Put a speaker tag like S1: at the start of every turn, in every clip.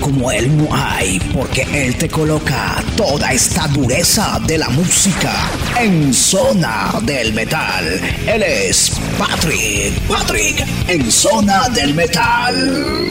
S1: como él no hay, porque él te coloca toda esta dureza de la música en Zona del Metal. Él es Patrick en Zona del Metal.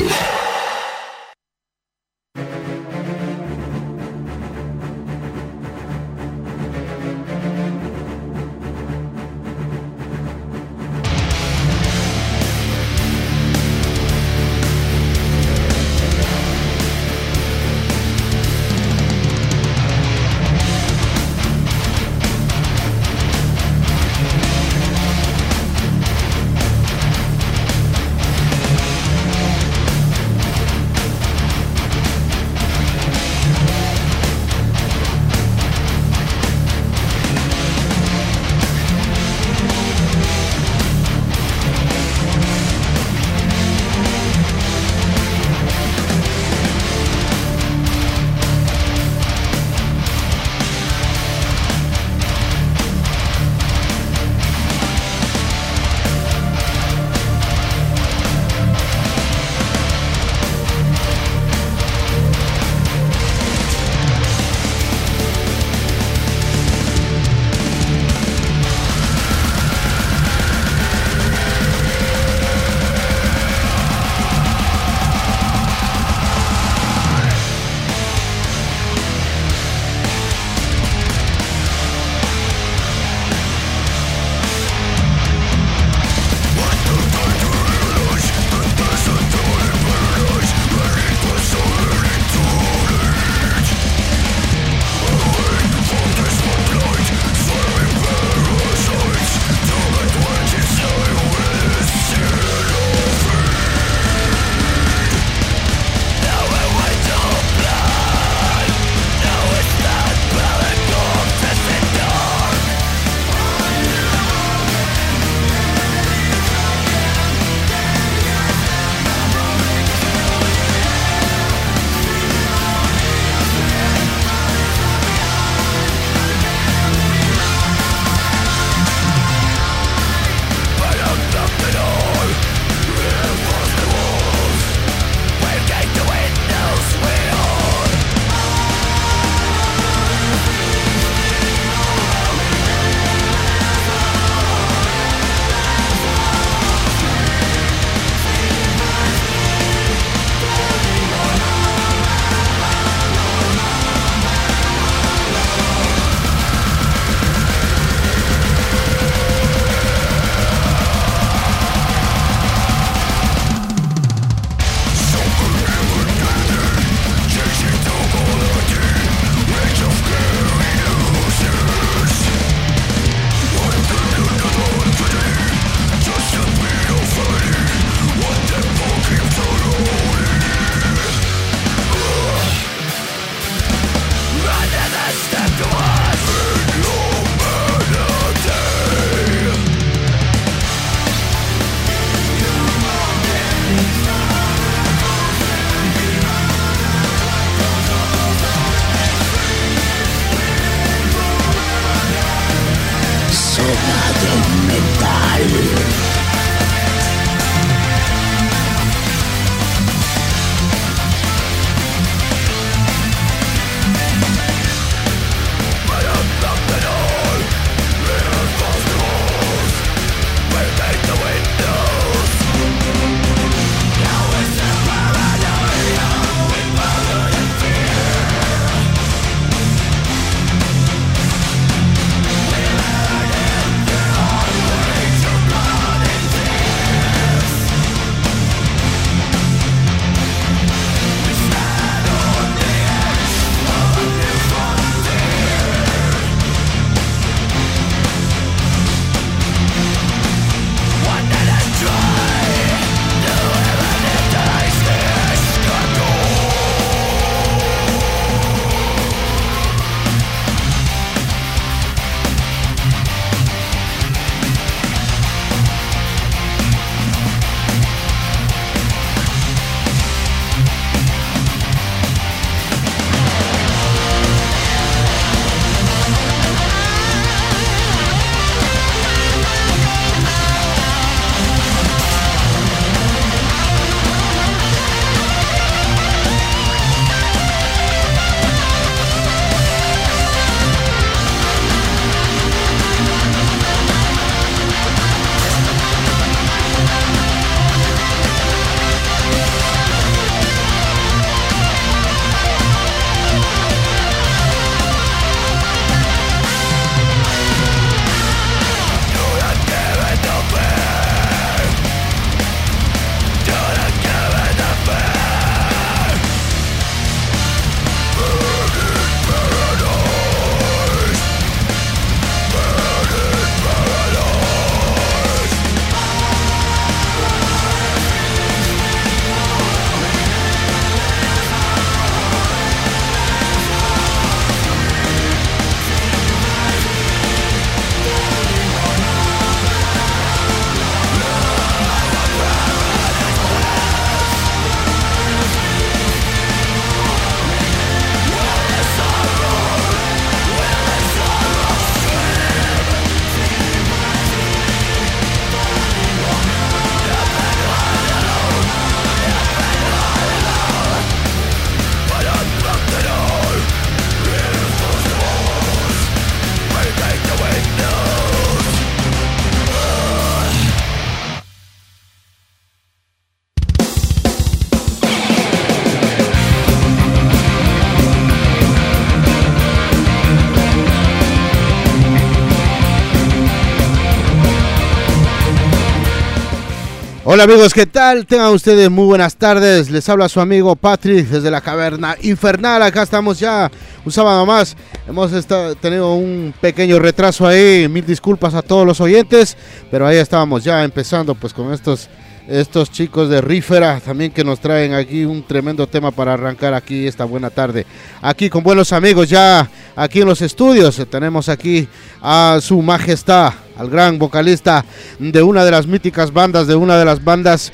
S2: Hola amigos, ¿qué tal? Tengan ustedes muy buenas tardes. Les habla su amigo Patrick desde la Caverna Infernal. Acá estamos ya un sábado más. Hemos tenido un pequeño retraso ahí. Mil disculpas a todos los oyentes, pero ahí estábamos ya empezando pues con estos chicos de Rífera también, que nos traen aquí un tremendo tema para arrancar aquí esta buena tarde. Aquí con buenos amigos ya aquí en los estudios. Tenemos aquí a su majestad, al gran vocalista de una de las míticas bandas, de una de las bandas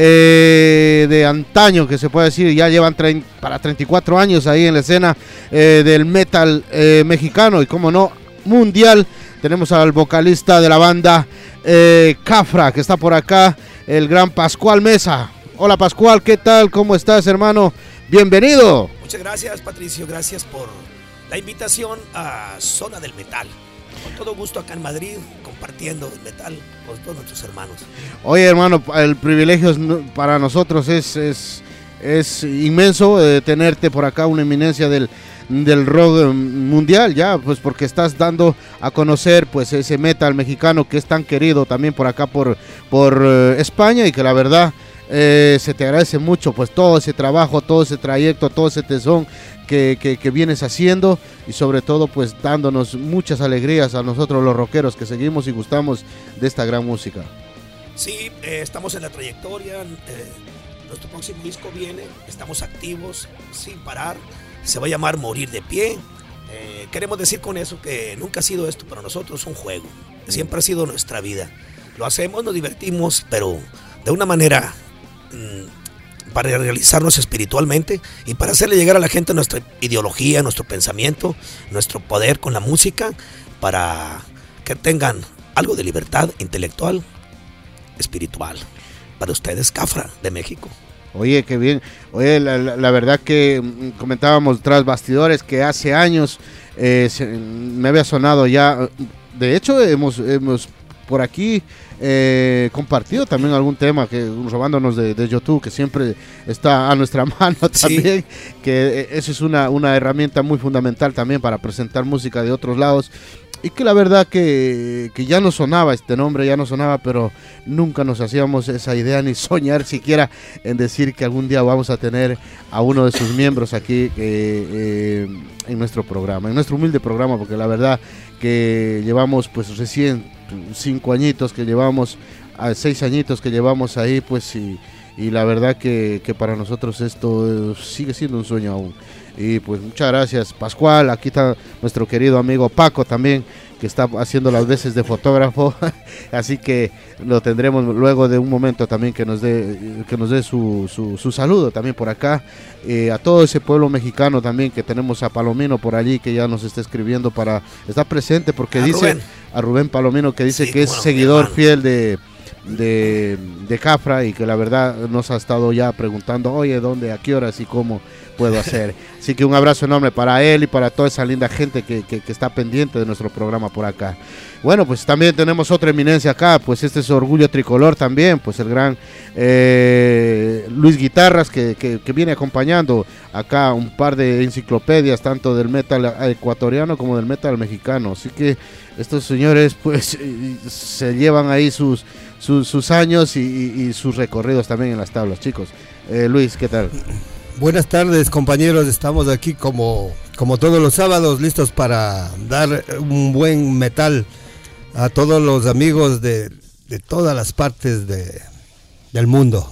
S2: de antaño, que se puede decir, ya llevan para 34 años ahí en la escena del metal mexicano y como no, mundial. Tenemos al vocalista de la banda Cafra, que está por acá, el gran Pascual Mesa. Hola Pascual, ¿qué tal? ¿Cómo estás, hermano? Bienvenido.
S3: Muchas gracias, Patricio, gracias por la invitación a Zona del Metal. Con todo gusto acá en Madrid, compartiendo el metal con todos nuestros hermanos.
S2: Oye, hermano, el privilegio para nosotros es inmenso tenerte por acá, una eminencia del rock mundial, ya, pues porque estás dando a conocer pues ese metal mexicano que es tan querido también por acá por España, y que la verdad se te agradece mucho pues todo ese trabajo, todo ese trayecto, todo ese tesón que vienes haciendo, y sobre todo pues dándonos muchas alegrías a nosotros los rockeros que seguimos y gustamos de esta gran música.
S3: Sí, estamos en la trayectoria, nuestro próximo disco viene, estamos activos sin parar, se va a llamar Morir de Pie. Queremos decir con eso que nunca ha sido esto para nosotros un juego, siempre ha sido nuestra vida. Lo hacemos, nos divertimos, pero de una manera para realizarnos espiritualmente y para hacerle llegar a la gente nuestra ideología, nuestro pensamiento, nuestro poder con la música, para que tengan algo de libertad intelectual, espiritual. Para ustedes, Cafra de México.
S2: Oye, qué bien. Oye, la verdad que comentábamos tras bastidores que hace años me había sonado ya. De hecho, hemos por aquí compartido también algún tema, que robándonos de YouTube, que siempre está a nuestra mano también, sí. Que eso es una herramienta muy fundamental también para presentar música de otros lados. Y que la verdad que ya no sonaba este nombre, ya no sonaba, pero nunca nos hacíamos esa idea ni soñar siquiera en decir que algún día vamos a tener a uno de sus miembros aquí en nuestro programa, en nuestro humilde programa, porque la verdad que llevamos pues recién 5 añitos que llevamos, 6 añitos que llevamos ahí, pues y la verdad que para nosotros esto sigue siendo un sueño aún. Y pues muchas gracias, Pascual. Aquí está nuestro querido amigo Paco también, que está haciendo las veces de fotógrafo. Así que lo tendremos luego de un momento también, que nos dé su saludo también por acá. A todo ese pueblo mexicano también, que tenemos a Palomino por allí, que ya nos está escribiendo para estar presente, porque dice a Rubén Palomino, que dice que es seguidor fiel de Cafra, y que la verdad nos ha estado ya preguntando, oye, ¿dónde, a qué horas y cómo puedo hacer? Así que un abrazo enorme para él y para toda esa linda gente que está pendiente de nuestro programa por acá. Bueno, pues también tenemos otra eminencia acá, pues este es Orgullo Tricolor también, pues el gran Luis Guitarras, que viene acompañando acá un par de enciclopedias, tanto del metal ecuatoriano como del metal mexicano. Así que estos señores pues se llevan ahí sus años y sus recorridos también en las tablas, chicos. Luis, ¿qué tal?
S4: Buenas tardes, compañeros. Estamos aquí como todos los sábados, listos para dar un buen metal a todos los amigos de todas las partes del mundo.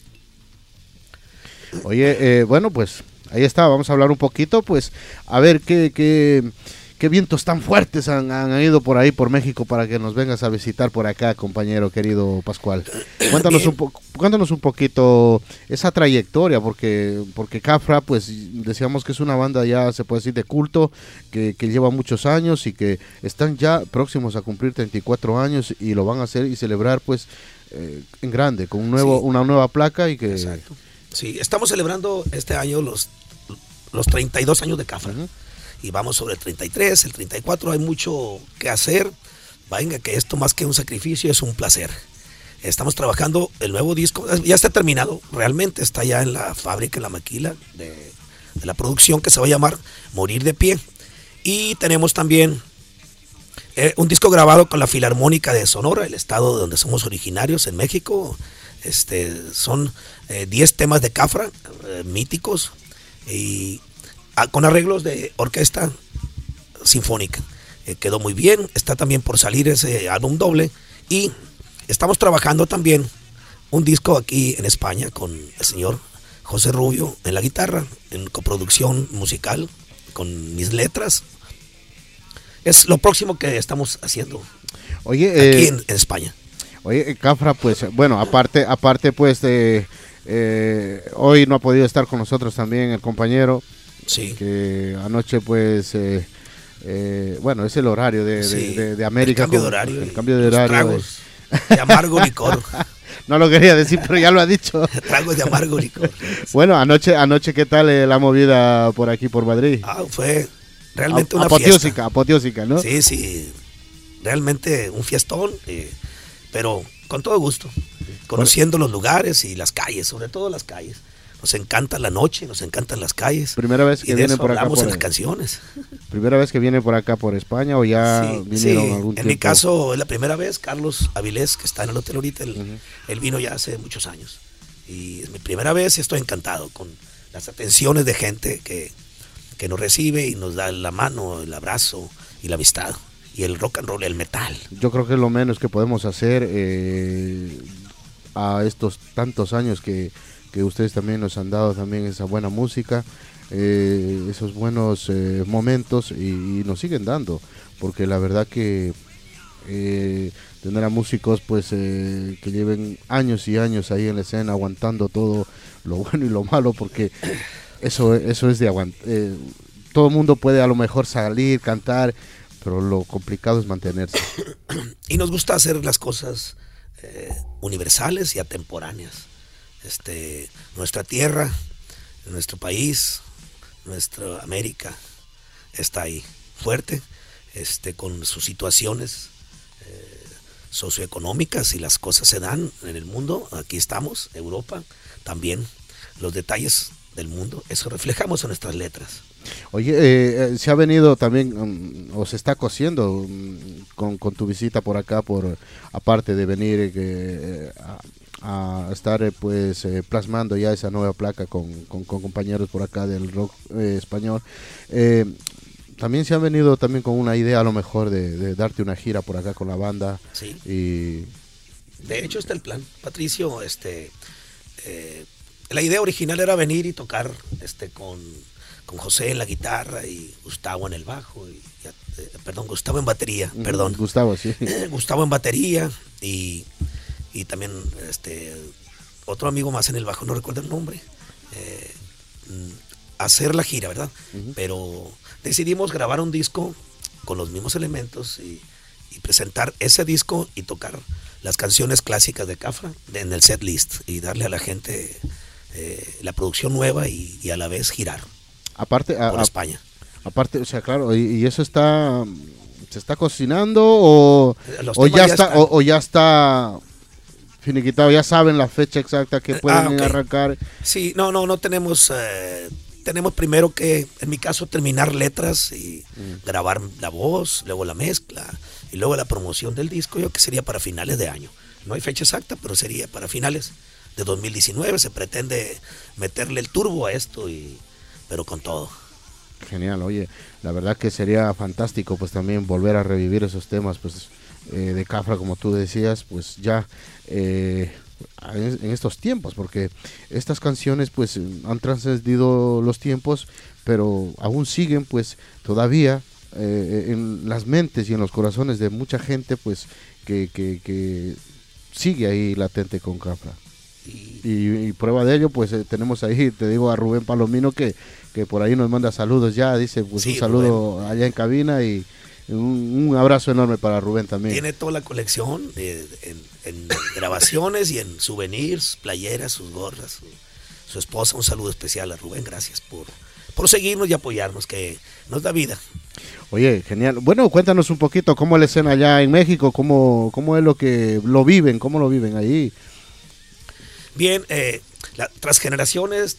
S2: Oye, bueno, pues ahí está. Vamos a hablar un poquito, pues a ver qué vientos tan fuertes han ido por ahí, por México, para que nos vengas a visitar por acá, compañero querido Pascual. Cuéntanos un poquito esa trayectoria, porque Cafra, pues decíamos que es una banda ya, se puede decir, de culto, que lleva muchos años y que están ya próximos a cumplir 34 años y lo van a hacer y celebrar pues en grande, con una nueva placa. Y que
S3: exacto. Sí, estamos celebrando este año los 32 años de Cafra. Uh-huh. Y vamos sobre el 33, el 34, hay mucho que hacer. Venga, que esto más que un sacrificio es un placer. Estamos trabajando el nuevo disco, ya está terminado, realmente está ya en la fábrica, en la maquila de la producción, que se va a llamar Morir de Pie. Y tenemos también un disco grabado con la Filarmónica de Sonora, el estado de donde somos originarios, en México. Son 10 temas de Cafra, míticos, y con arreglos de orquesta sinfónica. Quedó muy bien, está también por salir ese álbum doble, y estamos trabajando también un disco aquí en España con el señor José Rubio en la guitarra, en coproducción musical con mis letras. Es lo próximo que estamos haciendo.
S2: Oye,
S3: aquí en España.
S2: Oye, Cafra, pues bueno, aparte pues hoy no ha podido estar con nosotros también el compañero.
S3: Sí.
S2: Que anoche pues bueno, es el horario de América.
S3: El cambio de horario.
S2: El cambio de horario.
S3: Tragos de amargo licor.
S2: No lo quería decir, pero ya lo ha dicho.
S3: Tragos de amargo licor.
S2: Bueno, anoche ¿qué tal la movida por aquí, por Madrid?
S3: Fue realmente una
S2: fiesta. Apoteósica, ¿no?
S3: Sí, realmente un fiestón, pero con todo gusto, conociendo los lugares y las calles, sobre todo las calles. Nos encanta la noche, nos encantan las calles.
S2: Primera vez que vienen por acá
S3: hablamos en las canciones.
S2: Primera vez que viene por acá por España, o ya vinieron algún tiempo.
S3: En mi caso es la primera vez. Carlos Avilés, que está en el hotel ahorita, él vino ya hace muchos años y es mi primera vez y estoy encantado con las atenciones de gente que nos recibe y nos da la mano, el abrazo y la amistad y el rock and roll, el metal.
S2: Yo creo que es lo menos que podemos hacer a estos tantos años que ustedes también nos han dado también esa buena música, esos buenos momentos, y nos siguen dando, porque la verdad que tener a músicos pues que lleven años y años ahí en la escena aguantando todo lo bueno y lo malo, porque eso es de aguantar. Todo el mundo puede a lo mejor salir, cantar, pero lo complicado es mantenerse.
S3: Y nos gusta hacer las cosas universales y atemporáneas. Nuestra tierra, nuestro país, nuestra América está ahí fuerte, con sus situaciones socioeconómicas, y las cosas se dan en el mundo. Aquí estamos, Europa también, los detalles del mundo, eso reflejamos en nuestras letras.
S2: Oye, se ha venido también, o se está cosiendo con tu visita por acá, aparte de venir a estar pues plasmando ya esa nueva placa con compañeros por acá del rock español. También se han venido también con una idea a lo mejor de darte una gira por acá con la banda.
S3: Sí.
S2: Y
S3: de hecho está el plan, Patricio. La idea original era venir y tocar con José en la guitarra y Gustavo en el bajo, Gustavo en batería, perdón.
S2: Gustavo, sí.
S3: Gustavo en batería y también otro amigo más en el bajo, no recuerdo el nombre, hacer la gira, ¿verdad? Pero decidimos grabar un disco con los mismos elementos y presentar ese disco y tocar las canciones clásicas de Cafra en el set list y darle a la gente la producción nueva y a la vez girar por España.
S2: Aparte, o sea, claro, y eso se está cocinando o ya está finiquitado, ya saben la fecha exacta que pueden arrancar.
S3: Sí, no tenemos, tenemos primero que, en mi caso, terminar letras y grabar la voz, luego la mezcla y luego la promoción del disco, yo que sería para finales de año. No hay fecha exacta, pero sería para finales de 2019. Se pretende meterle el turbo a esto, pero con todo.
S2: Genial, oye, la verdad que sería fantástico pues también volver a revivir esos temas pues de Cafra, como tú decías, pues ya en estos tiempos, porque estas canciones pues han trascendido los tiempos, pero aún siguen pues todavía en las mentes y en los corazones de mucha gente pues que sigue ahí latente con Cafra. Y prueba de ello pues tenemos ahí, te digo, a Rubén Palomino que por ahí nos manda saludos ya, dice pues sí, un saludo Rubén allá en cabina, y un abrazo enorme para Rubén también.
S3: Tiene toda la colección en grabaciones y en souvenirs, playeras, sus gorras, su esposa. Un saludo especial a Rubén, gracias por seguirnos y apoyarnos, que nos da vida.
S2: Oye, genial. Bueno, cuéntanos un poquito cómo es la escena allá en México, cómo es lo que cómo lo viven ahí.
S3: Bien, tras generaciones,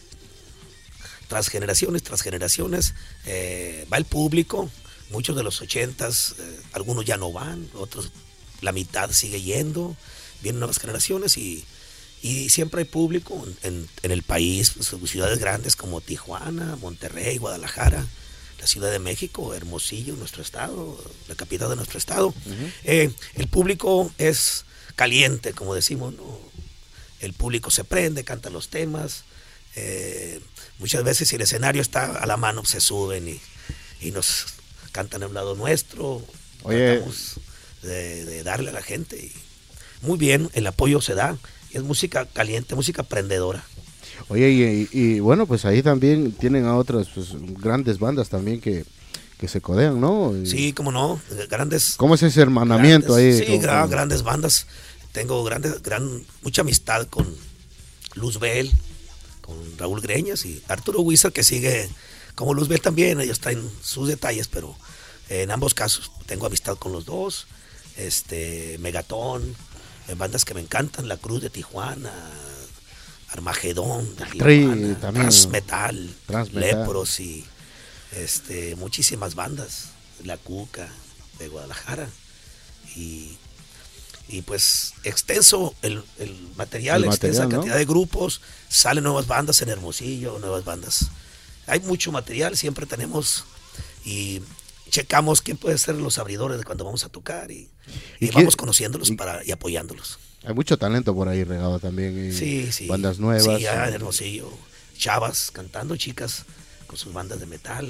S3: va el público, muchos de los 80s, algunos ya no van, otros la mitad sigue yendo, vienen nuevas generaciones y Y siempre hay público en el país, pues, ciudades grandes como Tijuana, Monterrey, Guadalajara, la Ciudad de México, Hermosillo, nuestro estado, la capital de nuestro estado. Uh-huh. El público es caliente, como decimos, ¿no? El público se prende, canta los temas. Muchas veces si el escenario está a la mano, se suben y nos cantan a un lado nuestro. Tratamos de darle a la gente. Y muy bien, el apoyo se da. Es música caliente, música prendedora.
S2: Oye, y bueno, pues ahí también tienen a otras pues, grandes bandas también que se codean, ¿no?
S3: Sí, cómo no, grandes.
S2: ¿Cómo es ese hermanamiento
S3: grandes,
S2: ahí?
S3: Sí, grandes bandas. Tengo mucha amistad con Luzbel, con Raúl Greñas y Arturo Huizar, que sigue como Luzbel también, ellos traen sus detalles, pero en ambos casos tengo amistad con los dos. Megatón, bandas que me encantan, La Cruz de Tijuana, Armagedón de Tijuana, Transmetal, Lepros y muchísimas bandas, La Cuca de Guadalajara y pues extenso el material, extensa cantidad, ¿no?, de grupos, salen nuevas bandas en Hermosillo, nuevas bandas, hay mucho material, siempre tenemos y checamos quién puede ser los abridores de cuando vamos a tocar y vamos conociéndolos y apoyándolos.
S2: Hay mucho talento por ahí regado también.
S3: Sí.
S2: Bandas nuevas.
S3: Sí, en Hermosillo. Chavas cantando, chicas con sus bandas de metal.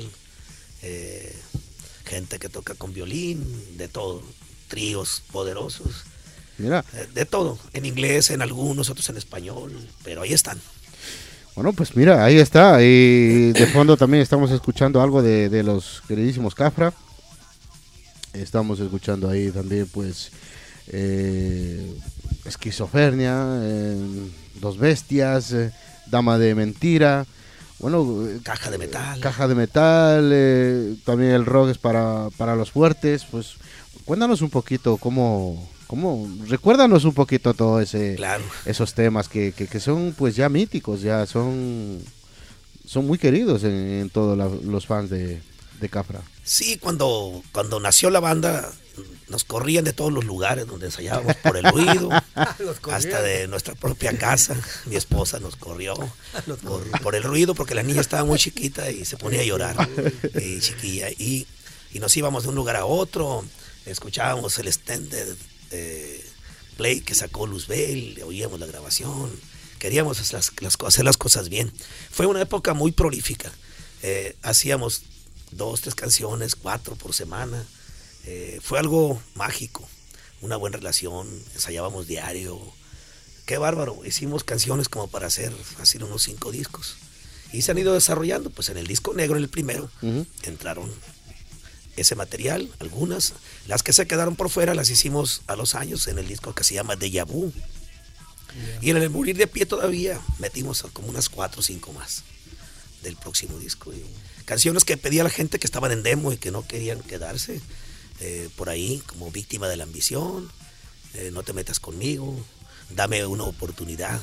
S3: Gente que toca con violín, de todo. Tríos poderosos.
S2: Mira.
S3: De todo. En inglés, en algunos, otros en español. Pero ahí están.
S2: Bueno, pues mira, ahí está. Y de fondo también estamos escuchando algo de los queridísimos Cafra. Estamos escuchando ahí también, pues, Esquizofrenia, Dos Bestias, Dama de Mentira. Bueno,
S3: Caja de Metal.
S2: También el rock es para los fuertes. Pues, cuéntanos un poquito recuérdanos un poquito todo esos temas que son pues ya míticos, ya son muy queridos en todos los fans de Cafra.
S3: Sí, cuando nació la banda nos corrían de todos los lugares donde ensayábamos por el ruido, hasta de nuestra propia casa. Mi esposa nos corrió por el ruido porque la niña estaba muy chiquita y se ponía a llorar, chiquilla, y nos íbamos de un lugar a otro, escuchábamos el extended play que sacó Luzbel, oíamos la grabación, queríamos hacer las cosas bien. Fue una época muy prolífica, hacíamos 2, 3 canciones, 4 por semana, fue algo mágico, una buena relación, ensayábamos diario, qué bárbaro, hicimos canciones como para hacer fácil unos 5 discos y se han ido desarrollando, pues en el disco negro, en el primero, entraron ese material, algunas, las que se quedaron por fuera las hicimos a los años en el disco que se llama Deja Vu, y en el Morir de Pie todavía metimos como unas 4 o 5 más del próximo disco, y canciones que pedía la gente que estaban en demo y que no querían quedarse por ahí, como Víctima de la Ambición, No te metas conmigo, Dame una oportunidad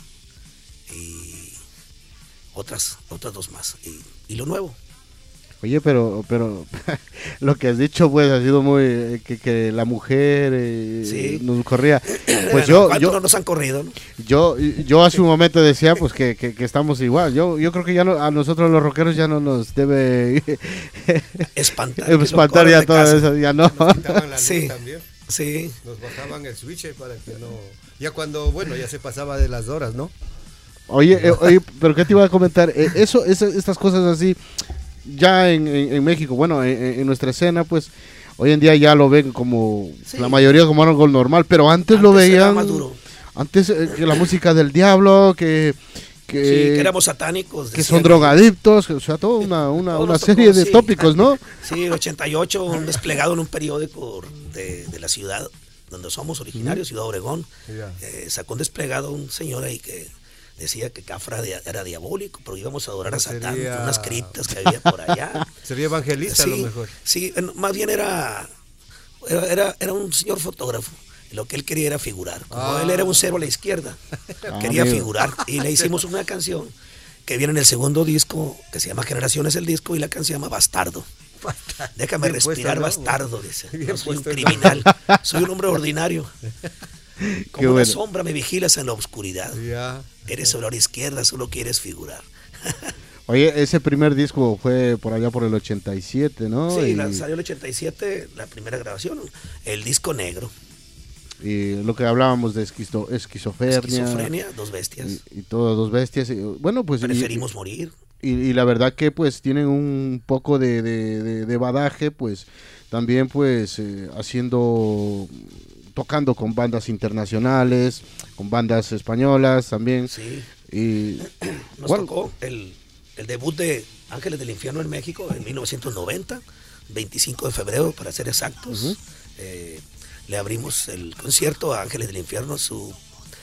S3: y otras 2 más y lo nuevo.
S2: Oye, pero lo que has dicho, pues, ha sido muy... que la mujer
S3: sí,
S2: nos corría. Pues
S3: ¿cuántos no nos han corrido, no?
S2: Yo hace un momento decía, pues, que estamos igual. Yo creo que ya a nosotros los rockeros ya no nos debe... espantar ya todo eso, ya no.
S4: Nos quitaban la luz
S3: sí,
S4: también.
S3: Sí.
S4: Nos bajaban el switch para que no... Ya cuando, ya se pasaba de las horas, ¿no?
S2: Oye, pero ¿qué te iba a comentar? Estas cosas así... Ya en México, bueno, en nuestra escena, pues hoy en día ya lo ven como la mayoría como algo normal, pero antes lo veían
S3: más duro.
S2: Antes que la música del diablo, que
S3: éramos satánicos,
S2: que son drogadictos, o sea, toda una serie de tópicos, ¿no?
S3: Sí, el 88, un desplegado en un periódico de la ciudad donde somos originarios, Ciudad Obregón, sacó un desplegado un señor ahí que decía que Cafra era diabólico, pero íbamos a adorar a Satán, unas criptas que había por allá.
S4: Sería evangelista,
S3: sí,
S4: a lo mejor.
S3: Sí, más bien era un señor fotógrafo. Lo que él quería era figurar. Como él era un cero a la izquierda, quería figurar. Y le hicimos una canción que viene en el segundo disco, que se llama Generaciones el disco, y la canción se llama Bastardo. Déjame bien respirar, puesto, ¿no? Bastardo, dice. No soy un criminal, soy un hombre ordinario. Como una
S2: bueno.
S3: sombra me vigilas en la oscuridad.
S4: Ya.
S3: Eres sobre la hora izquierda, solo quieres figurar.
S2: Oye, ese primer disco fue por allá por el 87, ¿no?
S3: Sí,
S2: Y,
S3: salió el 87, la primera grabación, el disco negro.
S2: y lo que hablábamos de esquizofrenia.
S3: Esquizofrenia, dos bestias.
S2: Y todo, dos bestias. Y, bueno, pues...
S3: Preferimos morir.
S2: Y la verdad que pues tienen un poco de badaje, pues también pues tocando con bandas internacionales, con bandas españolas también.
S3: Sí.
S2: Y
S3: Nos
S2: bueno,
S3: tocó el debut de Ángeles del Infierno en México en 1990, 25 de febrero para ser exactos. Le abrimos el concierto a Ángeles del Infierno, su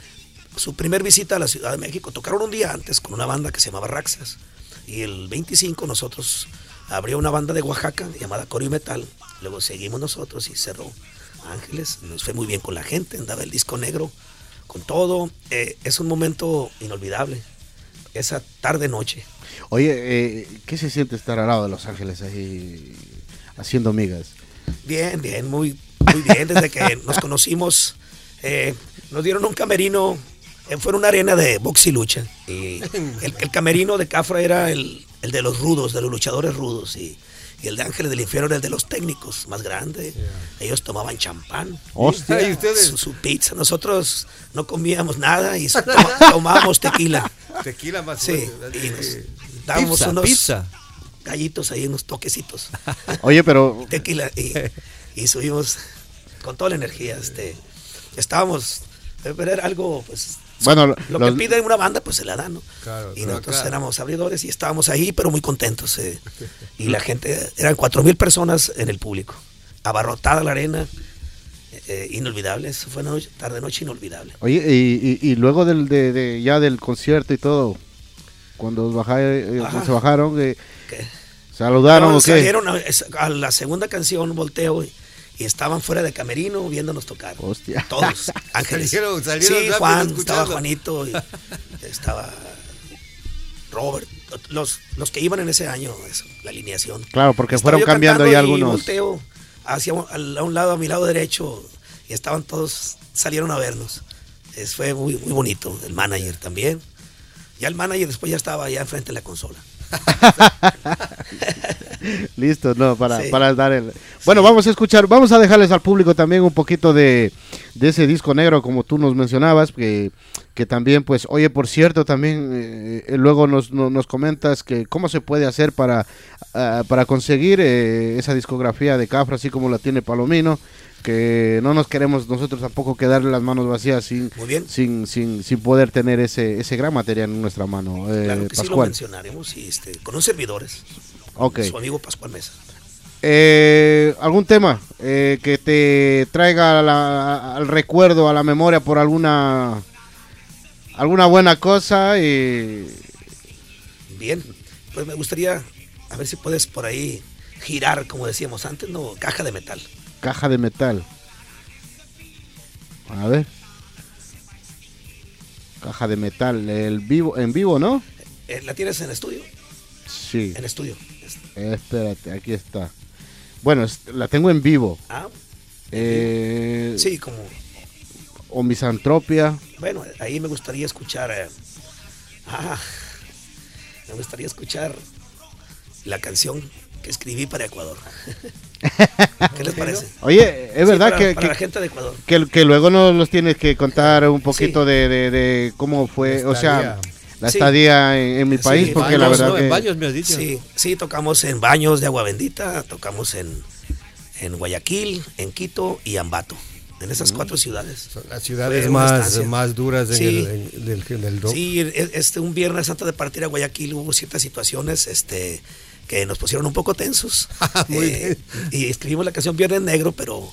S3: primer visita a la Ciudad de México. Tocaron un día antes con una banda que se llamaba Raxas. Y el 25 nosotros abrió una banda de Oaxaca llamada Corio Metal. Luego seguimos nosotros y cerró Ángeles. Nos fue muy bien con la gente, andaba el disco negro, con todo. Es un momento inolvidable, esa tarde-noche.
S2: oye, ¿qué se siente estar al lado de Los Ángeles ahí haciendo migas?
S3: Bien, bien, muy bien. Desde que nos conocimos, nos dieron un camerino. Fue una arena de box y lucha. Y el camerino de Cafra era el de los rudos, de los luchadores rudos. Y el de Ángeles del Infierno era el de los técnicos, más grande. Ellos tomaban champán.
S2: Hostia.
S4: ¿Y ustedes?
S3: Su pizza. Nosotros no comíamos nada y tomábamos tequila.
S4: Tequila más.
S3: Sí,
S4: fuerte.
S3: y nos dábamos unos
S4: Pizza.
S3: gallitos ahí, unos toquecitos.
S2: Oye, pero
S3: Tequila. Y subimos con toda la energía. Estábamos, pero era algo, pues...
S2: bueno,
S3: Lo que pide una banda, pues se la dan, ¿no?
S4: Claro,
S3: y
S4: pero
S3: nosotros
S4: claro.
S3: éramos abridores y estábamos ahí, pero muy contentos. Y la gente, eran 4,000 personas en el público. Abarrotada la arena, inolvidable. Eso fue una tarde-noche inolvidable.
S2: oye, y luego ya del concierto y todo, cuando se bajaron,
S3: ¿Qué?
S2: ¿saludaron
S3: No,
S2: o qué?
S3: salieron a la segunda canción, volteo, y estaban fuera de camerino viéndonos tocar.
S2: Hostia.
S3: Todos, Ángeles.
S4: Salieron
S3: Sí,
S4: rápido
S3: Juan,
S4: escuchando.
S3: estaba Juanito, y estaba Robert, los que iban en ese año, la alineación.
S2: Claro, porque
S3: Estaba
S2: fueron
S3: yo
S2: cambiando
S3: cantando
S2: ya
S3: y
S2: algunos.
S3: volteo a un lado, a mi lado derecho, y estaban todos, salieron a vernos. Fue muy, muy bonito. El manager también. Ya el manager después ya estaba allá enfrente de la consola.
S2: Listo, no,
S3: Sí.
S2: para dar el... Bueno, vamos a escuchar, vamos a dejarles al público también un poquito de ese disco negro, como tú nos mencionabas, que también, pues, oye, por cierto, también luego nos comentas que cómo se puede hacer para conseguir esa discografía de Cafra, así como la tiene Palomino, que no nos queremos nosotros tampoco quedarle las manos vacías sin
S3: Muy bien.
S2: sin poder tener ese gran material en nuestra mano.
S3: Claro que sí, lo
S2: Pascual.
S3: mencionaremos y con un servidores.
S2: Ok.
S3: Su amigo Pascual Mesa.
S2: ¿Algún tema que te traiga al recuerdo, a la memoria por alguna buena cosa?
S3: Bien, pues me gustaría, a ver si puedes por ahí girar, como decíamos antes, ¿no? Caja de metal.
S2: Caja de metal. A ver. Caja de metal, en vivo, ¿no?
S3: ¿La tienes en estudio?
S2: Sí.
S3: En estudio.
S2: Espérate, aquí está. Bueno, la tengo en vivo.
S3: Ah,
S2: Sí.
S3: como,
S2: O Misantropia.
S3: bueno, ahí me gustaría escuchar, me gustaría escuchar la canción que escribí para Ecuador. ¿Qué les parece?
S2: Oye, es
S3: Sí,
S2: verdad
S3: para la gente de Ecuador.
S2: que luego nos tienes que contar un poquito de cómo fue,
S4: La
S2: o sea,
S4: estadía.
S2: la
S3: Sí.
S2: estadía en mi
S3: Sí,
S2: país, porque la
S4: Baños,
S2: verdad
S4: ¿no?
S2: que...
S4: En Baños me has dicho.
S3: Sí, tocamos en Baños de Agua Bendita, tocamos en Guayaquil, en Quito y Ambato. En esas 4 ciudades.
S4: Son las ciudades
S3: Fue una
S4: más,
S3: estancia.
S4: más duras
S3: Sí.
S4: del rock.
S3: Sí, un viernes antes de partir a Guayaquil hubo ciertas situaciones que nos pusieron un poco tensos.
S4: Muy bien.
S3: Y escribimos la canción Viernes Negro, pero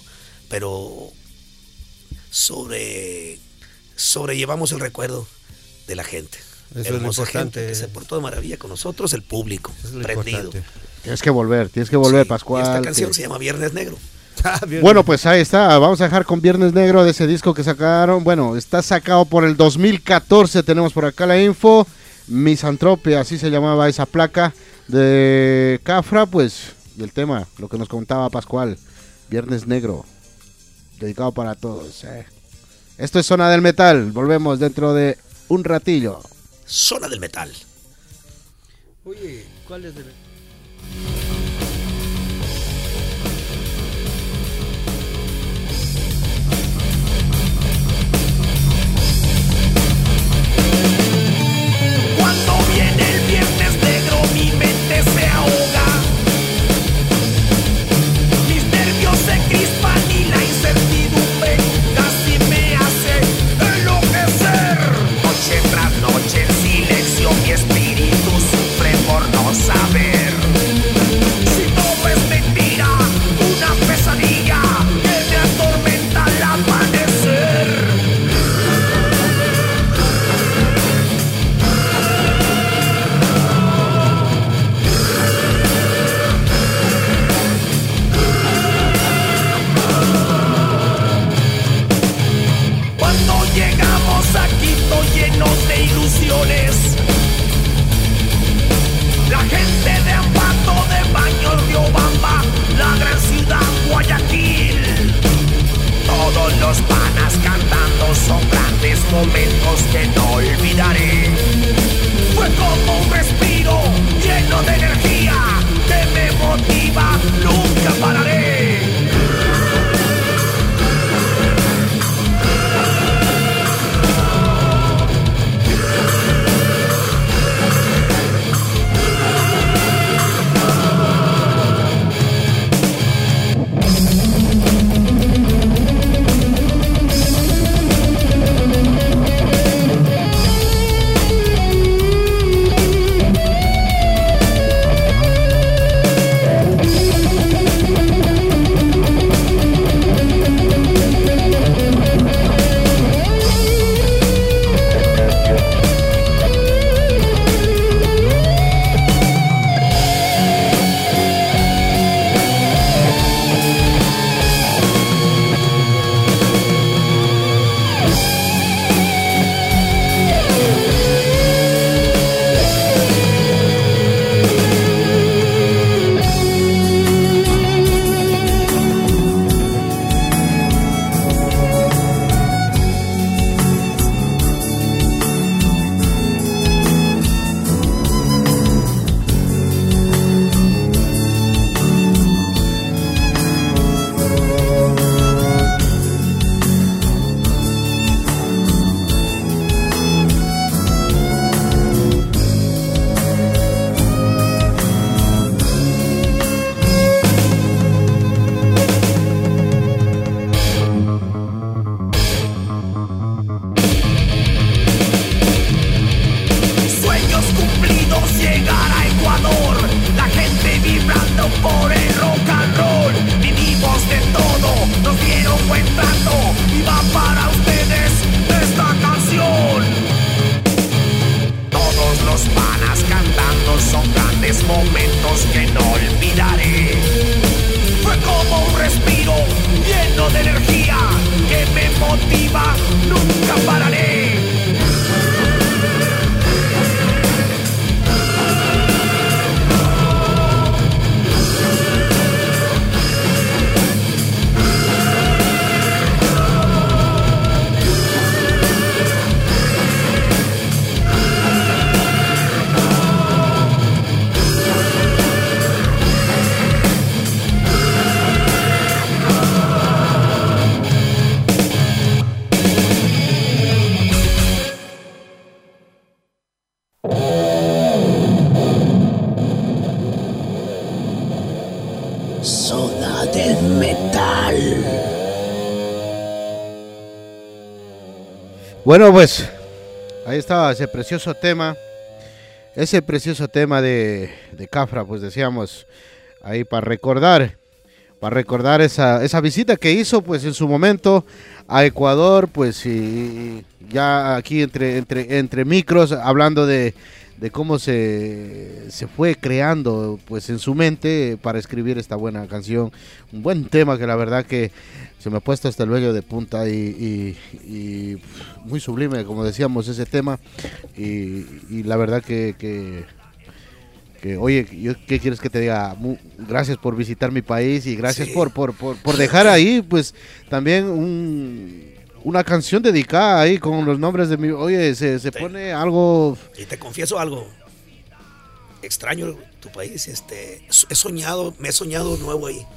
S3: sobrellevamos el recuerdo de la gente.
S4: Eso es lo
S3: Hermosa
S4: importante.
S3: gente que se portó de maravilla con nosotros, el público,
S4: Eso es lo
S3: prendido.
S4: importante.
S2: Tienes que volver,
S3: Sí,
S2: Pascual.
S3: y esta canción
S2: que-
S3: se llama Viernes Negro.
S4: Bien.
S2: Bueno, pues ahí está, vamos a dejar con Viernes Negro de ese disco que sacaron. Bueno, está sacado por el 2014, tenemos por acá la info. Misantropia, así se llamaba esa placa de Cafra, pues, del tema, lo que nos contaba Pascual. Viernes Negro, dedicado para todos. Esto es Zona del Metal. Volvemos dentro de un ratillo.
S3: Zona del Metal.
S4: Oye, ¿cuál es el...?
S5: Cuando viene el viernes negro mi mente se ahoga, mis nervios se crispan y la incertidumbre casi me hace enloquecer. Noche tras noche en silencio mi espíritu sufre por no saber si todo es mentira, una pesadilla que me atormenta al amanecer. Cuando llegamos a Quito llenos de ilusiones, la gente de Ambato, de Baños, Riobamba, la gran ciudad Guayaquil, todos los panas cantando son grandes momentos que no olvidaré. Fue como un respiro lleno de energía que me motiva, nunca pararé.
S1: Zona del Metal.
S2: Bueno, pues ahí estaba ese precioso tema de Cafra, pues decíamos ahí para recordar esa visita que hizo pues en su momento a Ecuador, pues y ya aquí entre micros hablando de cómo se fue creando pues en su mente para escribir esta buena canción, un buen tema que la verdad que se me ha puesto hasta el vello de punta y muy sublime, como decíamos, ese tema y la verdad que oye, ¿qué quieres que te diga? Gracias por visitar mi país y gracias por dejar ahí pues también una canción dedicada ahí con los nombres de mi... Oye, se pone algo...
S3: Y te confieso algo. Extraño tu país. Me he soñado nuevo ahí.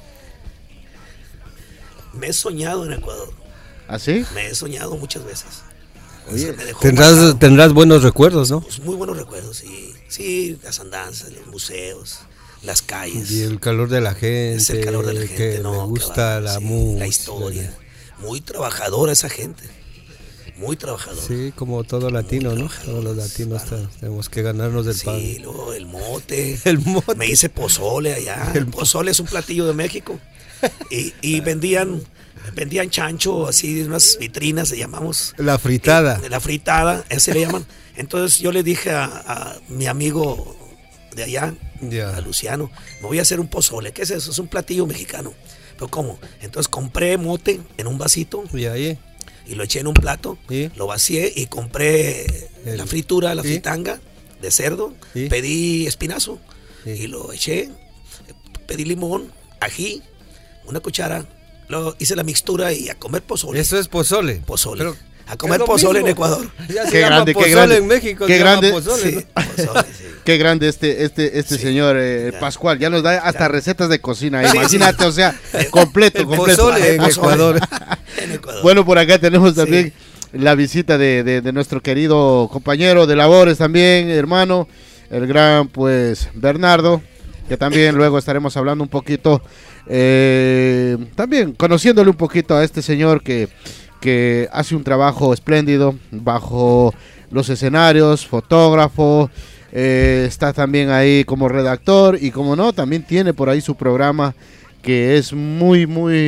S3: Me he soñado en Ecuador.
S2: ¿Así?
S3: Me he soñado muchas veces.
S2: Oye,
S3: Me dejó marcado.
S4: Tendrás buenos recuerdos, ¿no?
S3: Pues muy buenos recuerdos, sí. Sí, las andanzas, los museos, las calles.
S4: Y el calor de la gente.
S3: Es el calor de la gente,
S4: que
S3: no,
S4: me gusta
S3: que va,
S4: la
S3: sí,
S4: música.
S3: la historia. Muy trabajadora esa gente. Muy trabajadora.
S4: Sí, como todo latino, ¿no? Todos los latinos tenemos que ganarnos del pan.
S3: Sí, luego el mote.
S4: El mote.
S3: Me hice pozole allá. El pozole es un platillo de México. Y vendían chancho, así, unas vitrinas, le llamamos.
S4: La fritada.
S3: La fritada, ese le llaman. Entonces yo le dije a mi amigo de allá, a Luciano, me voy a hacer un pozole. ¿Qué es eso? Es un platillo mexicano. ¿Pero cómo? Entonces compré mote en un vasito.
S4: Y ahí.
S3: Y lo eché en un plato,
S4: ¿Sí?
S3: Lo vacié y compré la fritura, la fritanga de cerdo,
S4: ¿Sí?
S3: Pedí espinazo
S4: Sí.
S3: y lo eché, pedí limón, ají, una cuchara, luego hice la mixtura y a comer pozole.
S4: Eso es pozole.
S3: Pozole.
S4: Pero
S3: a comer
S4: es lo
S3: pozole
S4: mismo.
S3: en Ecuador.
S4: Ya se
S2: Qué
S4: llama
S2: grande, qué
S4: pozole
S2: grande.
S4: en México.
S2: Qué
S4: se llama
S2: grande.
S4: pozole,
S3: Sí,
S4: ¿no?
S3: pozole, sí.
S2: Qué grande este
S3: Sí.
S2: señor
S3: Ya.
S2: Pascual. Ya nos da hasta recetas de cocina.
S3: Sí,
S2: Imagínate,
S3: sí.
S2: o sea, completo,
S4: El
S2: completo.
S4: pozole en
S3: Pozole.
S4: Ecuador.
S3: En Ecuador.
S2: Bueno, por acá tenemos también la visita de nuestro querido compañero de labores también, hermano, el gran pues Bernardo, que también luego estaremos hablando un poquito, también conociéndole un poquito a este señor que hace un trabajo espléndido bajo los escenarios, fotógrafo, está también ahí como redactor y como no, también tiene por ahí su programa que es muy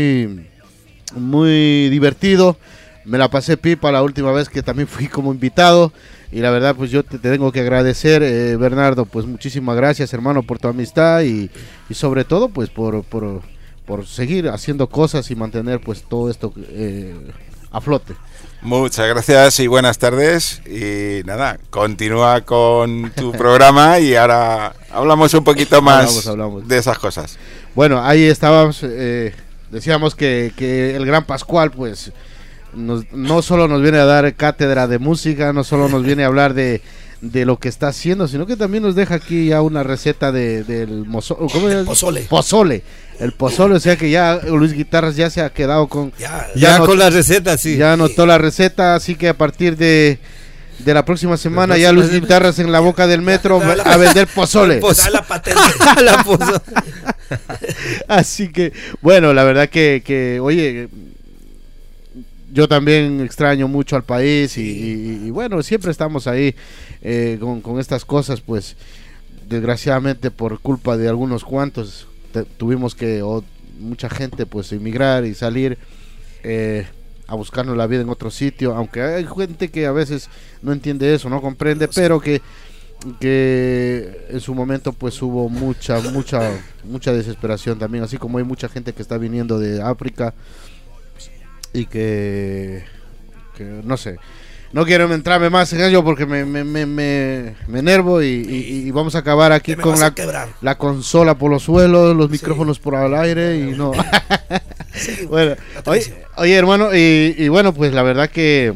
S2: divertido. Me la pasé pipa la última vez que también fui como invitado y la verdad pues yo te tengo que agradecer, Bernardo, pues muchísimas gracias, hermano, por tu amistad y sobre todo pues por seguir haciendo cosas y mantener pues todo esto a flote.
S6: Muchas gracias y buenas tardes. Y nada, continúa con tu programa y ahora hablamos un poquito más
S2: hablamos.
S6: de esas cosas.
S2: Bueno, ahí estábamos, decíamos que el gran Pascual pues no solo nos viene a dar cátedra de música, no solo nos viene a hablar de lo que está haciendo, sino que también nos deja aquí ya una receta del pozole. El pozole, o sea que ya Luis Guitarras ya se ha quedado con...
S4: Ya con la receta, sí.
S2: Ya anotó la receta, así que a partir de la próxima semana ya Luis Guitarras en la boca del metro a vender pozole.
S3: Da la patente.
S4: La pozole.
S2: Así que, bueno, la verdad que oye, yo también extraño mucho al país y bueno, siempre estamos ahí con estas cosas, pues desgraciadamente por culpa de algunos cuantos tuvimos que, mucha gente pues emigrar y salir a buscarnos la vida en otro sitio, aunque hay gente que a veces no entiende eso, no comprende, pero que en su momento pues hubo mucha desesperación también, así como hay mucha gente que está viniendo de África y que no sé, no quiero entrarme más en ello porque me enervo y vamos a acabar aquí con la consola por los suelos, los micrófonos por el aire y no.
S3: Sí,
S2: bueno, oye hermano, y bueno, pues la verdad que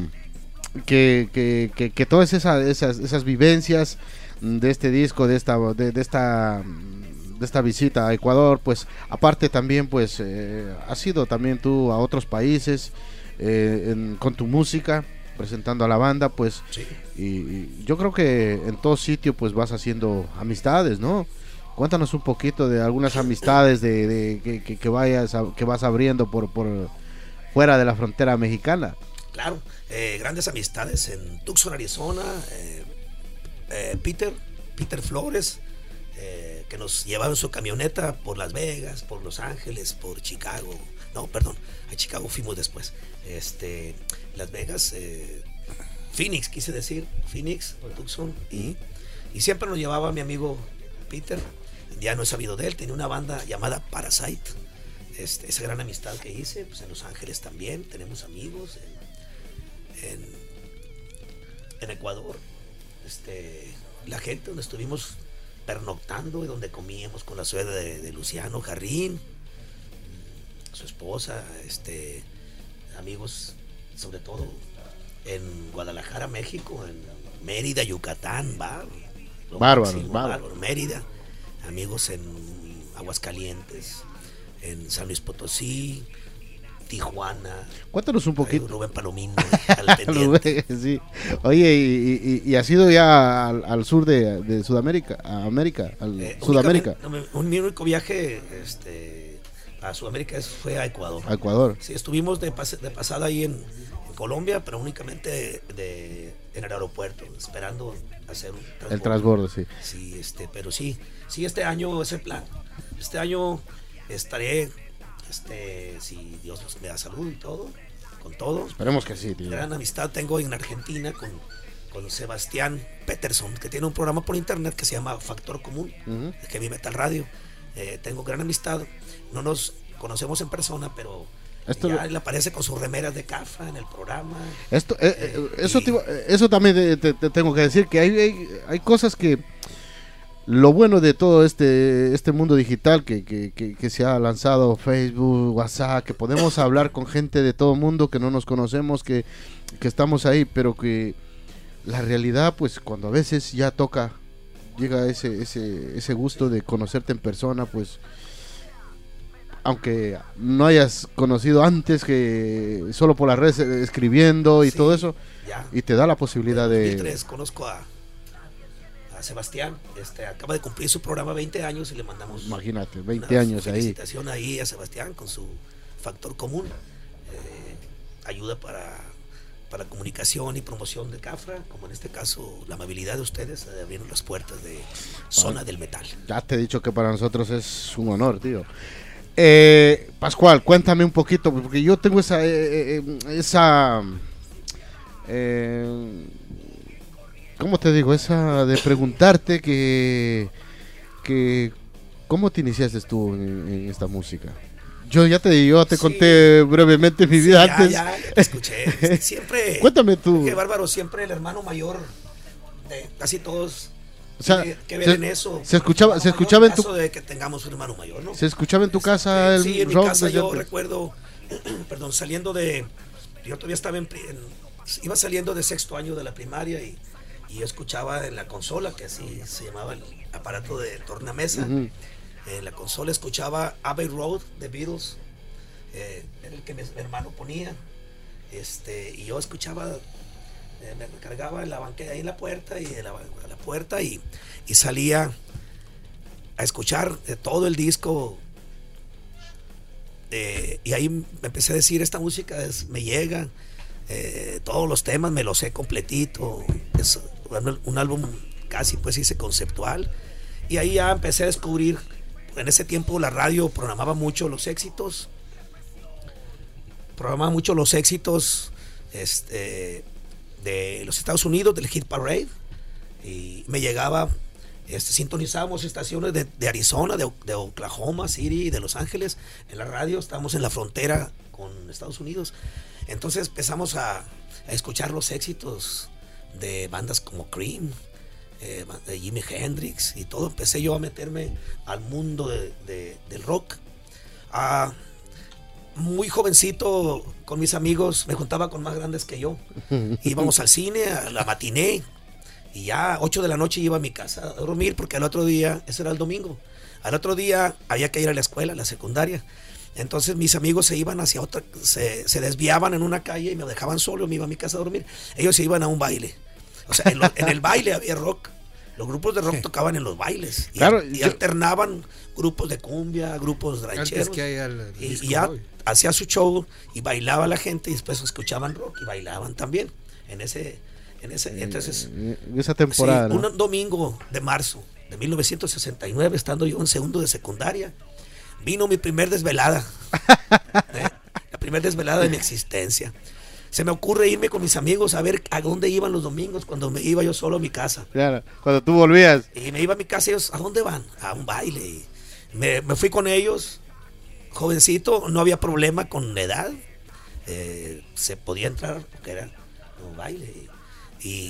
S2: todas esas vivencias de este disco, de esta visita a Ecuador, pues aparte también pues has ido también tú a otros países con tu música, presentando a la banda, pues
S3: sí.
S2: y yo creo que en todo sitio pues vas haciendo amistades, ¿no? Cuéntanos un poquito de algunas amistades que vas abriendo por fuera de la frontera mexicana.
S3: Claro, grandes amistades en Tucson, Arizona, Peter Flores, que nos llevaba en su camioneta por Las Vegas, por Los Ángeles, por Chicago. No, perdón, a Chicago fuimos después. Las Vegas, Phoenix, quise decir, Phoenix, Tucson, y siempre nos llevaba mi amigo Peter. Ya no he sabido de él, tenía una banda llamada Parasite. Esa gran amistad que hice, pues en Los Ángeles también tenemos amigos, en Ecuador, la gente donde estuvimos pernoctando y donde comíamos con la suegra de Luciano Jarrín, su esposa, amigos sobre todo en Guadalajara, México, en Mérida, Yucatán, bárbaro, Mérida, amigos en Aguascalientes, en San Luis Potosí, Tijuana.
S2: Cuéntanos un poquito.
S3: Rubén Palomino, al pendiente.
S2: Sí. Oye, y has ido ya al sur de Sudamérica, a América, Sudamérica.
S3: Mi único viaje a Sudamérica fue a Ecuador.
S2: A Ecuador.
S3: Sí, estuvimos de pasada ahí en Colombia, pero únicamente en el aeropuerto, esperando hacer un transbordo.
S2: El transbordo, sí.
S3: Sí, pero sí, este año es el plan. Este año estaré, si Dios me da salud y todo, con todo.
S2: Esperemos que sí, tío.
S3: Gran amistad tengo en Argentina con Sebastián Peterson, que tiene un programa por internet que se llama Factor Común, de Heavy Metal Radio. Tengo gran amistad, no nos conocemos en persona, pero ya le aparece con sus remeras de Cafra en el programa.
S2: Eso también te tengo que decir, que hay cosas que... Lo bueno de todo este mundo digital que se ha lanzado, Facebook, WhatsApp, que podemos hablar con gente de todo el mundo, que no nos conocemos, que estamos ahí, pero que la realidad, pues cuando a veces ya llega ese gusto de conocerte en persona, pues aunque no hayas conocido antes, que solo por las redes escribiendo y todo eso,
S3: ya.
S2: Y te da la posibilidad
S3: en 2003 conozco a Sebastián, acaba de cumplir su programa 20 años y le mandamos,
S2: imagínate, 20 años ahí.
S3: Felicitación ahí a Sebastián con su Factor Común, ayuda para comunicación y promoción de Cafra, como en este caso la amabilidad de ustedes de abrir las puertas de Zona del Metal.
S2: Ya te he dicho que para nosotros es un honor, tío. Pascual, cuéntame un poquito, porque yo tengo esa ¿cómo te digo? Esa de preguntarte que ¿cómo te iniciaste tú en esta música? Yo te conté brevemente mi vida antes.
S3: Ya te escuché. Siempre.
S2: Cuéntame tú.
S3: Qué bárbaro, siempre el hermano mayor de casi todos.
S2: O sea,
S3: que ven eso.
S2: Se escuchaba en tu
S3: caso de que tengamos un hermano mayor, ¿no?
S2: Se escuchaba en tu casa el
S3: sí, en mi
S2: rock
S3: casa yo
S2: antes.
S3: recuerdo, saliendo yo todavía estaba iba saliendo de sexto año de la primaria y yo escuchaba en la consola, que así se llamaba el aparato de tornamesa. En la consola escuchaba Abbey Road de Beatles, era el que mi hermano ponía, y yo escuchaba, me recargaba en la banqueta ahí en la puerta y salía a escuchar todo el disco, y ahí me empecé a decir, esta música me llega, todos los temas me los sé completito, es un álbum casi pues hice conceptual, y ahí ya empecé a descubrir. En ese tiempo la radio programaba mucho los éxitos de los Estados Unidos, del Hit Parade, y me llegaba, sintonizábamos estaciones de Arizona, de Oklahoma City, de Los Ángeles, en la radio, estábamos en la frontera con Estados Unidos, entonces empezamos a escuchar los éxitos de bandas como Cream, de Jimi Hendrix y todo. Empecé yo a meterme al mundo del rock. Muy jovencito, con mis amigos, me juntaba con más grandes que yo. Íbamos al cine, a la matiné, y ya 8 de la noche iba a mi casa a dormir, porque al otro día, ese era el domingo, al otro día había que ir a la escuela, a la secundaria. Entonces mis amigos se iban hacia otra, se desviaban en una calle y me dejaban solo, me iba a mi casa a dormir. Ellos se iban a un baile. O sea, en el baile había rock. Los grupos de rock tocaban en los bailes. Y alternaban grupos de cumbia, grupos rancheros. Y ya hacía su show y bailaba la gente y después escuchaban rock y bailaban también. Entonces,
S2: esa temporada.
S3: Sí, un domingo de marzo de 1969, estando yo en segundo de secundaria, vino mi primer desvelada. La primera desvelada de mi existencia. Se me ocurre irme con mis amigos a ver a dónde iban los domingos cuando me iba yo solo a mi casa.
S2: Claro, cuando tú volvías.
S3: Y me iba a mi casa y ellos, ¿a dónde van? A un baile. Y me fui con ellos, jovencito, no había problema con la edad. Se podía entrar porque era un baile. Y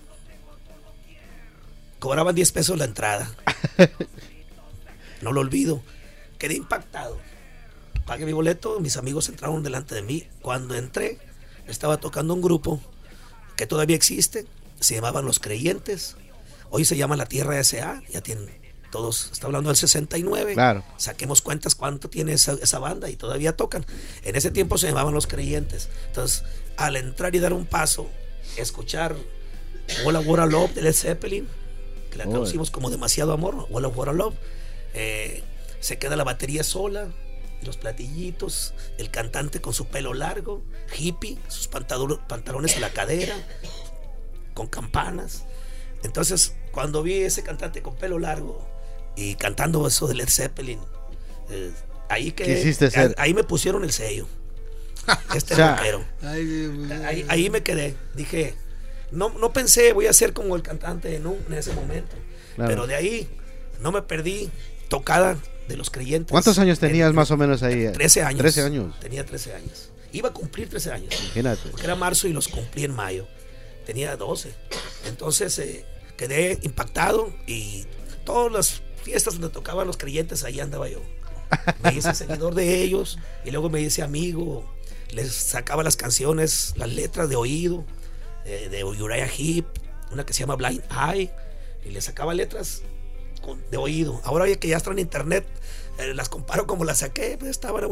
S3: cobraban 10 pesos la entrada. No lo olvido. Quedé impactado. Pagué mi boleto, mis amigos entraron delante de mí. Cuando entré, estaba tocando un grupo que todavía existe, se llamaban Los Creyentes, hoy se llama La Tierra S.A., ya tienen todos, está hablando del 69,
S2: Claro.
S3: saquemos cuentas cuánto tiene esa banda y todavía tocan. En ese tiempo se llamaban Los Creyentes. Entonces, al entrar y dar un paso, escuchar All I Want Love de Led Zeppelin, que la traducimos como Demasiado Amor, All I Want Love, se queda la batería sola, y los platillitos, el cantante con su pelo largo, hippie, sus pantalones a la cadera, con campanas. Entonces, cuando vi ese cantante con pelo largo y cantando eso de Led Zeppelin, ahí ahí me pusieron el sello. Rockero. Ahí me quedé. Dije, no pensé voy a ser como el cantante en ese momento. Claro. Pero de ahí no me perdí tocada de Los Creyentes.
S2: ¿Cuántos años tenías más o menos ahí?
S3: 13 años.
S2: 13 años.
S3: Tenía 13 años. Iba a cumplir 13 años.
S2: Imagínate.
S3: Porque era marzo y los cumplí en mayo. Tenía 12. Entonces quedé impactado y todas las fiestas donde tocaban Los Creyentes, ahí andaba yo. Me hice seguidor de ellos y luego me hice amigo. Les sacaba las canciones, las letras de oído, de Uriah Heep, una que se llama Blind Eye, y les sacaba letras de oído. Ahora que ya están en internet, las comparo como las saqué, pues estaban a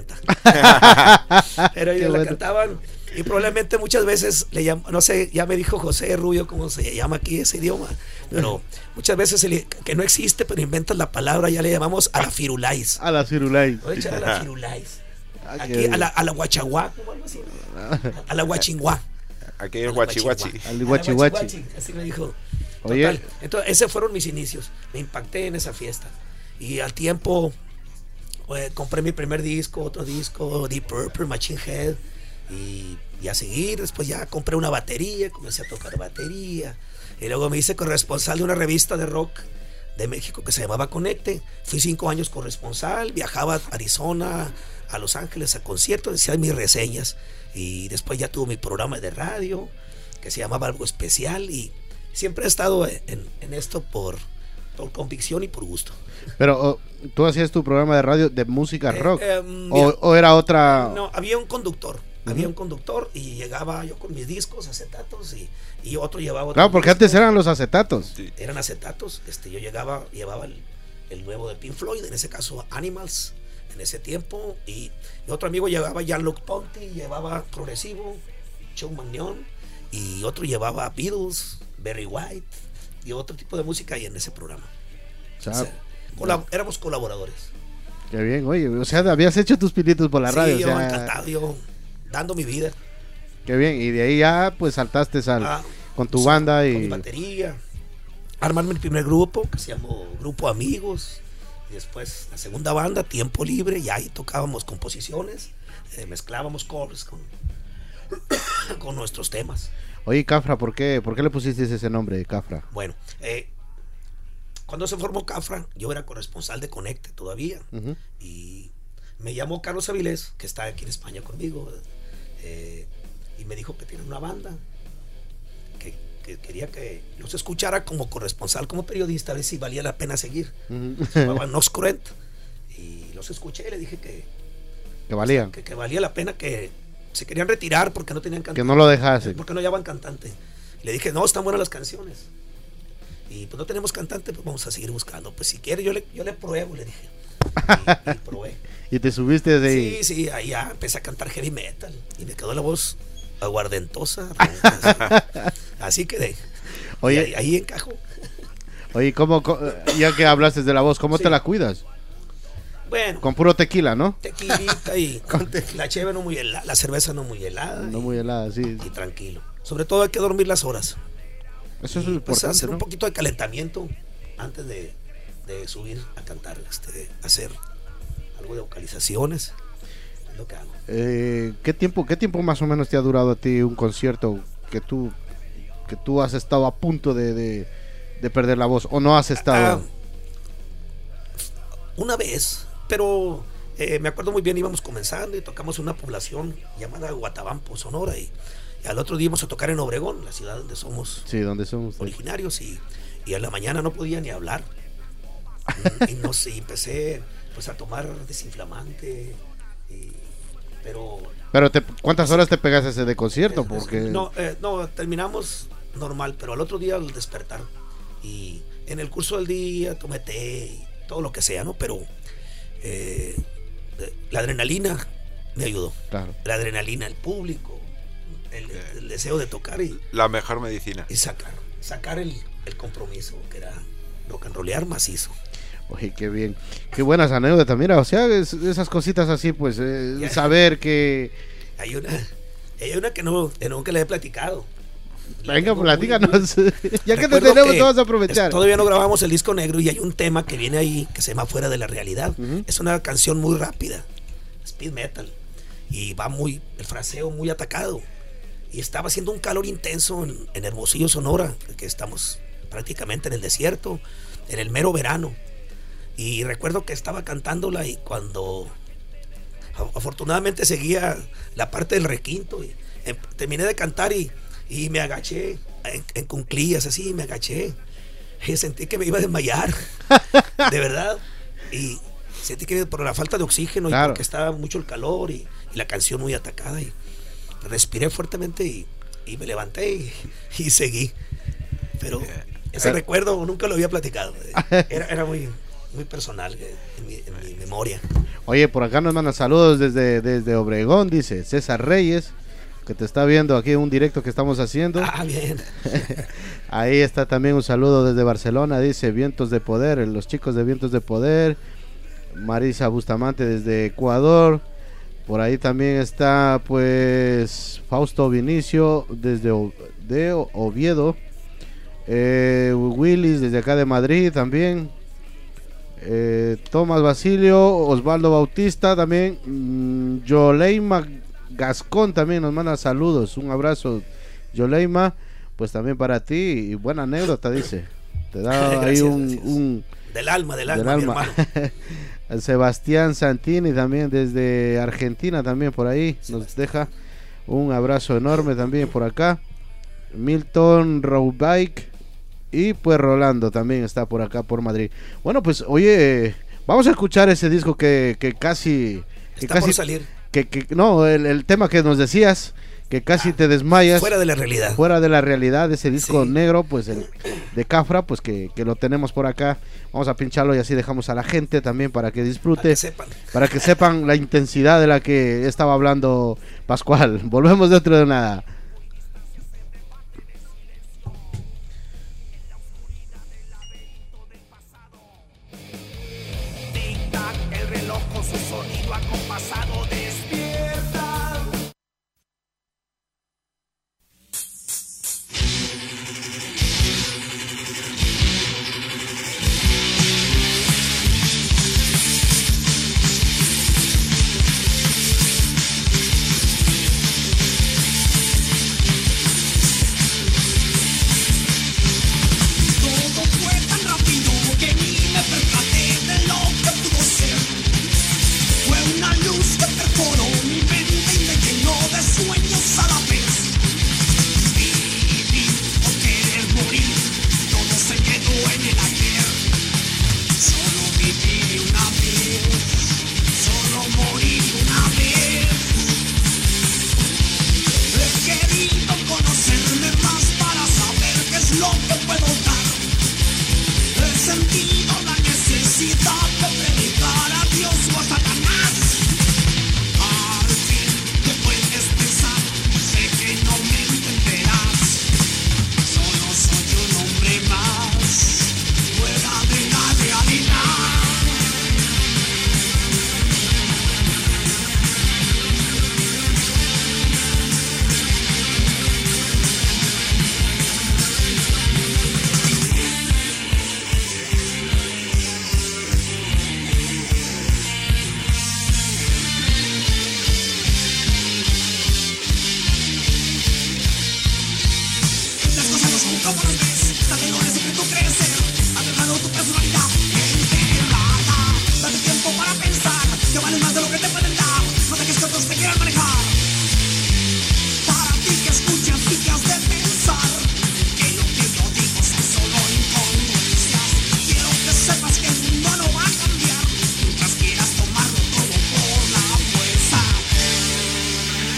S3: 1.80. Pero ellos la cantaban y probablemente muchas veces le llaman, no sé, ya me dijo José Rubio cómo se llama aquí ese idioma, pero muchas veces que no existe, pero inventan la palabra, ya le llamamos a la firulais.
S2: A la firulais.
S3: Voy a echar a la firulais. Aquí a la guachaguá, o algo así, a la guachinguá.
S6: Aquí el guachihuachi.
S2: Al guachihuachi.
S3: Así me dijo.
S2: Oye.
S3: Total. Entonces, esos fueron mis inicios. Me impacté en esa fiesta. Y al tiempo compré mi primer disco, otro disco, Deep Purple, Machine Head. Y a seguir, después ya compré una batería, comencé a tocar batería. Y luego me hice corresponsal de una revista de rock de México que se llamaba Conecte. Fui 5 años corresponsal, viajaba a Arizona, a Los Ángeles a conciertos, decía mis reseñas. Y después ya tuve mi programa de radio que se llamaba Algo Especial. Y siempre he estado en esto por convicción y por gusto.
S2: Pero tú hacías tu programa de radio de música rock o era otra.
S3: No, había un conductor. Había un conductor y llegaba yo con mis discos, acetatos y otro llevaba.
S2: Claro, porque antes eran los acetatos.
S3: Sí. Eran acetatos. Yo llevaba el nuevo de Pink Floyd, en ese caso Animals, en ese tiempo. Y otro amigo llevaba Jean-Luc Ponty, llevaba progresivo, Chuck Mannion, y otro llevaba Beatles, Barry White y otro tipo de música ahí en ese programa. O sea, éramos colaboradores.
S2: Qué bien, oye, o sea, habías hecho tus pinitos por la radio.
S3: Yo
S2: o sea,
S3: encantado, yo dando mi vida.
S2: Qué bien, y de ahí ya pues saltaste con tu banda y...
S3: Con mi batería, armarme el primer grupo que se llamó Grupo Amigos, y después la segunda banda, Tiempo Libre, y ahí tocábamos composiciones, mezclábamos covers con nuestros temas.
S2: Oye, Cafra, ¿por qué le pusiste ese nombre, Cafra?
S3: Bueno, cuando se formó Cafra, yo era corresponsal de Conecte todavía, y me llamó Carlos Avilés, que está aquí en España conmigo, y me dijo que tiene una banda, que quería que los escuchara como corresponsal, como periodista, a ver si valía la pena seguir. Se llamaba Nox Current, y los escuché y le dije que
S2: valía.
S3: Que valía la pena, que se querían retirar porque no tenían cantante.
S2: Que no lo dejasen.
S3: Porque no llevaban cantante. Le dije, no, están buenas las canciones. Y pues no tenemos cantante, pues vamos a seguir buscando. Pues si quiere, yo le pruebo, le dije. Y probé.
S2: ¿Y te subiste de ahí?
S3: Sí, ahí ya empecé a cantar heavy metal. Y me quedó la voz aguardentosa. Así quedé.
S2: Oye,
S3: ahí encajo.
S2: Oye, ya que hablaste de la voz, ¿cómo te la cuidas?
S3: Bueno.
S2: Con puro tequila, ¿no?
S3: Tequilita y la cheve no muy helada, la cerveza no muy helada.
S2: No muy helada, sí.
S3: Y tranquilo. Sobre todo hay que dormir las horas.
S2: Eso es importante,
S3: pues hacer, ¿no?, un poquito de calentamiento antes de subir a cantar, hacer algo de vocalizaciones. Es lo que hago.
S2: ¿Qué tiempo más o menos te ha durado a ti un concierto que tú has estado a punto de perder la voz o no has estado?
S3: Una vez, pero me acuerdo muy bien, íbamos comenzando y tocamos en una población llamada Guatabampo, Sonora, y al otro día íbamos a tocar en Obregón, la ciudad donde somos, originarios, y a la mañana no podía ni hablar. Y no sé, empecé pues a tomar desinflamante, pero
S2: Pero ¿cuántas horas te pegas ese de concierto? Porque
S3: No, terminamos normal, pero al otro día al despertar. Y en el curso del día tomé té y todo lo que sea, ¿no? Pero la adrenalina me ayudó.
S2: Claro.
S3: La adrenalina, el público, el deseo de tocar y
S6: La mejor medicina.
S3: sacar el compromiso, que era rock and rollear macizo.
S2: Oye, qué bien, qué buenas anécdotas, mira, o sea, esas cositas así, pues, saber que...
S3: Hay una que nunca le he platicado.
S2: Venga,
S3: Muy,
S2: platícanos, ya que te
S3: Recuerdo
S2: tenemos,
S3: que
S2: te vas a aprovechar.
S3: Todavía no grabamos el disco negro y hay un tema que viene ahí que se llama Fuera de la Realidad. Es una canción muy rápida, speed metal, y va el fraseo muy atacado. Y estaba haciendo un calor intenso en Hermosillo, Sonora, que estamos prácticamente en el desierto, en el mero verano. Y recuerdo que estaba cantándola y cuando afortunadamente seguía la parte del requinto y terminé de cantar y me agaché en cunclillas así, me agaché y sentí que me iba a desmayar de verdad, y sentí que por la falta de oxígeno,
S2: claro,
S3: y porque estaba mucho el calor y la canción muy atacada, y respiré fuertemente y me levanté y seguí, pero ese recuerdo nunca lo había platicado, era muy personal en mi memoria.
S2: Oye, por acá nos mandan saludos desde Obregón, dice César Reyes, que te está viendo aquí en un directo que estamos haciendo.
S3: Bien.
S2: Ahí está también un saludo desde Barcelona, dice Vientos de Poder, los chicos de Vientos de Poder. Marisa Bustamante desde Ecuador. Por ahí también está pues Fausto Vinicio desde de Oviedo. Willis desde acá de Madrid también. Tomás Basilio, Osvaldo Bautista también. Yoleima Gascón también nos manda saludos. Un abrazo, Yoleima. Pues también para ti. Y buena anécdota, dice. Te da ahí un
S3: del alma, mi hermano.
S2: Sebastián Santini también desde Argentina también por ahí. Nos deja un abrazo enorme también por acá. Milton Roubike. Y pues Rolando también está por acá por Madrid. Bueno, pues oye, vamos a escuchar ese disco que casi...
S3: Está por salir.
S2: No, el tema que nos decías, que casi te desmayas.
S3: Fuera de la realidad.
S2: Fuera de la realidad, ese disco
S3: Sí.
S2: negro, pues el de Cafra, pues que lo tenemos por acá. Vamos a pincharlo y así dejamos a la gente también para que disfrute. Para que sepan la intensidad de la que estaba hablando Pascual. Volvemos dentro de nada.
S5: El reloj con su sonido acompasado despierta. Todo fue tan rápido que ni me percaté de lo que pudo ser. Fue una luz que perforó mi mente y me llenó de sueños a la vez. Vivir o querer morir, todo se quedó en el ayer. Solo viví una vez, solo morí una vez. He querido conocerme más para saber qué es lo que puedo dar. He sentido la necesidad de predicar a Dios o a Satanás. Al fin te puedes pensar, sé que no me entenderás. Solo soy un hombre más, fuera de la realidad. Las cosas no son como las ves, date lo que tú crees ser. Has dejado tu personalidad enterrada. Date tiempo para pensar, que vale más de lo que te pueden dar. No dejes que otros te quieran manejar. Para ti que escuchas y que has de pensar que lo que yo digo son solo incongruencias. Quiero que sepas que el mundo no va a cambiar mientras quieras tomarlo todo por la fuerza.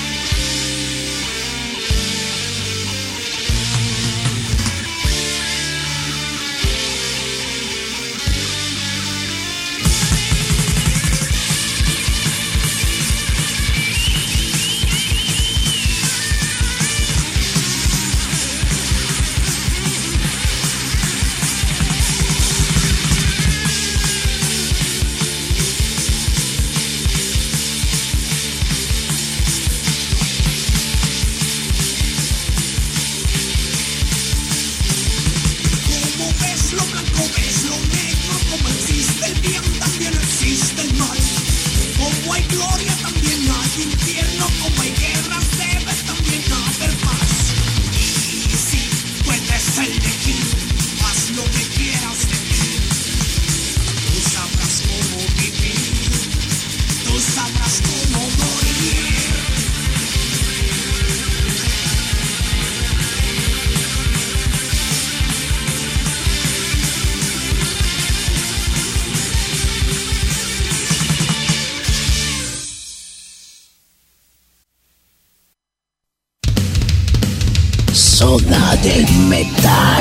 S5: no ves lo negro, como existe el bien, también existe el mal. Como hay gloria, también hay infierno, como hay guerras, debe también haber paz. Y si puedes elegir, haz lo que quieras de mí. Tú sabrás cómo vivir, tú sabrás cómo morir.
S1: Zona del Metal.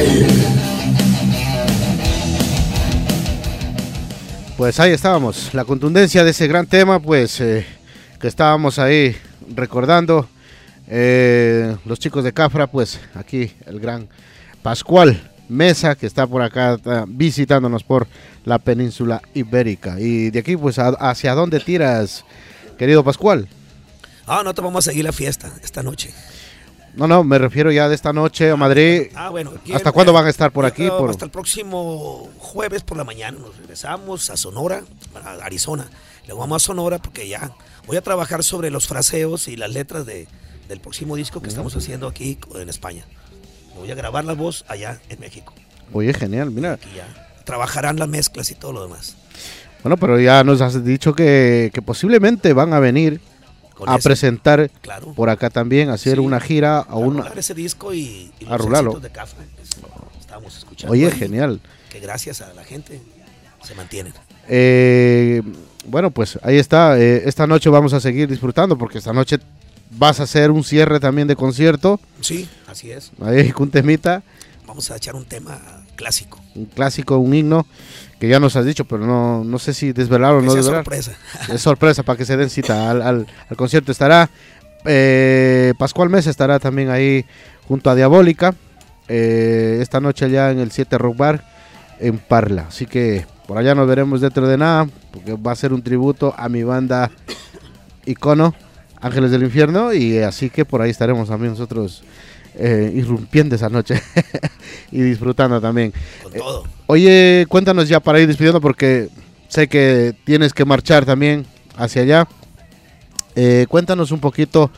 S2: Pues ahí estábamos, la contundencia de ese gran tema, pues que estábamos ahí recordando. Los chicos de Cafra, pues aquí el gran Pascual Mesa, que está por acá visitándonos por la península ibérica. Y de aquí, pues, ¿hacia dónde tiras, querido Pascual?
S3: No te vamos a seguir la fiesta esta noche.
S2: No, me refiero ya de esta noche a Madrid.
S3: Bueno.
S2: ¿Hasta cuándo van a estar por aquí?
S3: Hasta el próximo jueves por la mañana. Nos regresamos a Sonora, a Arizona. Luego vamos a Sonora porque ya voy a trabajar sobre los fraseos y las letras del próximo disco que estamos haciendo aquí en España. Voy a grabar la voz allá en México.
S2: Oye, genial, mira.
S3: Aquí ya trabajarán las mezclas y todo lo demás.
S2: Bueno, pero ya nos has dicho que posiblemente van a venir a presentar por acá también, hacer una gira a
S3: rular ese disco y
S2: a rularlo
S3: de Cafra, estábamos escuchando.
S2: Oye, genial.
S3: Que gracias a la gente se mantienen.
S2: Bueno, pues ahí está. Esta noche vamos a seguir disfrutando porque esta noche vas a hacer un cierre también de concierto.
S3: Sí, así es.
S2: Ahí con temita.
S3: Vamos a echar un tema clásico.
S2: Un clásico, un himno que ya nos has dicho, pero no sé si desvelar o no desvelar.
S3: Sorpresa.
S2: Es sorpresa para que se den cita al concierto. Estará Pascual Mesa, estará también ahí junto a Diabólica esta noche ya en el 7 Rock Bar en Parla. Así que por allá nos veremos dentro de nada, porque va a ser un tributo a mi banda icono, Ángeles del Infierno, y así que por ahí estaremos también nosotros irrumpiendo esa noche y disfrutando también.
S3: Con todo.
S2: Oye, cuéntanos ya para ir despidiendo porque sé que tienes que marchar también hacia allá. Cuéntanos un poquito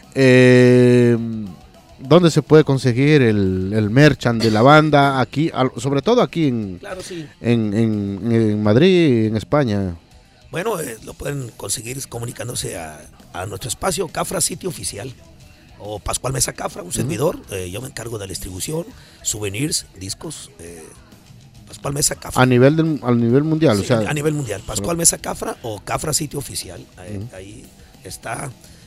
S2: dónde se puede conseguir el merchant de la banda aquí, sobre todo aquí en Madrid, en España.
S3: Bueno, lo pueden conseguir comunicándose a nuestro espacio Cafra Sitio Oficial o Pascual Mesa Cafra, un servidor. Yo me encargo de la distribución, souvenirs, discos. Pascual Mesa Cafra.
S2: A nivel mundial,
S3: sí,
S2: o sea.
S3: A nivel mundial. Pascual Mesa Cafra o Cafra Sitio Oficial. Ahí está.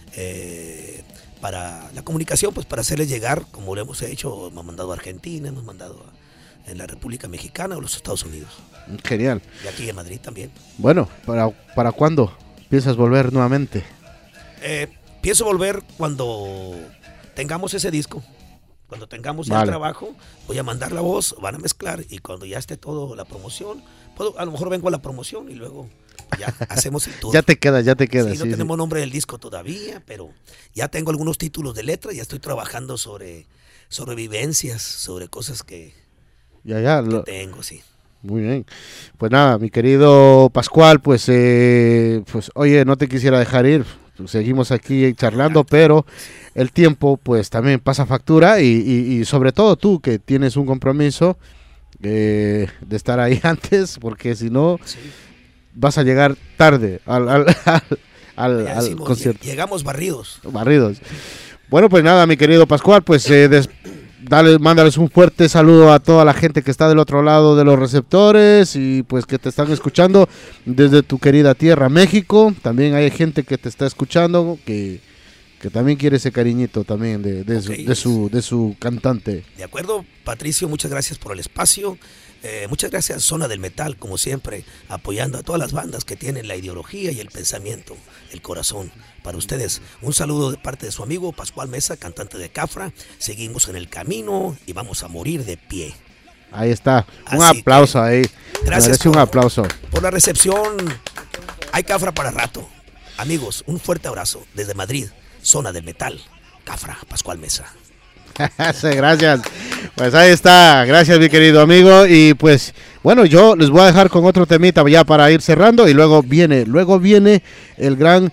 S3: Para la comunicación, pues para hacerles llegar, como lo hemos hecho, hemos mandado a Argentina, hemos mandado en la República Mexicana o los Estados Unidos.
S2: Genial.
S3: Y aquí en Madrid también.
S2: Bueno, ¿para cuándo piensas volver nuevamente?
S3: Pienso volver cuando tengamos ese disco. Cuando tengamos el trabajo, voy a mandar la voz, van a mezclar y cuando ya esté todo la promoción, a lo mejor vengo a la promoción y luego ya hacemos el tour.
S2: ya te queda.
S3: Sí, no tenemos nombre del disco todavía, pero ya tengo algunos títulos de letra, ya estoy trabajando sobre vivencias, sobre cosas que tengo, sí.
S2: Muy bien. Pues nada, mi querido Pascual, pues oye, no te quisiera dejar ir. Seguimos aquí charlando, pero el tiempo pues también pasa factura y sobre todo tú que tienes un compromiso de estar ahí antes, porque si no vas a llegar tarde al concierto.
S3: Llegamos barridos.
S2: Bueno, pues nada, mi querido Pascual, pues mándales un fuerte saludo a toda la gente que está del otro lado de los receptores y pues que te están escuchando desde tu querida tierra, México. También hay gente que te está escuchando que también quiere ese cariñito también de su cantante.
S3: De acuerdo, Patricio, muchas gracias por el espacio. Muchas gracias, Zona del Metal, como siempre, apoyando a todas las bandas que tienen la ideología y el pensamiento, el corazón. Para ustedes, un saludo de parte de su amigo Pascual Mesa, cantante de Cafra. Seguimos en el camino y vamos a morir de pie.
S2: Ahí está, un aplauso ahí.
S3: Gracias
S2: un aplauso
S3: por la recepción. Hay Cafra para rato. Amigos, un fuerte abrazo desde Madrid, Zona del Metal, Cafra, Pascual Mesa.
S2: Gracias. Pues ahí está, gracias mi querido amigo. Y pues bueno, yo les voy a dejar con otro temita ya para ir cerrando. Y luego viene el gran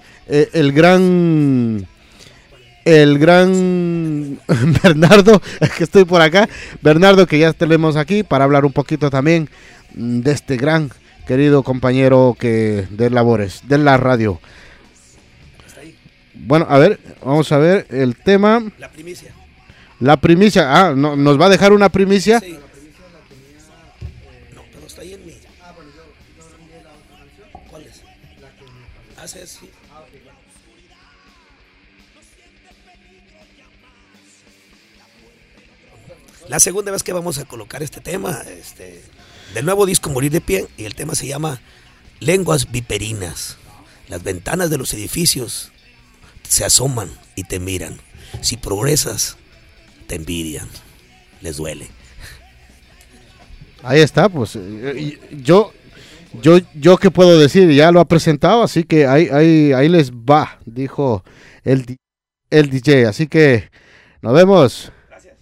S2: Bernardo, que estoy por acá. Bernardo, que ya tenemos aquí para hablar un poquito también de este gran querido compañero que de labores, de la radio. Bueno, a ver, vamos a ver el tema. La primicia, nos va a dejar una primicia.
S3: Sí. No, pero está ahí en mí. ¿Cuál es? Sí. La segunda vez que vamos a colocar este tema, del nuevo disco Morir de Pie, y el tema se llama Lenguas Viperinas. Las ventanas de los edificios se asoman y te miran. Si progresas, te envidian, les duele.
S2: Ahí está, pues yo qué puedo decir, ya lo ha presentado, así que ahí les va, dijo el DJ, así que nos vemos.
S3: Gracias.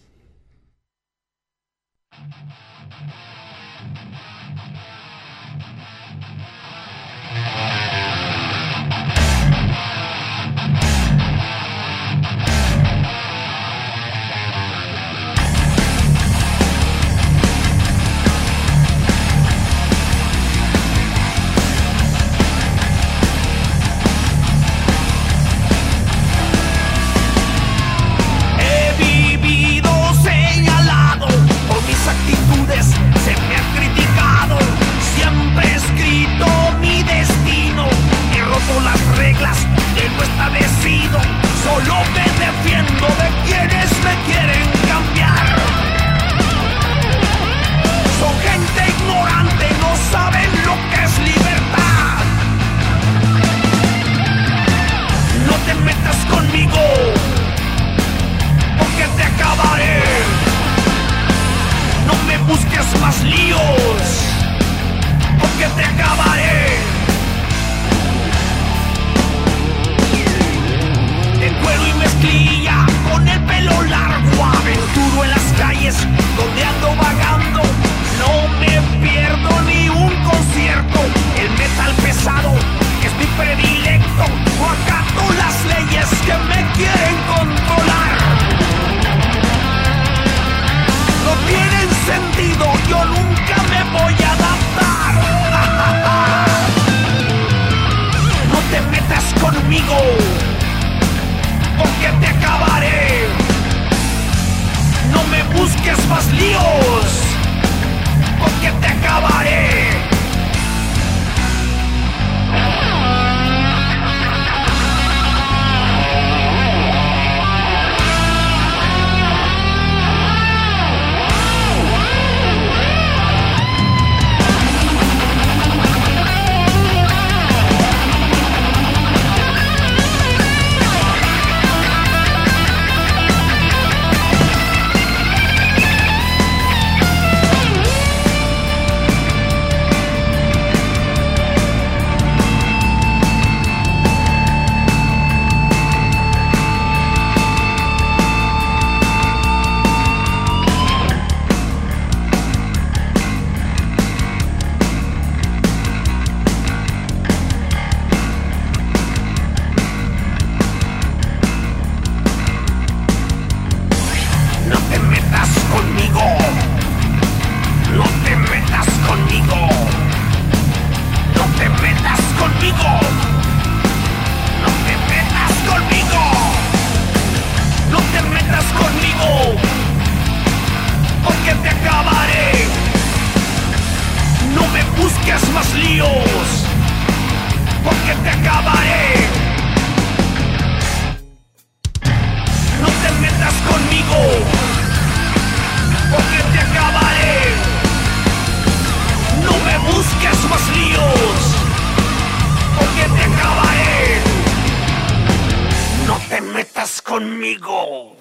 S3: conmigo.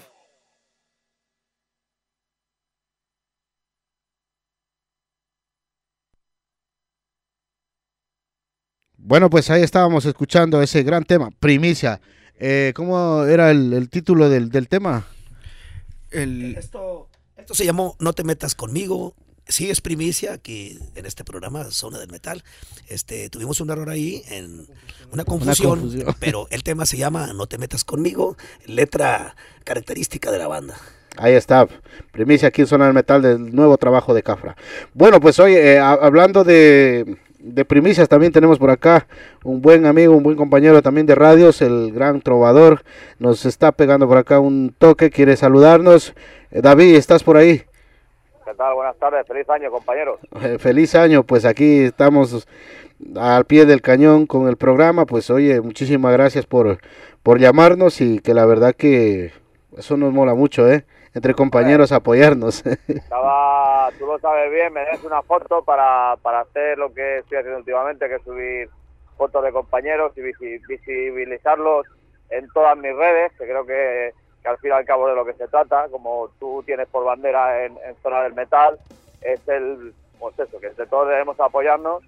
S2: Bueno, pues ahí estábamos escuchando ese gran tema, Primicia. ¿Cómo era el título del tema?
S3: Esto Esto se llamó No te metas conmigo. Sí, es primicia aquí en este programa Zona del Metal. Tuvimos un error ahí, en una confusión, pero el tema se llama No te metas conmigo, letra característica de la banda.
S2: Ahí está, primicia aquí en Zona del Metal del nuevo trabajo de Cafra. Bueno, pues hoy hablando de primicias, también tenemos por acá un buen amigo, un buen compañero también de radios, el gran Trovador. Nos está pegando por acá un toque, quiere saludarnos. David, ¿estás por ahí?
S7: ¿Qué tal? Buenas tardes, feliz año, compañeros.
S2: Feliz año, pues aquí estamos al pie del cañón con el programa. Pues oye, muchísimas gracias por llamarnos, y que la verdad que eso nos mola mucho, entre compañeros apoyarnos.
S7: Tú lo sabes bien, me das una foto para hacer lo que estoy haciendo últimamente, que es subir fotos de compañeros y visibilizarlos en todas mis redes, que creo que al fin y al cabo de lo que se trata, como tú tienes por bandera en Zona del Metal, es pues eso, que entre todos debemos apoyarnos.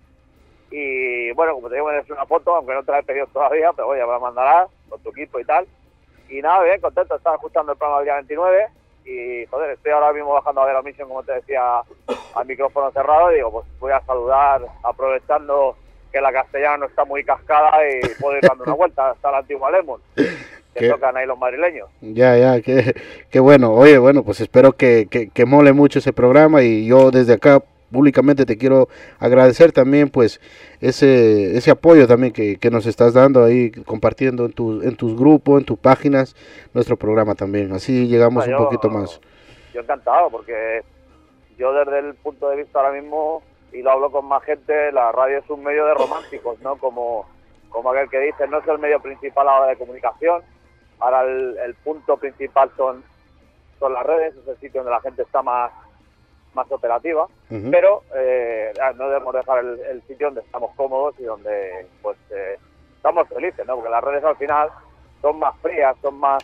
S7: Y bueno, como te digo, me das una foto, aunque no te la he pedido todavía, pero oye, me la mandarás con tu equipo y tal. Y nada, bien, contento, estaba escuchando el programa del día 29 y, joder, estoy ahora mismo bajando a ver la misión, como te decía, al micrófono cerrado, y digo, pues voy a saludar, aprovechando que la castellana no está muy cascada, y puedo ir dando una vuelta hasta la antigua Lemon, que tocan ahí los madrileños.
S2: Ya, qué bueno. Oye, bueno, pues espero que mole mucho ese programa, y yo desde acá públicamente te quiero agradecer también, pues, ese apoyo también que nos estás dando ahí, compartiendo en tus grupos, en tus páginas, nuestro programa también. Así llegamos un poquito más.
S7: Yo encantado, porque yo desde el punto de vista ahora mismo, y lo hablo con más gente, la radio es un medio de románticos, ¿no? Como aquel que dice, no es el medio principal a la hora de comunicación. Ahora el punto principal son las redes, es el sitio donde la gente está más operativa, pero no debemos dejar el sitio donde estamos cómodos y donde pues estamos felices, ¿no? Porque las redes al final son más frías, son más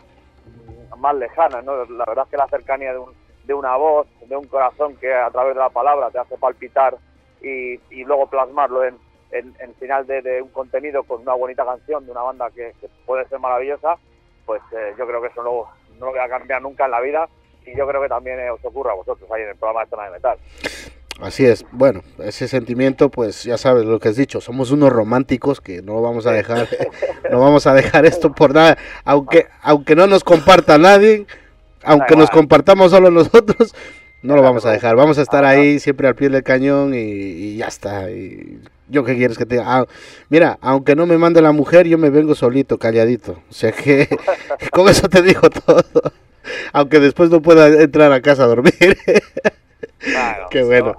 S7: lejanas, ¿no? La verdad es que la cercanía de una voz, de un corazón que a través de la palabra te hace palpitar, y luego plasmarlo en final de un contenido con una bonita canción de una banda que puede ser maravillosa, pues yo creo que eso no lo voy a cambiar nunca en la vida. Y yo creo que también os ocurre a vosotros ahí en el programa de Zona de Metal.
S2: Así es, bueno, ese sentimiento, pues ya sabes lo que has dicho, somos unos románticos que no vamos a dejar, no vamos a dejar esto por nada, aunque no nos comparta nadie, aunque nos compartamos solo nosotros, no lo vamos a dejar, vamos a estar ahí siempre al pie del cañón, y ya está. Y yo qué quieres que te diga, mira, aunque no me mande la mujer, yo me vengo solito, calladito, o sea que con eso te digo todo. Aunque después no pueda entrar a casa a dormir.
S7: Claro,
S2: qué bueno.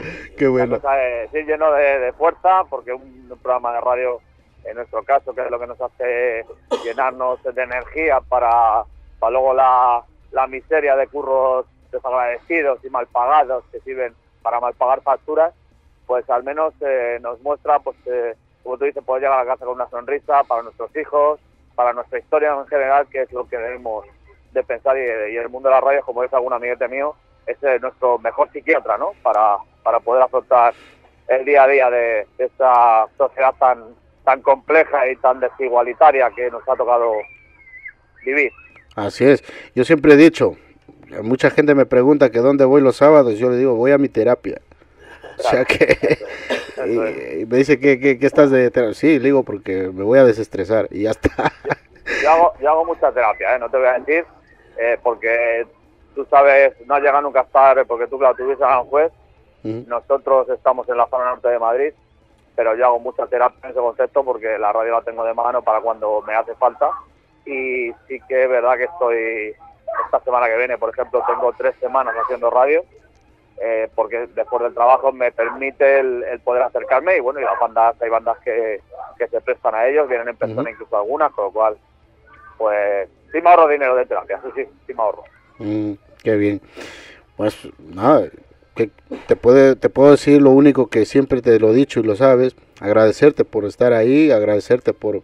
S7: Sí, lleno de fuerza, porque un programa de radio, en nuestro caso, que es lo que nos hace llenarnos de energía para luego la miseria de curros desagradecidos y mal pagados que sirven para mal pagar facturas, pues al menos nos muestra, pues como tú dices, poder llegar a casa con una sonrisa para nuestros hijos, para nuestra historia en general, que es lo que debemos de pensar, y el mundo de la radio, como dice algún amiguete mío, es nuestro mejor psiquiatra, ¿no? Para poder afrontar el día a día de esta sociedad tan compleja y tan desigualitaria que nos ha tocado vivir.
S2: Así es, yo siempre he dicho, mucha gente me pregunta que dónde voy los sábados, yo le digo, voy a mi terapia. O sea que y me dice que estás de terapia. Sí, le digo, porque me voy a desestresar y ya está.
S7: Yo hago mucha terapia, no te voy a decir, porque tú sabes, no has llegado nunca a estar, porque tú, claro, tú vives en Aranjuez, nosotros estamos en la zona norte de Madrid, pero yo hago mucha terapia en ese concepto, porque la radio la tengo de mano para cuando me hace falta, y sí que es verdad que estoy, esta semana que viene, por ejemplo, tengo 3 semanas haciendo radio, porque después del trabajo me permite el poder acercarme, y bueno, y hay bandas que se prestan a ellos, vienen en persona incluso algunas, con lo cual, pues sí me ahorro dinero de terapia, sí me ahorro.
S2: Qué bien. Pues nada, que te puedo decir lo único que siempre te lo he dicho y lo sabes, agradecerte por estar ahí, agradecerte por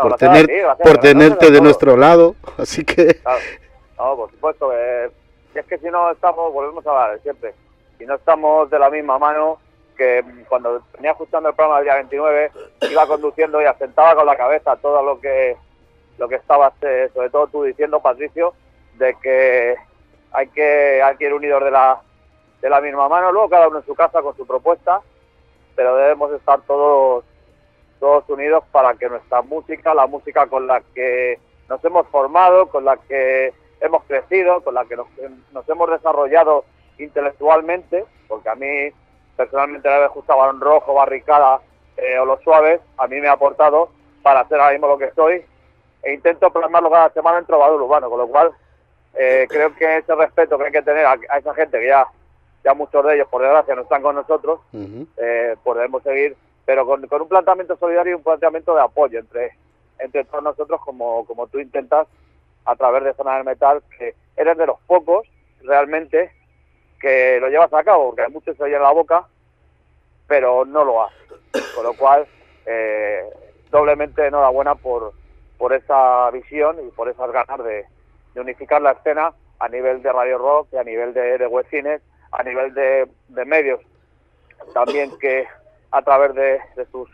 S2: tenerte de nuestro lado, así que...
S7: Claro. No, por supuesto, es que si no estamos, volvemos a hablar siempre, si no estamos de la misma mano, que cuando venía escuchando el programa del día 29, iba conduciendo y asentaba con la cabeza todo lo que estabas, sobre todo tú diciendo, Patricio, de que hay que ir unidos de la misma mano, luego cada uno en su casa con su propuesta, pero debemos estar todos unidos para que nuestra música, la música con la que nos hemos formado, con la que hemos crecido, con la que nos hemos desarrollado intelectualmente, porque a mí personalmente me gusta Barón Rojo, Barricada o Los Suaves, a mí me ha aportado para hacer ahora mismo lo que estoy, e intento plasmarlo cada semana en Trovador Urbano, con lo cual creo que ese respeto que hay que tener a esa gente que ya muchos de ellos, por desgracia, no están con nosotros, pues debemos seguir, pero con un planteamiento solidario y un planteamiento de apoyo entre todos nosotros, como tú intentas a través de Zona del Metal, que eres de los pocos realmente que lo llevas a cabo, porque hay muchos que se oyen la boca, pero no lo hacen. Con lo cual, doblemente enhorabuena por esa visión y por esas ganas de unificar la escena a nivel de Radio Rock y a nivel de webcines, a nivel de medios también, que a través de sus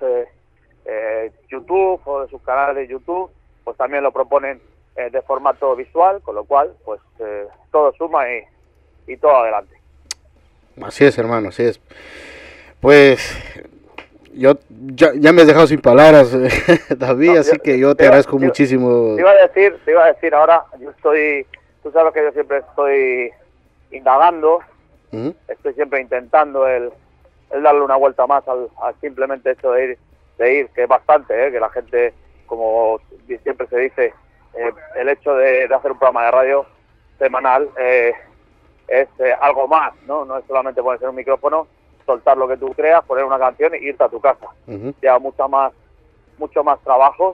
S7: YouTube o de sus canales de YouTube, pues también lo proponen de formato visual, con lo cual pues todo suma y todo adelante.
S2: Así es, hermano, así es. Pues yo ya me has dejado sin palabras, David, así que yo te agradezco muchísimo.
S7: Te iba a decir ahora, tú sabes que yo siempre estoy indagando, estoy siempre intentando el darle una vuelta más al simplemente hecho de ir, que es bastante, que la gente, como siempre se dice, el hecho de hacer un programa de radio semanal es algo más, ¿no? No es solamente ponerse un micrófono, soltar lo que tú creas, poner una canción y irte a tu casa. Lleva mucho más trabajo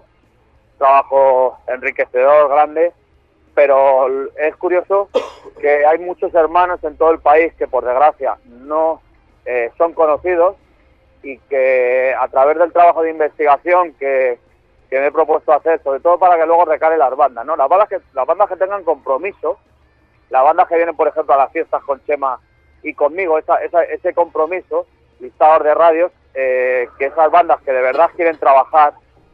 S7: enriquecedor, grande, pero es curioso que hay muchos hermanos en todo el país que por desgracia no son conocidos, y que a través del trabajo de investigación que me he propuesto hacer, sobre todo para que luego recale las bandas, ¿no? Las bandas que tengan compromiso, las bandas que vienen, por ejemplo, a las fiestas con Chema y conmigo, ese compromiso, listador de radios, que esas bandas que de verdad quieren trabajar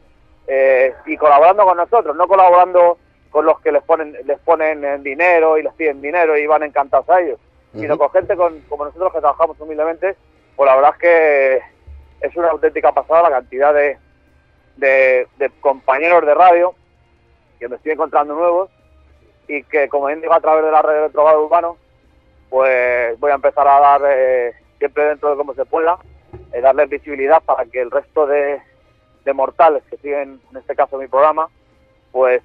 S7: y colaborando con nosotros, no colaborando con los que les ponen dinero y les piden dinero y van encantados a ellos, sino con gente como nosotros que trabajamos humildemente, pues la verdad es que es una auténtica pasada la cantidad de compañeros de radio que me estoy encontrando nuevos, y que, como bien digo, a través de la red de Trovador Urbano, pues voy a empezar a dar, siempre dentro de cómo se pueda, darles visibilidad para que el resto de mortales que siguen, en este caso, mi programa, pues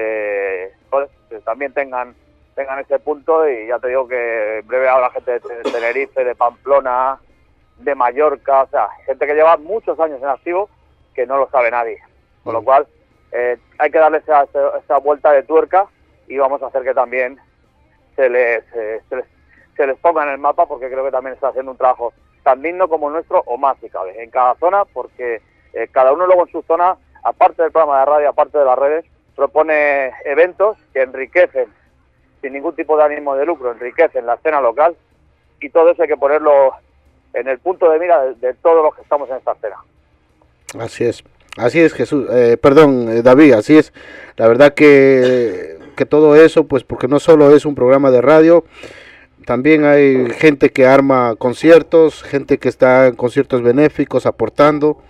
S7: también tengan ese punto. Y ya te digo que en breve habrá gente de Tenerife, de Pamplona, de Mallorca, o sea, gente que lleva muchos años en activo que no lo sabe nadie. Con lo cual, hay que darle esa vuelta de tuerca, y vamos a hacer que también se les ponga en el mapa, porque creo que también está haciendo un trabajo tan digno como el nuestro, o más si cabe, en cada zona, porque cada uno luego en su zona, aparte del programa de radio, aparte de las redes, propone eventos que enriquecen, sin ningún tipo de ánimo de lucro, enriquecen la escena local, y todo eso hay que ponerlo en el punto de mira de todos los que estamos en esta escena.
S2: Así es, Jesús, David, así es. La verdad que todo eso, pues porque no solo es un programa de radio, también hay gente que arma conciertos, gente que está en conciertos benéficos aportando,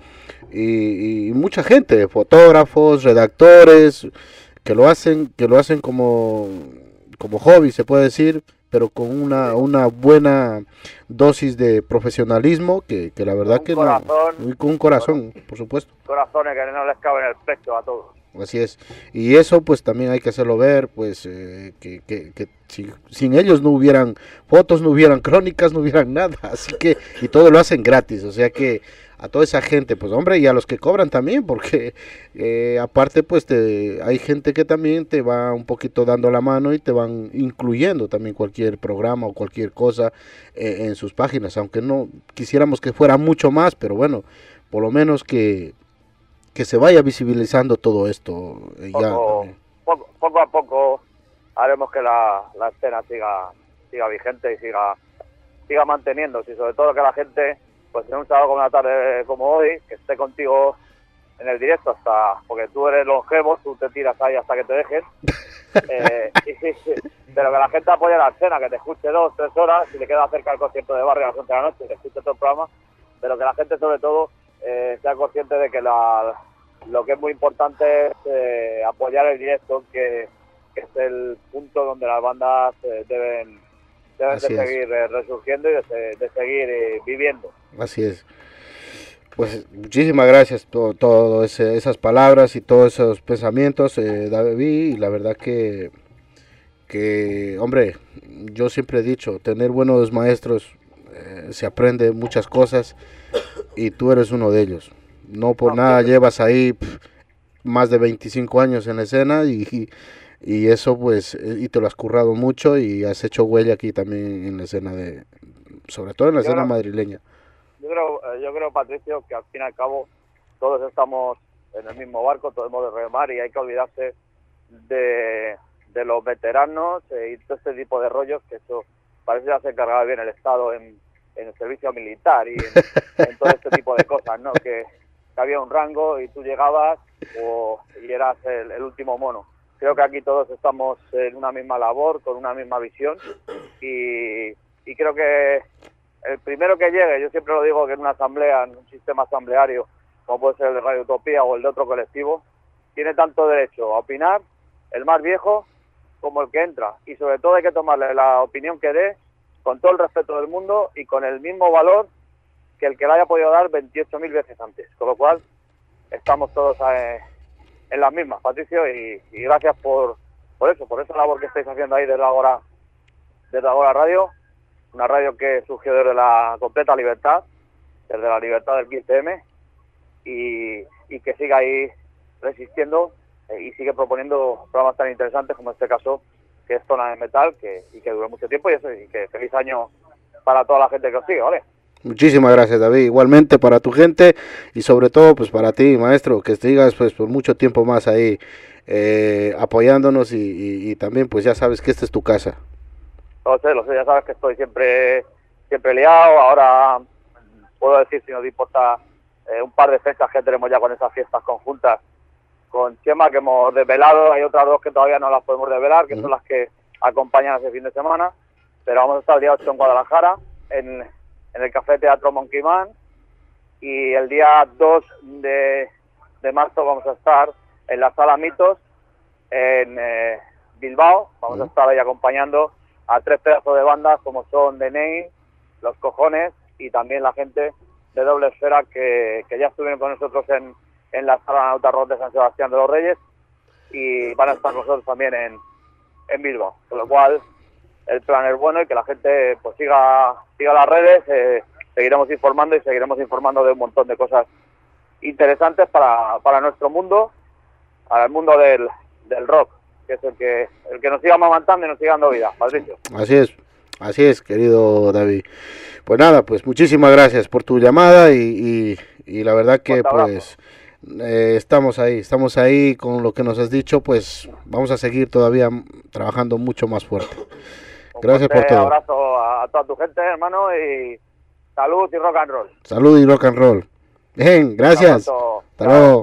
S2: y mucha gente, fotógrafos, redactores, que lo hacen como hobby, se puede decir, pero con una buena dosis de profesionalismo, que la verdad que no, y con un corazón, por supuesto.
S7: Corazones que no les caben en el pecho a todos.
S2: Así es, y eso pues también hay que hacerlo ver, pues que sin ellos no hubieran fotos, no hubieran crónicas, no hubieran nada, así que, y todo lo hacen gratis, o sea que a toda esa gente, pues hombre, y a los que cobran también, porque aparte pues hay gente que también te va un poquito dando la mano y te van incluyendo también cualquier programa o cualquier cosa en sus páginas, aunque no quisiéramos que fuera mucho más, pero bueno, por lo menos que se vaya visibilizando todo esto.
S7: Poco a poco haremos que la escena siga vigente y siga manteniéndose, y sobre todo que la gente, pues en un sábado como una tarde como hoy, que esté contigo en el directo, porque tú eres longevo, tú te tiras ahí hasta que te dejes, pero que la gente apoye la escena, que te escuche 2-3 horas, si le queda cerca el concierto de barrio a las 11 de la noche, te escuche todo el programa, pero que la gente sobre todo sea consciente de que lo que es muy importante es apoyar el directo, que es el punto donde las bandas deben de seguir resurgiendo y de seguir viviendo.
S2: Así es. Pues muchísimas gracias por todas esas palabras y todos esos pensamientos, David, y la verdad que hombre, yo siempre he dicho, tener buenos maestros, se aprende muchas cosas y tú eres uno de ellos. No por nada llevas ahí más de 25 años en la escena y eso pues, y te lo has currado mucho y has hecho huella aquí también en la escena sobre todo en la escena madrileña.
S7: Yo creo, Patricio, que al fin y al cabo todos estamos en el mismo barco, todos hemos de remar y hay que olvidarse de los veteranos y todo este tipo de rollos, que eso parece que ya se encargaba bien el Estado en el servicio militar y en todo este tipo de cosas, ¿no? Que había un rango y tú llegabas y eras el último mono. Creo que aquí todos estamos en una misma labor, con una misma visión y creo que el primero que llegue, yo siempre lo digo, que en una asamblea, en un sistema asambleario, como puede ser el de Radio Utopía o el de otro colectivo, tiene tanto derecho a opinar el más viejo como el que entra. Y sobre todo hay que tomarle la opinión que dé con todo el respeto del mundo y con el mismo valor que el que le haya podido dar 28.000 veces antes. Con lo cual, estamos todos en las mismas, Patricio, y gracias por esa labor que estáis haciendo ahí desde Agora Radio. Una radio que surgió desde la completa libertad, desde la libertad del 15M, y que siga ahí resistiendo y sigue proponiendo programas tan interesantes como en este caso, que es Zona de Metal, y que dure mucho tiempo, y que feliz año para toda la gente que os sigue, ¿vale?
S2: Muchísimas gracias, David, igualmente para tu gente y sobre todo pues para ti, maestro, que sigas pues por mucho tiempo más ahí apoyándonos y también pues ya sabes que esta es tu casa.
S7: Lo sé, ya sabes que estoy siempre liado. Ahora puedo decir, si no te importa, un par de fechas que tenemos ya con esas fiestas conjuntas con Chema, que hemos desvelado. Hay otras dos que todavía no las podemos desvelar, que son las que acompañan ese fin de semana, pero vamos a estar el día 8 en Guadalajara, en el Café Teatro Monkey Man, y el día 2 de marzo vamos a estar en la Sala Mitos en Bilbao. Vamos a estar ahí acompañando a 3 pedazos de bandas como son The Name, Los Cojones y también la gente de Doble Esfera que ya estuvieron con nosotros en la Sala Nauta Rock de San Sebastián de los Reyes y van a estar con nosotros también en Bilbao. Con lo cual el plan es bueno y que la gente pues siga las redes, seguiremos informando y seguiremos informando de un montón de cosas interesantes para nuestro mundo, para el mundo del rock, que es el que nos siga amamantando y nos siga dando vida, Patricio.
S2: Así es, querido David. Pues nada, pues muchísimas gracias por tu llamada y la verdad que pues estamos ahí con lo que nos has dicho, pues vamos a seguir todavía trabajando mucho más fuerte. Gracias por todo.
S7: Un abrazo a toda tu gente, hermano, y salud y rock and roll.
S2: Salud y rock and roll. Bien, gracias. Hasta luego.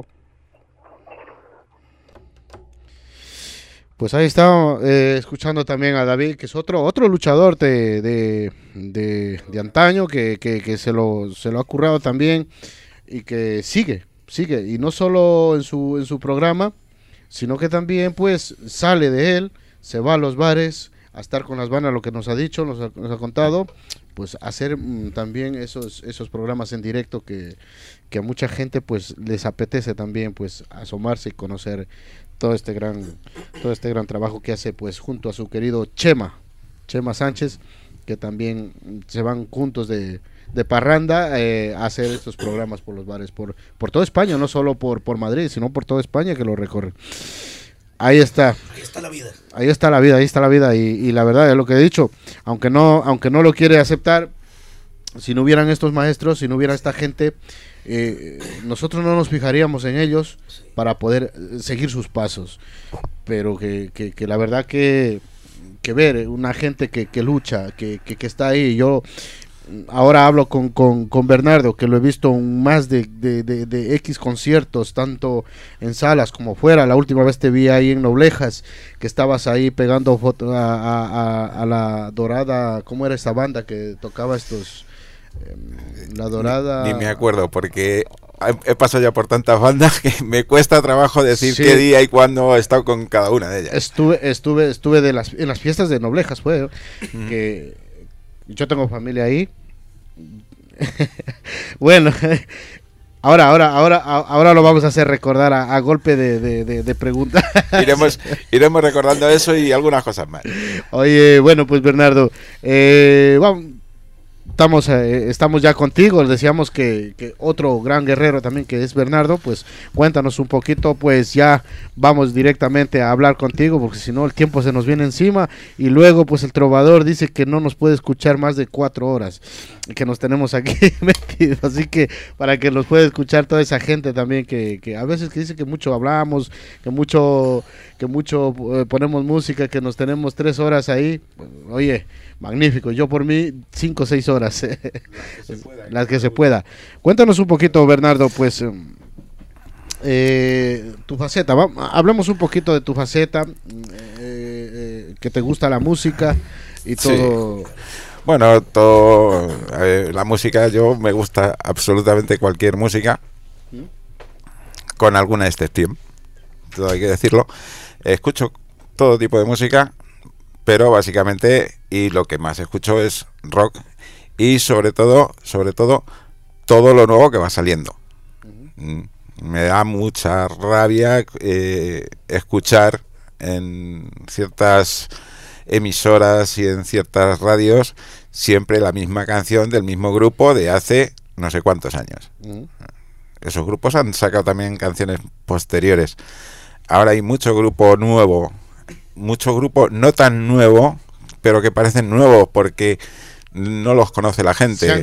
S2: Pues ahí está, escuchando también a David, que es otro luchador de antaño, que se lo ha currado también y que sigue, y no solo en su programa, sino que también pues sale de él, se va a los bares a estar con las bandas, lo que nos ha dicho, nos ha contado, pues hacer también esos programas en directo que a mucha gente pues les apetece también pues asomarse y conocer todo este gran trabajo que hace pues junto a su querido Chema Sánchez, que también se van juntos de parranda a hacer estos programas por los bares por toda España, no solo por Madrid, sino por toda España, que lo recorren. Ahí está la vida y la verdad es lo que he dicho, aunque no lo quiere aceptar, si no hubieran estos maestros, si no hubiera esta gente, nosotros no nos fijaríamos en ellos para poder seguir sus pasos, pero que la verdad que ver una gente que lucha, que está ahí, yo ahora hablo con Bernardo, que lo he visto en más de X conciertos, tanto en salas como fuera. La última vez te vi ahí en Noblejas, que estabas ahí pegando foto a la Dorada. ¿Cómo era esta banda que tocaba estos? La Dorada.
S6: Ni me acuerdo, porque he pasado ya por tantas bandas que me cuesta trabajo decir
S2: Sí.
S6: qué día y cuándo he estado con cada una de ellas.
S2: Estuve en las fiestas de Noblejas, fue que yo tengo familia ahí. Bueno, ahora lo vamos a hacer recordar a golpe de preguntas.
S6: Iremos recordando eso y algunas cosas más.
S2: Oye, bueno, pues Bernardo, vamos. Estamos ya contigo. Decíamos que otro gran guerrero también, que es Bernardo, pues cuéntanos un poquito, pues ya vamos directamente a hablar contigo, porque si no el tiempo se nos viene encima, y luego pues el trovador dice que no nos puede escuchar más de 4 horas, que nos tenemos aquí metidos, así que para que nos pueda escuchar toda esa gente también que a veces que dice que mucho hablamos, que mucho ponemos música, que nos tenemos 3 horas ahí. Oye, magnífico. Yo por mí 5 o 6 horas, las que se pueda. Cuéntanos un poquito, Bernardo, pues tu faceta. Hablemos un poquito de tu faceta, que te gusta la música y todo.
S6: Sí. Bueno, la música, yo me gusta absolutamente cualquier música, con alguna excepción, todo hay que decirlo. Escucho todo tipo de música, pero básicamente, y lo que más escucho es rock, y sobre todo todo lo nuevo que va saliendo. Me da mucha rabia escuchar en ciertas emisoras y en ciertas radios siempre la misma canción del mismo grupo de hace no sé cuántos años. Esos grupos han sacado también canciones posteriores. Ahora hay mucho grupo nuevo, mucho grupo no tan nuevo, pero que parecen nuevos porque no los conoce la gente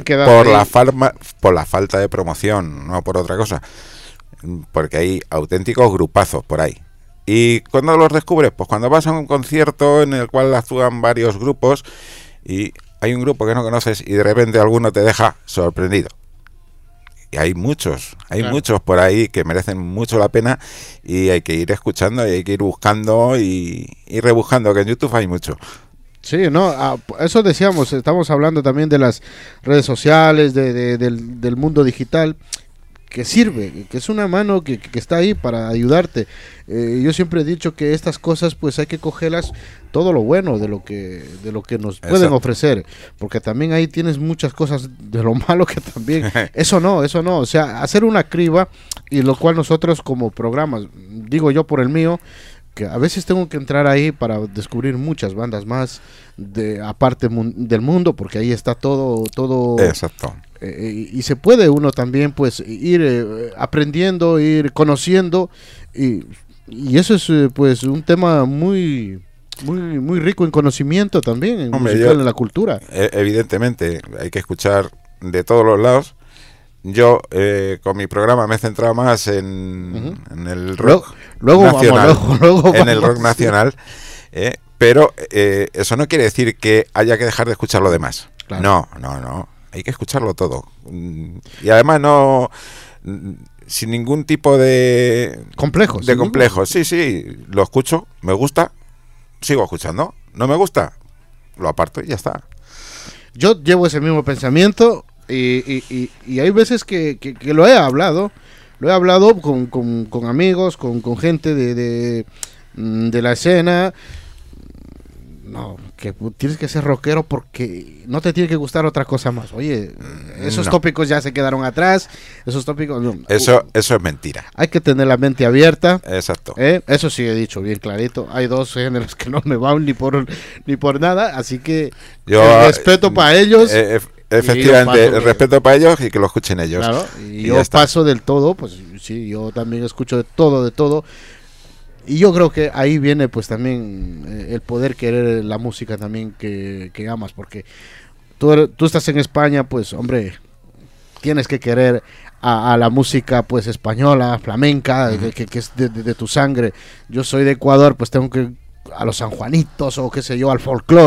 S6: por la falta de promoción, no por otra cosa, porque hay auténticos grupazos por ahí. Y cuando los descubres, pues cuando vas a un concierto en el cual actúan varios grupos y hay un grupo que no conoces y de repente alguno te deja sorprendido. Y hay muchos por ahí que merecen mucho la pena, y hay que ir escuchando y hay que ir buscando y rebuscando, que en YouTube hay mucho.
S2: Sí, no, eso decíamos, estamos hablando también de las redes sociales, del mundo digital, que sirve, que es una mano que está ahí para ayudarte. Yo siempre he dicho que estas cosas pues hay que cogerlas todo lo bueno de lo que nos pueden ofrecer, porque también ahí tienes muchas cosas de lo malo que también eso no, o sea, hacer una criba, y lo cual nosotros como programas, digo yo por el mío, que a veces tengo que entrar ahí para descubrir muchas bandas más aparte del mundo, porque ahí está todo.
S6: Exacto.
S2: Y se puede uno también pues ir aprendiendo, ir conociendo, y eso es pues un tema muy rico en conocimiento también, en la cultura.
S6: Evidentemente hay que escuchar de todos los lados. Yo con mi programa me he centrado más en el rock nacional, en el rock nacional, pero eso no quiere decir que haya que dejar de escuchar lo demás. Claro. No, hay que escucharlo todo, y además no sin ningún tipo de
S2: complejos.
S6: Sí, lo escucho, me gusta, sigo escuchando, no me gusta, lo aparto y ya está.
S2: Yo llevo ese mismo pensamiento. Y hay veces que lo he hablado con amigos, con gente de la escena. No, que tienes que ser rockero porque no te tiene que gustar otra cosa más. Oye, esos tópicos ya se quedaron atrás. Esos tópicos no.
S6: Eso es mentira.
S2: Hay que tener la mente abierta.
S6: Exacto.
S2: Eso sí he dicho bien clarito. Hay 2 géneros que no me van ni por nada, así que yo respeto para ellos.
S6: Efectivamente, el respeto para ellos y que lo escuchen ellos.
S2: Claro, y yo paso del todo, pues sí, yo también escucho de todo. Y yo creo que ahí viene pues también el poder querer la música también que amas, porque tú estás en España, pues hombre, tienes que querer a la música pues española, flamenca, que es de tu sangre. Yo soy de Ecuador, pues tengo que a los sanjuanitos o qué sé yo, al folclore.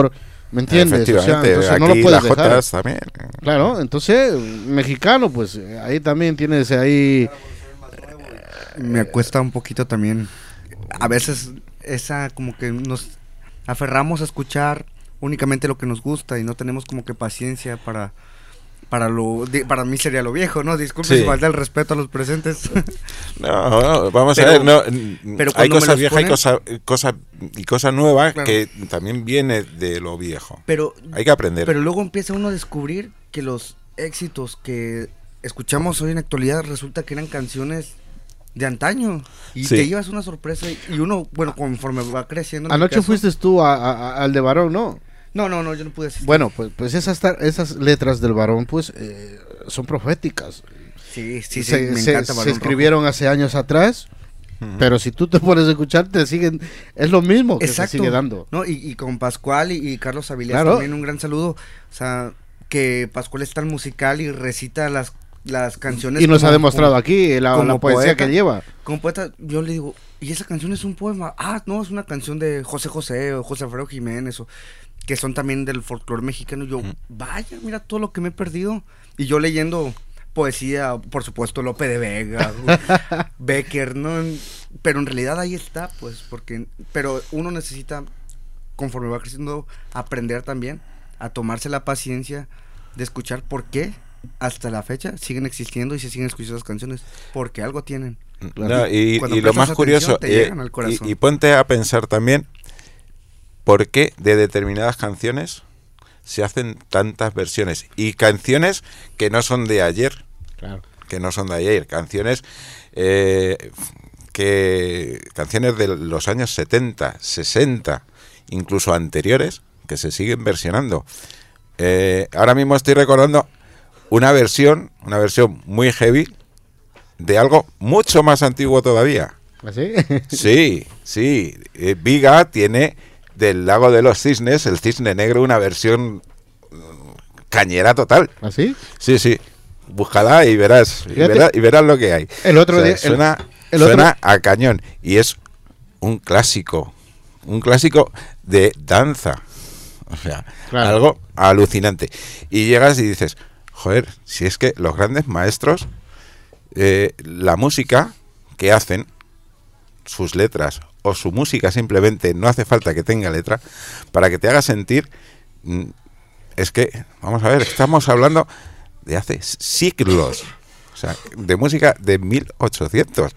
S2: ¿Me entiendes?
S6: Efectivamente,
S2: entonces no
S6: aquí
S2: lo puedes
S6: las
S2: dejar.
S6: jotas también.
S2: Claro, entonces, mexicano, pues ahí también tienes ahí...
S8: Me cuesta un poquito también. A veces esa como que nos aferramos a escuchar únicamente lo que nos gusta y no tenemos como que paciencia para mí sería lo viejo, ¿no? Disculpe
S6: Sí.
S8: si falta el respeto a los presentes.
S6: No, vamos
S8: Pero-
S6: a ver, no,
S8: pero
S6: hay
S8: cuando me
S6: cosas
S8: los
S6: viejas,
S8: ponen-
S6: y cosas nuevas
S8: Claro.
S6: que también viene de lo viejo.
S8: Pero
S6: Hay que aprender.
S8: Pero luego empieza uno a descubrir que los éxitos que escuchamos hoy en la actualidad resulta que eran canciones de antaño y
S6: Sí.
S8: te llevas una sorpresa y uno, bueno, conforme va creciendo. en mi
S2: Anoche
S8: caso-
S2: fuiste tú al de Varón, ¿no?
S8: No, yo no pude asistir.
S2: Bueno, pues esas letras del Varón, pues son proféticas.
S8: Sí, me
S2: se
S8: encanta Balón Rojo.
S2: escribieron hace años atrás, pero si tú te pones a escuchar, te siguen, es lo mismo que se
S8: Exacto.
S2: sigue dando.
S8: No, y con Pascual y Carlos Avilés
S2: Claro.
S8: también un gran saludo. O sea, que Pascual es tan musical y recita las canciones.
S2: Y nos
S8: como-
S2: ha demostrado
S8: como-
S2: aquí la
S8: como
S2: poesía
S8: poeta.
S2: que lleva.
S8: Como poeta, yo le digo, ¿y esa canción es un poema? Ah, no, es una canción de José José o José Alfredo Jiménez, o que son también del folclore mexicano. Y yo, vaya, mira todo lo que me he perdido. Y yo leyendo poesía, por supuesto, Lope de Vega, Becker, ¿no? Pero en realidad ahí está, pues, pero uno necesita, conforme va creciendo, aprender también a tomarse la paciencia de escuchar por qué hasta la fecha siguen existiendo y se siguen escuchando las canciones, porque algo tienen.
S6: No, y
S8: Cuando
S6: y lo
S8: prestas
S6: más curioso,
S8: atención, te llegan al corazón.
S6: y ponte a pensar también por qué de determinadas canciones se hacen tantas versiones. Y canciones que no son de ayer,
S2: Claro.
S6: canciones canciones de los años 70, 60, incluso anteriores, que se siguen versionando. Ahora mismo estoy recordando una versión muy heavy de algo mucho más antiguo todavía.
S2: ¿Así?
S6: Sí. Viga tiene del Lago de los Cisnes, el Cisne Negro, una versión cañera total.
S2: ¿Así?
S6: Sí. Búscala y verás,
S2: Fíjate.
S6: y verás lo que hay.
S2: El otro día-
S6: suena
S2: el
S6: suena a cañón y es un clásico de danza. O sea,
S2: Claro.
S6: algo alucinante. Y llegas y dices, joder, si es que los grandes maestros, la música que hacen, sus letras o su música simplemente, no hace falta que tenga letra, para que te haga sentir, es que, vamos a ver, estamos hablando de hace siglos, o sea, de música de 1800,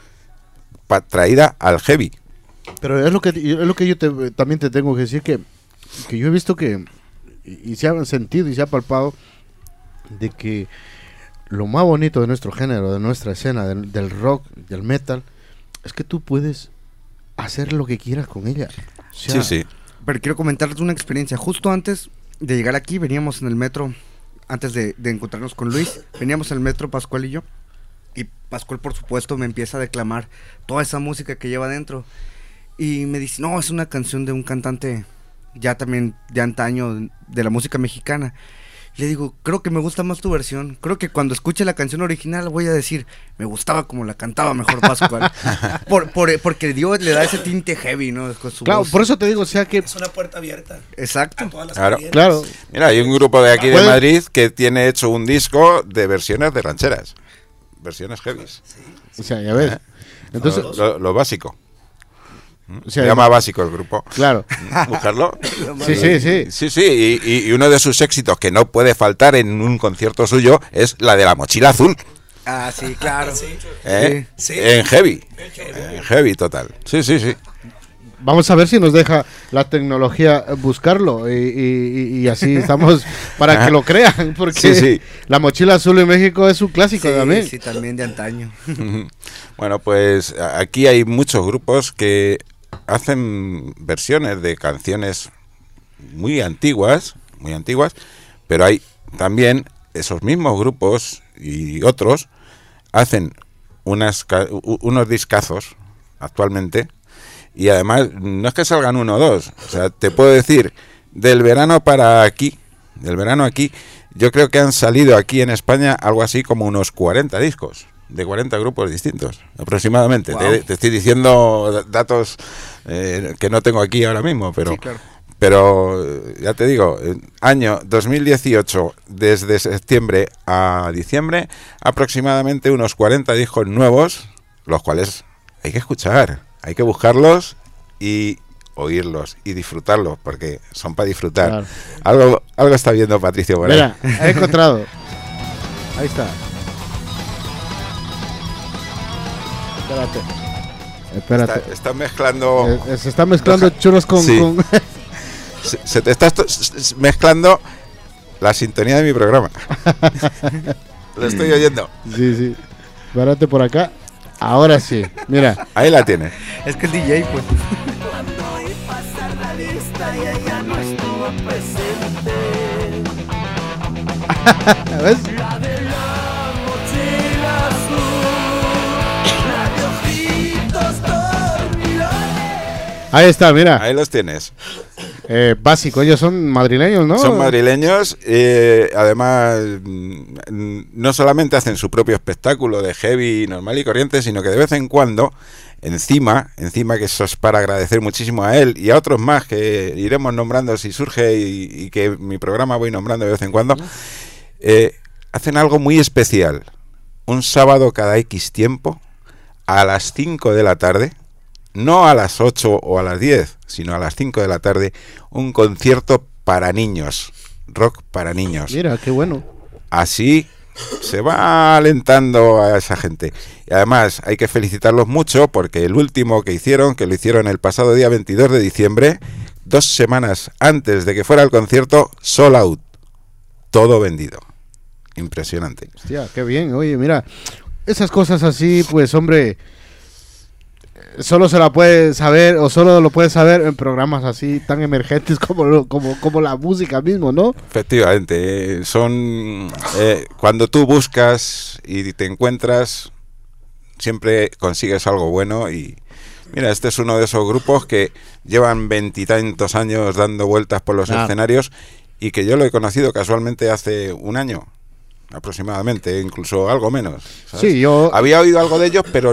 S6: traída al heavy.
S2: Pero es lo que yo también te tengo que decir, que yo he visto que, y se ha sentido y se ha palpado, de que lo más bonito de nuestro género, de nuestra escena, del rock, del metal, es que tú puedes hacer lo que quieras con ella. O sea,
S6: Sí.
S8: Pero quiero comentarte una experiencia. Justo antes de llegar aquí, veníamos en el metro, antes de encontrarnos con Luis, veníamos en el metro Pascual y yo. Y Pascual, por supuesto, me empieza a declamar toda esa música que lleva adentro. Y me dice, no, es una canción de un cantante ya también de antaño, de la música mexicana. Le digo, creo que me gusta más tu versión. Creo que cuando escuche la canción original voy a decir, me gustaba como la cantaba mejor Pascual. Porque Dios le da ese tinte heavy, ¿no? Con su
S2: claro,
S8: voz.
S2: por eso te digo, o sea que...
S3: Es una puerta abierta
S8: Exacto.
S3: a todas las
S6: Claro.
S3: corrientes.
S2: Claro,
S6: Mira, hay un grupo de aquí de
S2: ¿Puede?
S6: Madrid que tiene hecho un disco de versiones de rancheras, versiones heavy.
S2: o sea, ya ves. Entonces,
S6: Lo básico.
S2: o sea,
S6: Se llama Básico el grupo.
S2: claro.
S6: Buscarlo.
S2: Sí.
S6: Sí, y uno de sus éxitos que no puede faltar en un concierto suyo es la de la mochila azul.
S8: Ah, sí, claro.
S6: ¿eh?
S3: Sí.
S6: En heavy. En heavy total. Sí.
S2: Vamos a ver si nos deja la tecnología buscarlo y así estamos para que lo crean, porque
S6: Sí.
S2: la mochila azul en México es un clásico también.
S8: Sí, también de antaño.
S6: Bueno, pues aquí hay muchos grupos que hacen versiones de canciones muy antiguas, pero hay también esos mismos grupos y otros hacen unos discazos actualmente, y además no es que salgan uno o dos, o sea, te puedo decir, del verano aquí, yo creo que han salido aquí en España algo así como unos 40 discos, de 40 grupos distintos, aproximadamente.
S8: Wow.
S6: Te estoy diciendo datos que no tengo aquí ahora mismo, pero,
S8: Sí, claro.
S6: Pero ya te digo, año 2018, desde septiembre a diciembre, aproximadamente unos 40 discos nuevos, los cuales hay que escuchar, hay que buscarlos y oírlos y disfrutarlos, porque son para disfrutar. Claro. Algo está viendo Patricio por ahí.
S2: Mira, he encontrado. Ahí está. Espérate.
S6: Está mezclando...
S2: se está mezclando churros con...
S6: Sí.
S2: con
S6: se te está mezclando la sintonía de mi programa. Lo estoy oyendo.
S2: Sí. Espérate por acá. Ahora sí, mira.
S6: Ahí la tiene.
S8: Es que el DJ, pues.
S2: ¿Ves? Ahí está, mira.
S6: Ahí los tienes.
S2: Básico, ellos son madrileños, ¿no?
S6: Son madrileños, además no solamente hacen su propio espectáculo de heavy normal y corriente, sino que de vez en cuando, encima que eso es para agradecer muchísimo a él y a otros más que iremos nombrando si surge y que mi programa voy nombrando de vez en cuando, hacen algo muy especial. Un sábado cada X tiempo, a las 5 de la tarde, no a las 8 o a las 10, sino a las 5 de la tarde, un concierto para niños, rock para niños.
S2: Mira, qué bueno.
S6: Así se va alentando a esa gente. Y además hay que felicitarlos mucho porque el último que lo hicieron el pasado día 22 de diciembre, 2 semanas antes de que fuera el concierto, sold out, todo vendido. Impresionante.
S2: Hostia, qué bien. Oye, mira, esas cosas así, pues hombre, solo se la puede saber o solo lo puedes saber en programas así tan emergentes como la música mismo, ¿no?
S6: Efectivamente, son cuando tú buscas y te encuentras, siempre consigues algo bueno. Y mira, este es uno de esos grupos que llevan 20 y tantos años dando vueltas por los escenarios y que yo lo he conocido casualmente hace un año aproximadamente, incluso algo menos, ¿sabes? Sí, yo había oído algo de ellos, pero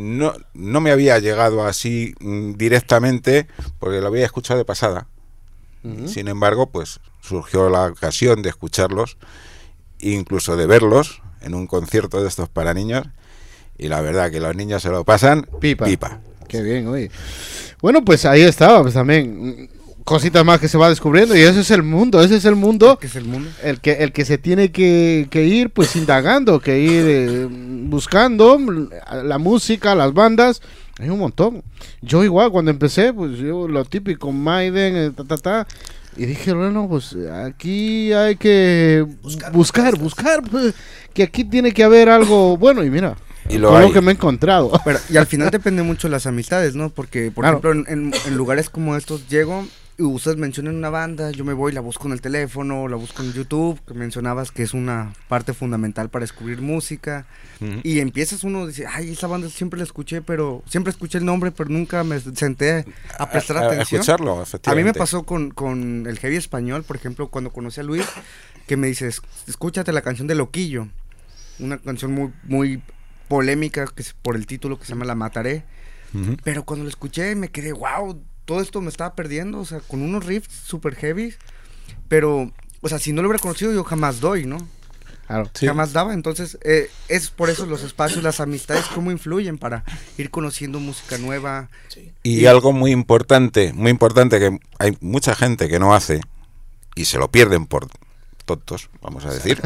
S6: no me había llegado así directamente, porque lo había escuchado de pasada. Sin embargo, pues surgió la ocasión de escucharlos, incluso de verlos en un concierto de estos para niños, y la verdad que los niños se lo pasan pipa.
S2: Qué bien, oye. Bueno, pues ahí estaba, pues también cositas más que se va descubriendo, y ese es el mundo, ¿Qué es el mundo? El que se tiene que ir pues indagando, que ir buscando la música, las bandas. Hay un montón. Yo igual cuando empecé, pues yo lo típico, Maiden, y dije, bueno, pues aquí hay que buscar, pues, que aquí tiene que haber algo bueno, y mira, y lo que me he encontrado.
S8: Pero, y al final depende mucho de las amistades, ¿no? Porque, por ejemplo, en lugares como estos llego y ustedes mencionan una banda, yo me voy, la busco en el teléfono, la busco en YouTube, que mencionabas que es una parte fundamental para descubrir música, y empiezas uno, dice, ay, esa banda siempre la escuché, pero siempre escuché el nombre, pero nunca me senté a prestar atención.
S6: A escucharlo, efectivamente.
S8: A mí me pasó con el heavy español, por ejemplo, cuando conocí a Luis, que me dices, escúchate la canción de Loquillo, una canción muy, muy polémica, que es por el título, que se llama La Mataré, pero cuando la escuché me quedé, wow, todo esto me estaba perdiendo, o sea, con unos riffs super heavy, pero, o sea, si no lo hubiera conocido yo jamás doy, ¿no? Claro, sí. Jamás daba, entonces es por eso los espacios, las amistades, cómo influyen para ir conociendo música nueva.
S6: Sí. Y algo muy importante que hay mucha gente que no hace y se lo pierden por tontos, vamos a decir.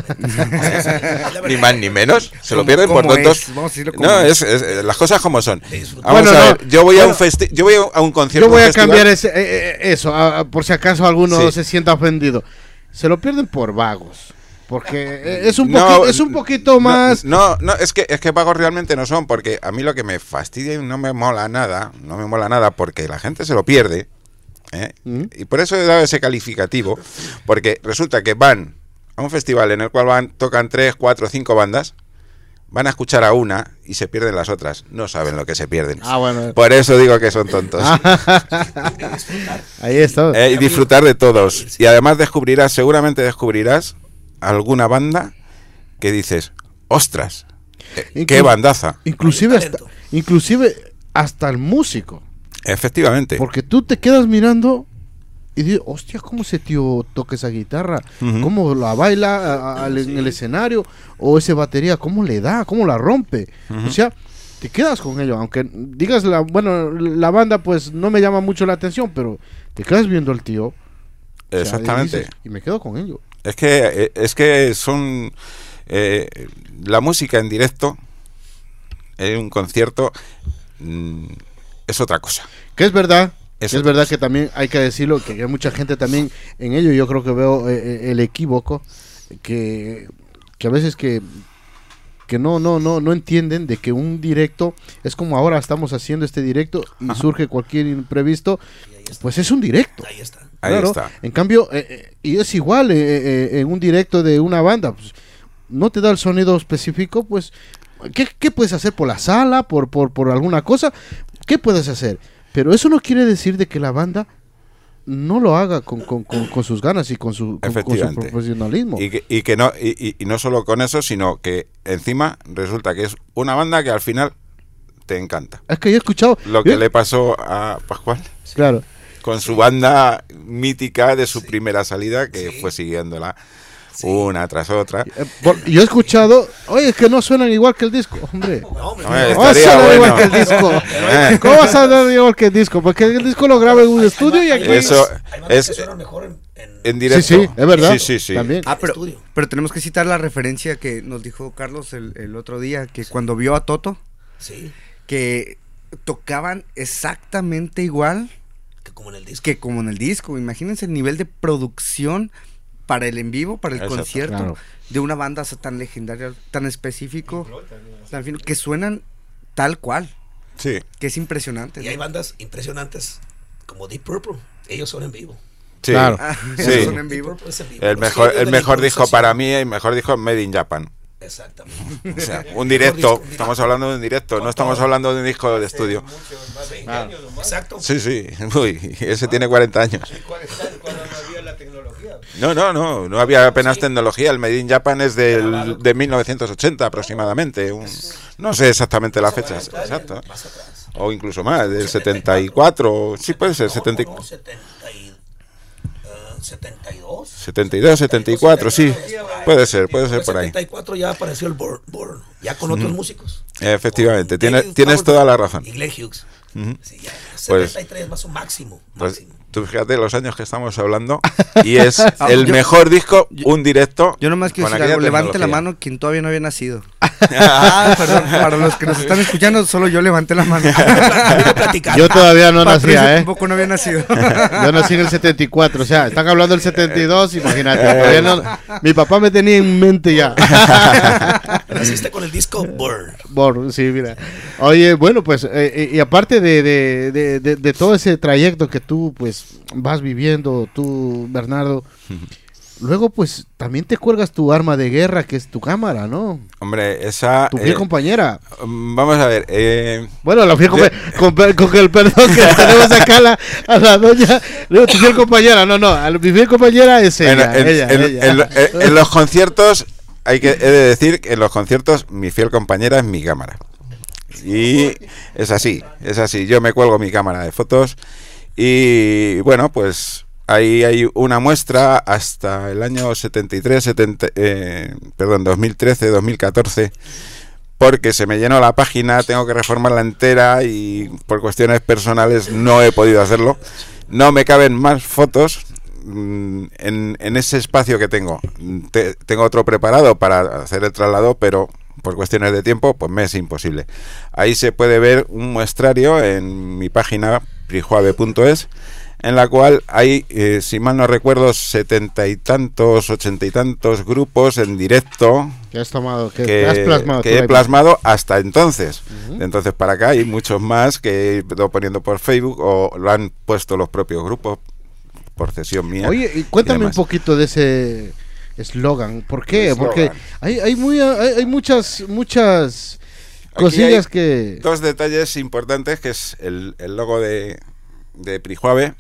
S6: Ni más ni menos, se lo pierden por tontos. No, es las cosas como son. Vamos a ver, yo voy a un concierto.
S2: Yo voy a cambiar eso, por si acaso alguno se sienta ofendido. Se lo pierden por vagos. Porque es un poquito más.
S6: No, es que vagos realmente no son, porque a mí lo que me fastidia y no me mola nada, porque la gente se lo pierde. Y por eso he dado ese calificativo, porque resulta que van a un festival en el cual tocan 3, 4, 5 bandas, van a escuchar a una y se pierden las otras, no saben lo que se pierden. Bueno. Por eso digo que son tontos.
S2: Ahí está.
S6: Y disfrutar de todos. Y además seguramente descubrirás alguna banda que dices, ostras, qué bandaza.
S2: Inclusive hasta el músico.
S6: Efectivamente.
S2: Porque tú te quedas mirando y digo, hostia, ¿cómo ese tío toca esa guitarra? ¿Cómo la baila en el escenario? O ese batería, ¿cómo le da? ¿Cómo la rompe? O sea, te quedas con ello, aunque digas, la banda pues no me llama mucho la atención, pero te quedas viendo al tío.
S6: Exactamente.
S2: Y dices, y me quedo con ello.
S6: Es que son... la música en directo, en un concierto, es otra cosa.
S2: Que es verdad.
S6: Es
S2: verdad que también hay que decirlo, que hay mucha gente también en ello. Yo creo que veo el equívoco, que a veces que no entienden de que un directo es como ahora estamos haciendo este directo y surge cualquier imprevisto, pues es un directo.
S3: Ahí está.
S6: Ahí
S2: Claro.
S6: está.
S2: En cambio, y es igual en un directo de una banda, pues, no te da el sonido específico, pues ¿qué puedes hacer por la sala, por alguna cosa? ¿Qué puedes hacer? Pero eso no quiere decir de que la banda no lo haga con sus ganas y con su profesionalismo.
S6: Y que no, y no solo con eso, sino que encima resulta que es una banda que al final te encanta.
S2: Es que yo he escuchado
S6: Lo que le pasó a Pascual.
S2: Claro.
S6: Con su banda mítica de su primera salida, que fue siguiéndola una tras otra.
S2: Yo he escuchado, oye, es que no suenan igual que el disco. Hombre, no
S6: Estaría
S2: suenan
S6: bueno.
S2: igual que el disco. ¿Cómo vas a sonar igual que el disco? Porque el disco lo graba en un estudio y aquí...
S6: Eso es
S3: suena mejor
S6: en directo.
S2: Sí, es verdad.
S6: Sí.
S2: También.
S8: Pero tenemos que citar la referencia que nos dijo Carlos el otro día, que cuando vio a Toto, que tocaban exactamente igual que como en el disco. Imagínense el nivel de producción para el en vivo, para el concierto de una banda tan legendaria, tan específico, tan fino, que suenan tal cual.
S6: Sí.
S8: Que es impresionante.
S3: Y hay bandas impresionantes como Deep Purple. Ellos son en vivo.
S6: Sí.
S2: Claro.
S6: Sí.
S8: Son en vivo.
S6: El mejor disco para mí, el mejor disco es Made in Japan.
S3: Exactamente.
S6: O sea, un directo, estamos hablando de un directo, no estamos hablando de un disco de estudio.
S3: Exacto.
S6: Sí. Uy, ese tiene 40 años.
S4: Cuando no había la tecnología.
S6: No había apenas tecnología. El Made in Japan es de 1980 aproximadamente. No sé exactamente las fechas. Exacto. O incluso más, del 74. Sí, puede ser, 74.
S3: 72.
S6: 72, 74, sí. Puede ser por ahí.
S3: 74 ya apareció el Born, ya con otros músicos.
S6: Efectivamente, tienes toda la razón.
S3: Y Glenn Hughes. Sí, ya,
S6: Pues,
S3: 73 más un máximo.
S6: Pues, tú fíjate los años que estamos hablando y es el mejor disco, un directo.
S8: Yo nomás quiero
S6: con
S8: decir
S6: aquella
S8: algo, levante la
S6: tecnología.
S8: mano quien todavía no había nacido. Perdón, para los que nos están escuchando, solo yo levanté la mano.
S2: Yo todavía no nacía,
S8: Tampoco no había nacido.
S2: Yo nací en el 74, o sea, están hablando del 72, imagínate. Todavía mi papá me tenía en mente ya.
S3: Naciste con el disco Born.
S2: Born, sí, mira. Oye, bueno, pues, y aparte de todo ese trayecto que tú, pues, vas viviendo, tú, Bernardo, luego, pues, también te cuelgas tu arma de guerra, que es tu cámara, ¿no?
S6: Hombre, esa...
S2: Tu fiel compañera.
S6: Vamos a ver.
S2: Bueno, la fiel compañera, con el perdón que tenemos acá a la doña, no, tu fiel compañera, mi fiel compañera es ella.
S6: En los conciertos, he de decir que en los conciertos mi fiel compañera es mi cámara. Y es así. Yo me cuelgo mi cámara de fotos y, bueno, pues... Ahí hay una muestra hasta el año 2013, 2014, porque se me llenó la página, tengo que reformarla entera y por cuestiones personales no he podido hacerlo. No me caben más fotos en ese espacio que tengo. Tengo otro preparado para hacer el traslado, pero por cuestiones de tiempo pues me es imposible. Ahí se puede ver un muestrario en mi página prijuave.es, en la cual hay, si mal no recuerdo, 70 y tantos, 80 y tantos grupos en directo
S2: que has tomado, que has plasmado.
S6: Que he plasmado hasta entonces. De entonces para acá hay muchos más que he ido poniendo por Facebook o lo han puesto los propios grupos por cesión mía.
S2: Oye, y cuéntame un poquito de ese eslogan. ¿Por qué? Porque hay muchas cosillas que...
S6: Dos detalles importantes, que es el logo de Prijuave.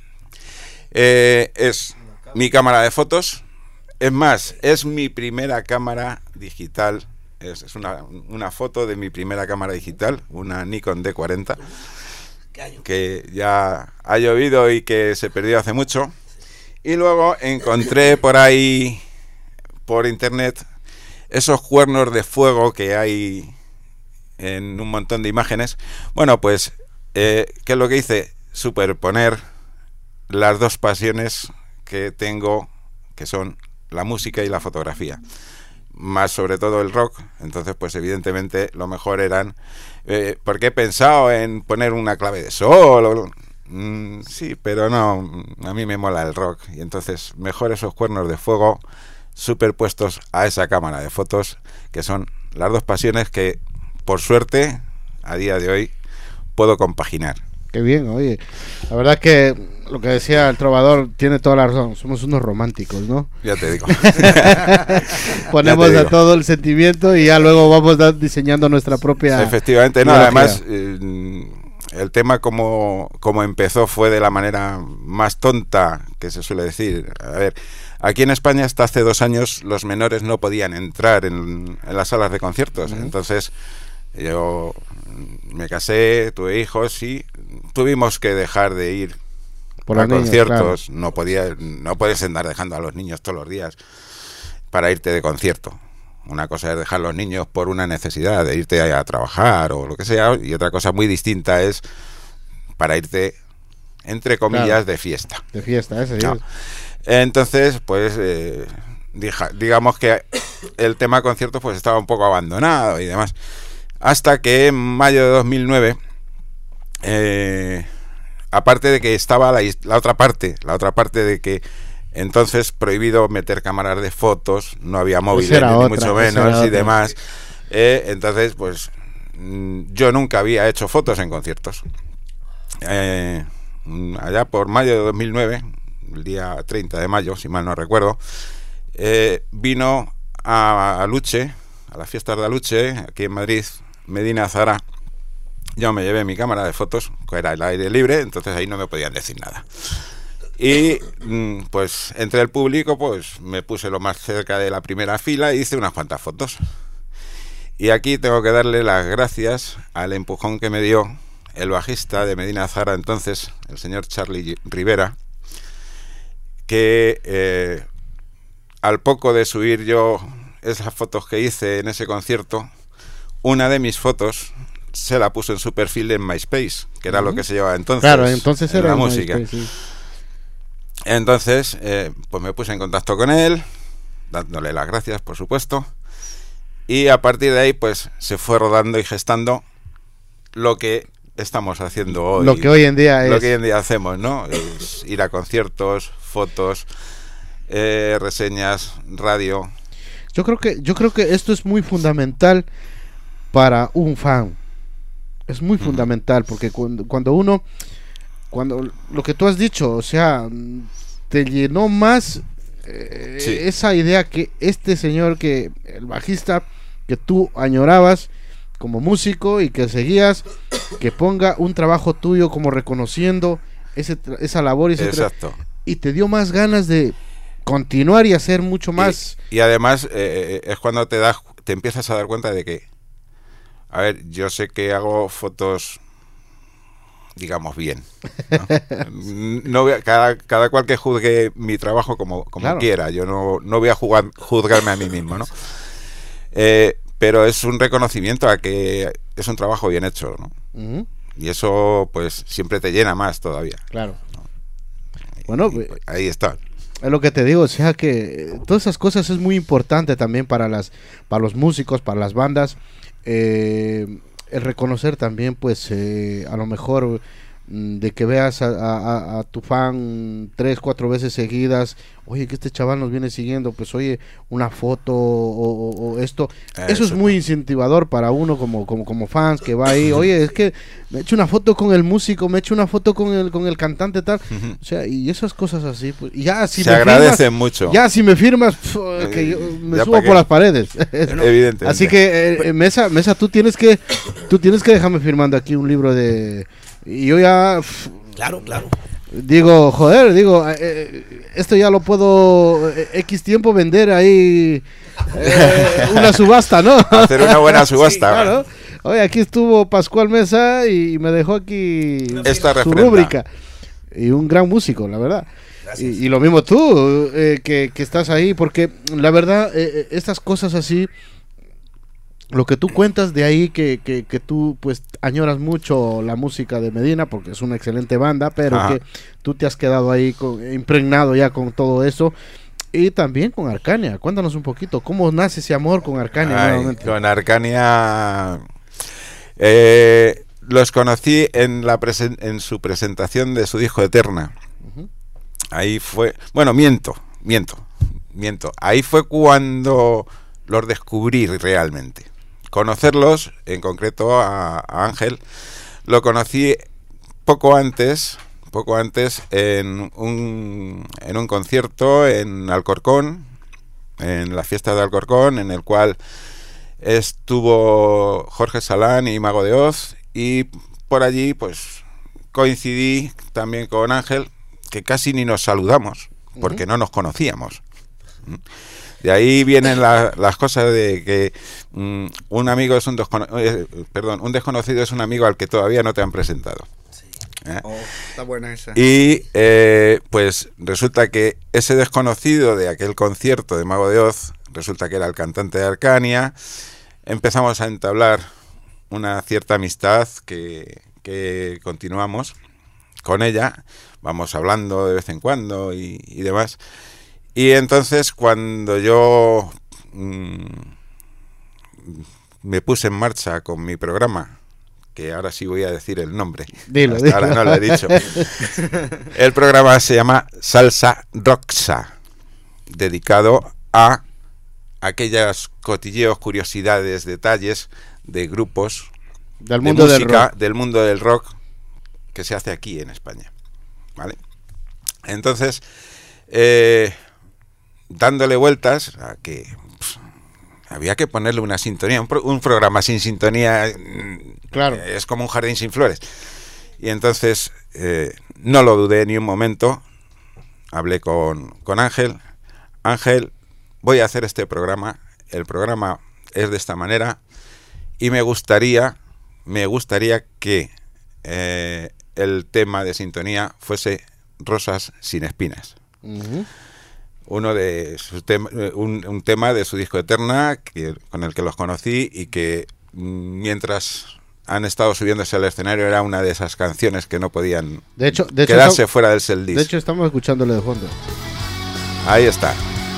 S6: Es mi cámara de fotos. Es más, es mi primera cámara digital. Es una foto de mi primera cámara digital, una Nikon D40, que ya ha llovido y que se perdió hace mucho. Y luego encontré por ahí, por internet, esos cuernos de fuego que hay en un montón de imágenes. Bueno, pues, ¿qué es lo que hice? Superponer las dos pasiones que tengo, que son la música y la fotografía, más sobre todo el rock. Entonces, pues evidentemente lo mejor eran, porque he pensado en poner una clave de sol, sí, pero no, a mí me mola el rock, y entonces mejor esos cuernos de fuego superpuestos a esa cámara de fotos, que son las dos pasiones que, por suerte, a día de hoy puedo compaginar.
S2: Qué bien, oye. La verdad que lo que decía el trovador tiene toda la razón. Somos unos románticos, ¿no?
S6: Ya te digo.
S2: Ponemos
S6: Ya te digo.
S2: a todo el sentimiento y ya luego vamos diseñando nuestra propia...
S6: Efectivamente, no,
S2: ideología.
S6: además, el tema como empezó fue de la manera más tonta que se suele decir. A ver, aquí en España hasta hace 2 años los menores no podían entrar en las salas de conciertos. Entonces yo me casé, tuve hijos y tuvimos que dejar de ir
S2: Por
S6: a
S2: los niños,
S6: conciertos. Claro. No puedes andar dejando a los niños todos los días para irte de concierto. Una cosa es dejar a los niños por una necesidad de irte a trabajar o lo que sea, y otra cosa muy distinta es para irte, entre comillas,
S2: Claro.
S6: de fiesta.
S2: De fiesta, ese
S6: No.
S2: es.
S6: Entonces, pues, digamos que el tema conciertos pues estaba un poco abandonado y demás. Hasta que en mayo de 2009, aparte de que estaba la otra parte de que entonces prohibido meter cámaras de fotos, no había móviles
S2: era
S6: ni
S2: otra,
S6: mucho
S2: esa era
S6: menos y
S2: otra.
S6: demás. Entonces, pues, yo nunca había hecho fotos en conciertos. Allá por mayo de 2009, el día 30 de mayo, si mal no recuerdo, vino a Aluche, a las fiestas de Aluche, aquí en Madrid, Medina Zahara. Yo me llevé mi cámara de fotos, que era el aire libre, entonces ahí no me podían decir nada. Y pues entre el público, pues me puse lo más cerca de la primera fila e hice unas cuantas fotos. Y aquí tengo que darle las gracias al empujón que me dio el bajista de Medina Zahara entonces, el señor Charlie Rivera, que al poco de subir yo esas fotos que hice en ese concierto, una de mis fotos se la puso en su perfil en MySpace, que era lo que se llevaba entonces.
S2: Claro, entonces
S6: en
S2: era
S6: la
S2: el
S6: música.
S2: MySpace, sí.
S6: Entonces, pues me puse en contacto con él, dándole las gracias, por supuesto, y a partir de ahí, pues se fue rodando y gestando lo que estamos haciendo hoy.
S2: Lo que hoy en día
S6: Lo
S2: es.
S6: que hoy en día hacemos, ¿no? Es ir a conciertos, fotos, reseñas, radio.
S2: Yo creo que esto es muy fundamental para un fan. Es muy fundamental porque cuando lo que tú has dicho, o sea, te llenó más
S6: Sí.
S2: esa idea que este señor, que el bajista que tú añorabas como músico y que seguías, que ponga un trabajo tuyo como reconociendo esa labor y
S6: Exacto.
S2: y te dio más ganas de continuar y hacer mucho más.
S6: Y además es cuando te empiezas a dar cuenta de que, a ver, yo sé que hago fotos, digamos, bien, ¿no? No voy a- cada cual que juzgue mi trabajo como
S2: Claro.
S6: quiera. Yo no voy a juzgarme a mí mismo, ¿no? Pero es un reconocimiento a que es un trabajo bien hecho, ¿no?
S2: Ujú,
S6: Y eso, pues, siempre te llena más todavía.
S2: claro. Bueno,
S6: Y, pues, ahí está.
S2: es lo que te digo, o sea que todas esas cosas es muy importante también para los músicos, para las bandas, el reconocer también, pues, a lo mejor de que veas a tu fan 3-4 veces seguidas, oye, que este chaval nos viene siguiendo, pues oye, una foto o esto, eso es muy incentivador para uno como fans que va ahí, oye, es que me he hecho una foto con el músico, me he hecho una foto con el cantante tal, o sea, y esas cosas así, pues, y ya si
S6: Se
S2: me
S6: agradecen
S2: firmas,
S6: mucho.
S2: ya si me firmas, que yo me
S6: Ya
S2: subo
S6: pa' qué.
S2: por las paredes.
S6: Evidentemente.
S2: Así que Mesa, tú tienes que dejarme firmando aquí un libro de, y yo ya
S3: Claro.
S2: digo, joder, esto ya lo puedo X tiempo vender ahí una subasta, ¿no?
S6: Hacer una buena subasta.
S2: Sí, claro. Oye, aquí estuvo Pascual Mesa y me dejó aquí
S6: Esta
S2: su
S6: refrenda.
S2: rúbrica. Y un gran músico, la verdad.
S3: Gracias.
S2: Y lo mismo tú, que estás ahí, porque la verdad, estas cosas así, lo que tú cuentas de ahí, que tú pues añoras mucho la música de Medina, porque es una excelente banda, pero
S6: Ajá.
S2: que tú te has quedado ahí impregnado ya con todo eso. Y también con Arcania. Cuéntanos un poquito, ¿cómo nace ese amor con Arcania nuevamente?
S6: Con Arcania los conocí en su presentación de su disco Eterna. Ahí fue, bueno, miento. Ahí fue cuando los descubrí realmente. Conocerlos, en concreto a Ángel, lo conocí poco antes en un concierto en Alcorcón, en la fiesta de Alcorcón, en el cual estuvo Jorge Salán y Mago de Oz, y por allí pues coincidí también con Ángel, que casi ni nos saludamos porque no nos conocíamos. De ahí vienen las cosas de que un amigo es un desconocido es un amigo al que todavía no te han presentado.
S8: Está buena esa.
S6: Y pues resulta que ese desconocido de aquel concierto de Mago de Oz, resulta que era el cantante de Arcania. Empezamos a entablar una cierta amistad que continuamos con ella, vamos hablando de vez en cuando y demás. Y entonces cuando yo me puse en marcha con mi programa, que ahora sí voy a decir el nombre,
S2: Dilo.
S6: ahora no lo he dicho. El programa se llama Salsa Roxa, dedicado a aquellas cotilleos, curiosidades, detalles de grupos
S2: Del mundo
S6: de
S2: del
S6: música
S2: rock.
S6: del mundo del rock que se hace aquí en España, ¿vale? Entonces, dándole vueltas a que había que ponerle una sintonía, un programa sin sintonía,
S2: Claro.
S6: es como un jardín sin flores. Y entonces no lo dudé ni un momento, hablé con Ángel. Ángel, voy a hacer este programa, el programa es de esta manera, y me gustaría que el tema de sintonía fuese Rosas sin espinas. Uno de sus un tema de su disco Eterna, con el que los conocí, y que mientras han estado subiéndose al escenario era una de esas canciones que no podían
S2: De hecho,
S6: quedarse fuera del setlist.
S2: De hecho, estamos escuchándole de fondo.
S6: Ahí está.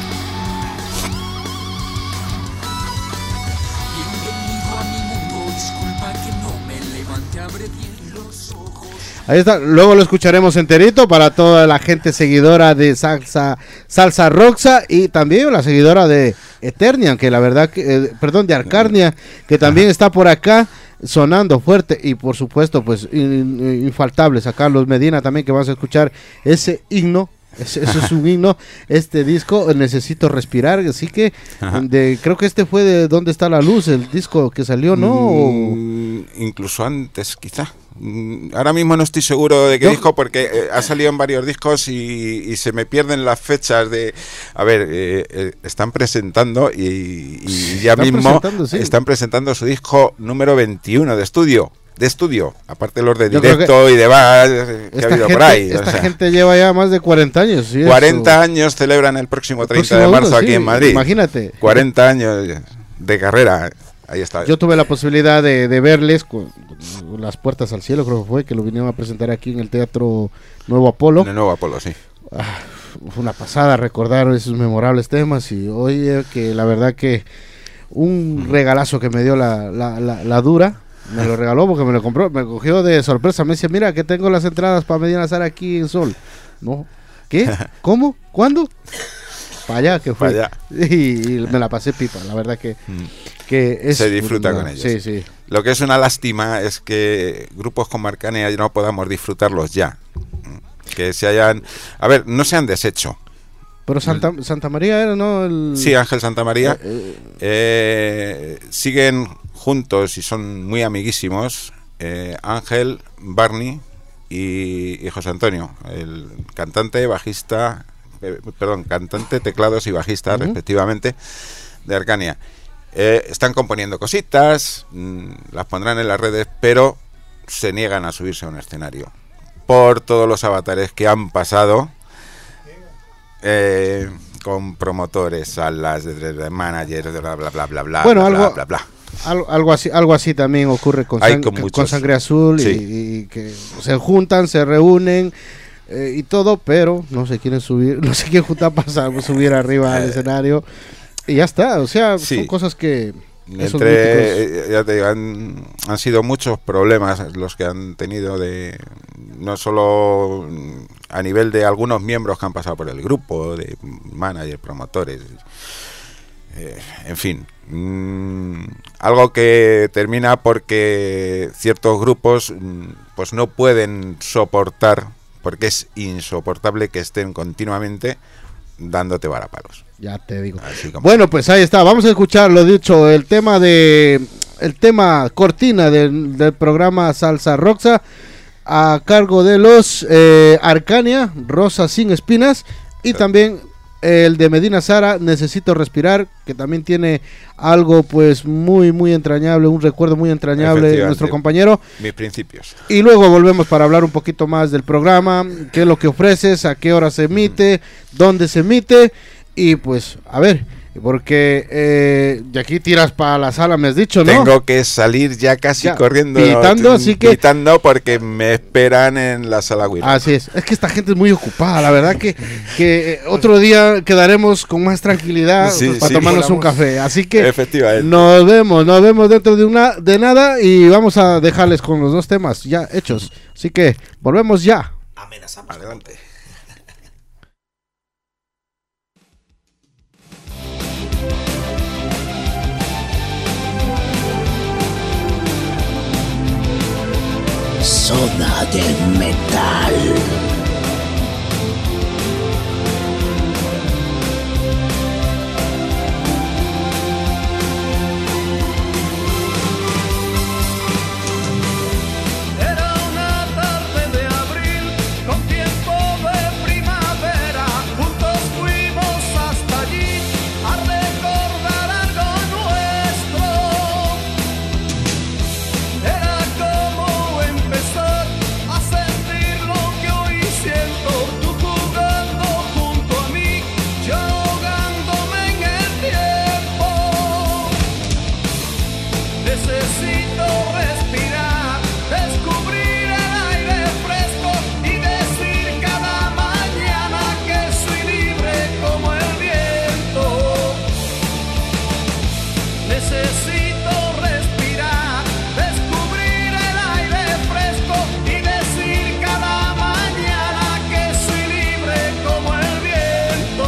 S2: Ahí está, luego lo escucharemos enterito para toda la gente seguidora de Salsa Roxa, y también la seguidora de Eternia, que la verdad que, de Arcania, que también está por acá sonando fuerte, y por supuesto pues infaltable a Carlos Medina también, que vas a escuchar ese himno. Eso es un himno, este disco, Necesito Respirar, así que creo que este fue de ¿Dónde está la luz?, el disco que salió, ¿no?
S6: Incluso antes, quizá. Ahora mismo no estoy seguro de qué disco, porque ha salido en varios discos y se me pierden las fechas de... A ver, están presentando y ya mismo están presentando su disco número 21 de estudio, aparte de los de directo y demás que ha habido por ahí.
S2: Esta gente lleva ya más de 40 años. ¿Sí?
S6: 40 años celebran el próximo 30 de marzo aquí en Madrid.
S2: Imagínate.
S6: 40 años de carrera. Ahí está.
S2: Yo tuve la posibilidad de verles con Las Puertas al Cielo, creo que fue, que lo vinieron a presentar aquí en el Teatro Nuevo Apolo.
S6: En el Nuevo Apolo, sí.
S2: Fue una pasada recordar esos memorables temas, y oye, que la verdad que un regalazo que me dio la Dura. Me lo regaló porque me lo compró, me cogió de sorpresa, me dice, mira que tengo las entradas para Medina Zara aquí en Sol. No, ¿qué? ¿Cómo? ¿Cuándo? Para allá que fue.
S6: Para allá.
S2: Y me la pasé pipa, la verdad que
S6: se disfruta con ellos.
S2: Sí, sí.
S6: Lo que es una lástima es que grupos como Arcania no podamos disfrutarlos ya. Que se hayan... A ver, no se han deshecho.
S2: Pero Santa María era, ¿no?
S6: Sí, Ángel Santa María. Siguen juntos y son muy amiguísimos. Ángel, Barney y José Antonio, el cantante, bajista, cantante, teclados y bajista, respectivamente, de Arcania. Están componiendo cositas, las pondrán en las redes, pero se niegan a subirse a un escenario por todos los avatares que han pasado con promotores, salas, de managers, bla, bla, bla, bla, bla,
S2: Bueno,
S6: bla,
S2: algo-
S6: bla, bla, bla.
S2: Algo así también ocurre con,
S6: Hay con muchos.
S2: con Sangre Azul
S6: Sí.
S2: y que se juntan, se reúnen y todo, pero no se quieren subir, no se quieren juntar para subir arriba al escenario y ya está, o sea,
S6: Sí.
S2: son cosas que esos míticos-
S6: Ya te digo, han sido muchos problemas los que han tenido, de no solo a nivel de algunos miembros que han pasado por el grupo, de managers, promotores, en fin, algo que termina porque ciertos grupos pues no pueden soportar, porque es insoportable que estén continuamente dándote varapalos.
S2: Ya te digo.
S6: Así como-
S2: Bueno, pues ahí está. Vamos a escuchar lo dicho, el tema cortina del programa Salsa Roxa a cargo de los Arcania, Rosa sin espinas, y también el de Medina Sara, Necesito respirar, que también tiene algo pues muy muy entrañable, un recuerdo muy entrañable de
S6: Efectivamente.
S2: nuestro compañero.
S6: Mis principios.
S2: Y luego volvemos para hablar un poquito más del programa, qué es lo que ofreces, a qué hora se emite, dónde se emite, y pues, a ver, porque de aquí tiras para la sala, me has dicho, ¿no?
S6: Tengo que salir ya casi
S2: Ya,
S6: corriendo.
S2: pitando, así que-
S6: Pitando porque me esperan en la sala Wii.
S2: Así es que esta gente es muy ocupada, la verdad que otro día quedaremos con más tranquilidad
S6: Sí,
S2: pues, para
S6: sí.
S2: tomarnos un café, así que
S6: Efectivamente.
S2: nos vemos dentro de nada y vamos a dejarles con los dos temas ya hechos, así que volvemos ya.
S3: Amenazamos.
S6: Adelante.
S1: Zona del metal.
S5: Era una tarde de abril con tiempo de primavera. Juntos fuimos hasta allí a recordar algo nuestro. Era como empezar a sentir lo que hoy siento. Tú jugando junto a mí, yo ahogándome en el tiempo. Necesito respirar, descubrir el aire fresco y decir cada mañana que soy libre como el viento. Necesito respirar, descubrir el aire fresco y decir cada mañana que soy libre como el viento.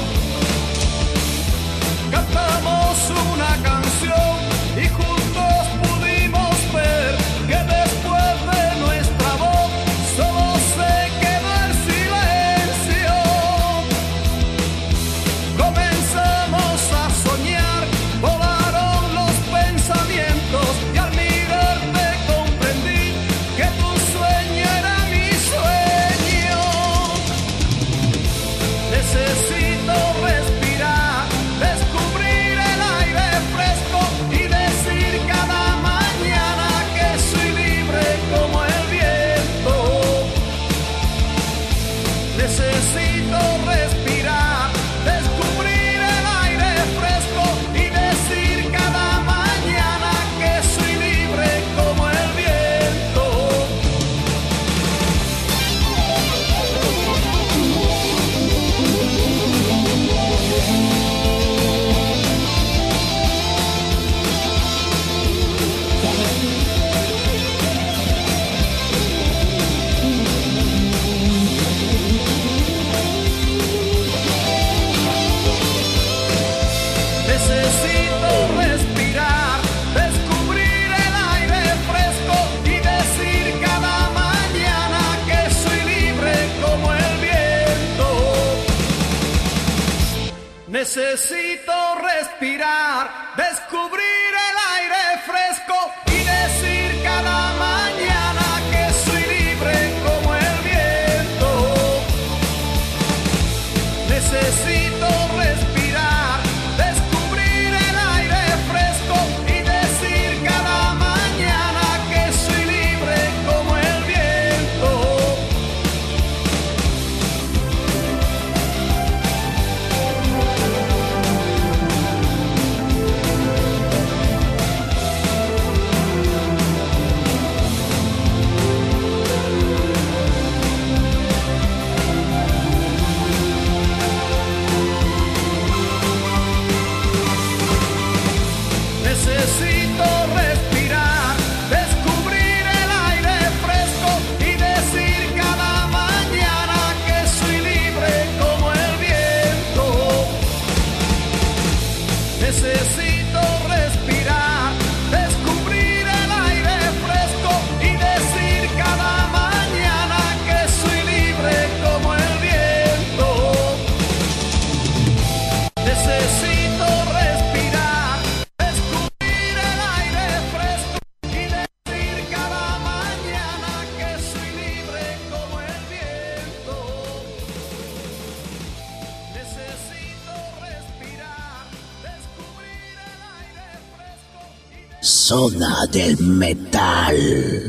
S5: Cantamos una canción y juntos pudimos ver que después de nuestra voz solo se quedó el silencio. Comenzamos a soñar, volaron los pensamientos y al mirarte comprendí que tu sueño era mi sueño. Necesito respirar, descubrir el aire fresco y decir cada mañana que soy libre como el viento. Necesito respirar, descubrir el aire fresco y decir cada mañana que soy libre como el viento. Necesito respirar, descubrir el aire fresco y decir cada mañana que soy libre como el viento. Necesito respirar, descubrir el aire fresco y decir cada mañana que soy libre como el viento. Necesito respirar, descubrir el aire fresco y decir cada mañana que soy libre como el viento. Necesito respirar, descubrir el aire fresco y decir cada mañana que soy libre como el viento. Necesito respirar, descubrir el aire fresco y decir cada mañana que soy libre como el viento. Necesito respirar, descubrir el aire fresco y decir cada mañana que soy libre como el viento. Necesito respirar, descubrir el aire fresco y
S1: Zona del Metal.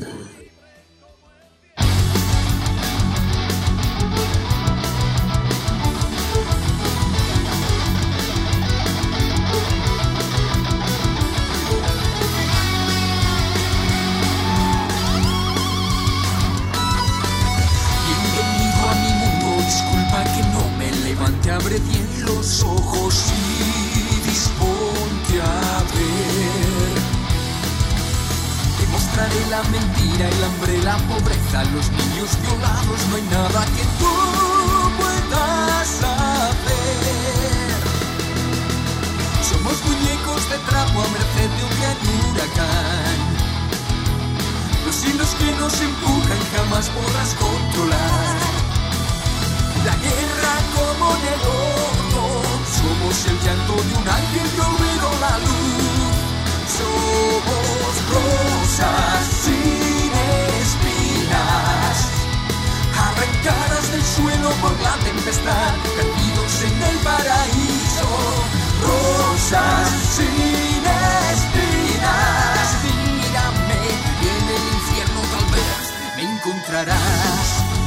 S9: Bienvenido a mi mundo, disculpa que no me levante, abre bien los ojos y disponte a ver. Te mostraré la mentira, el hambre, la pobreza, los niños violados, no hay nada que tú puedas hacer. Somos muñecos de trapo a merced de un gran huracán. Los hilos que nos empujan jamás podrás controlar. La guerra como en el horno, somos el llanto de un ángel que olvidó la luz. Somos rosas sin espinas, arrancadas del suelo por la tempestad, perdidos en el paraíso. Rosas sin espinas, mírame, y en el infierno tal vez me encontrarás.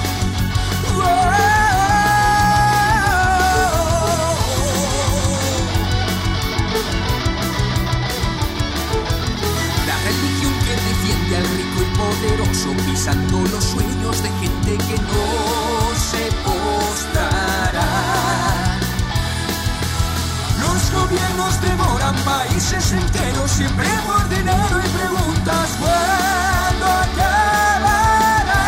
S9: La religión que defiende al rico y poderoso, pisando los sueños de gente que no se postrará. Los gobiernos devoran países enteros, siempre por dinero y preguntas ¿cuándo acabará?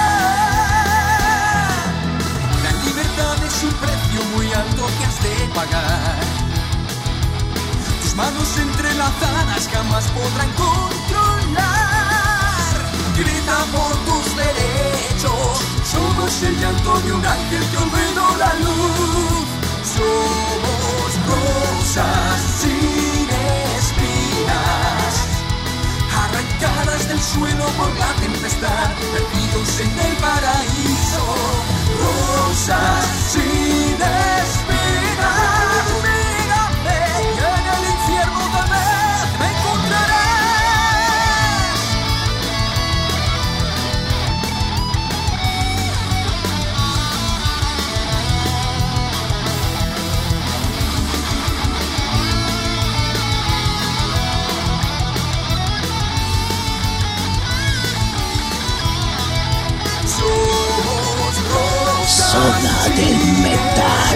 S9: La libertad es un precio muy alto que has de pagar. Tus manos entrelazadas jamás podrán controlar. Grita por tus derechos, somos el llanto de un ángel que olvidó la luz. Somos rosas sin espinas, arrancadas del suelo por la tempestad, perdidos en el paraíso. Rosas sin espinas, mírame, y en el infierno tal vez me encontrarás.
S1: Zona del Metal.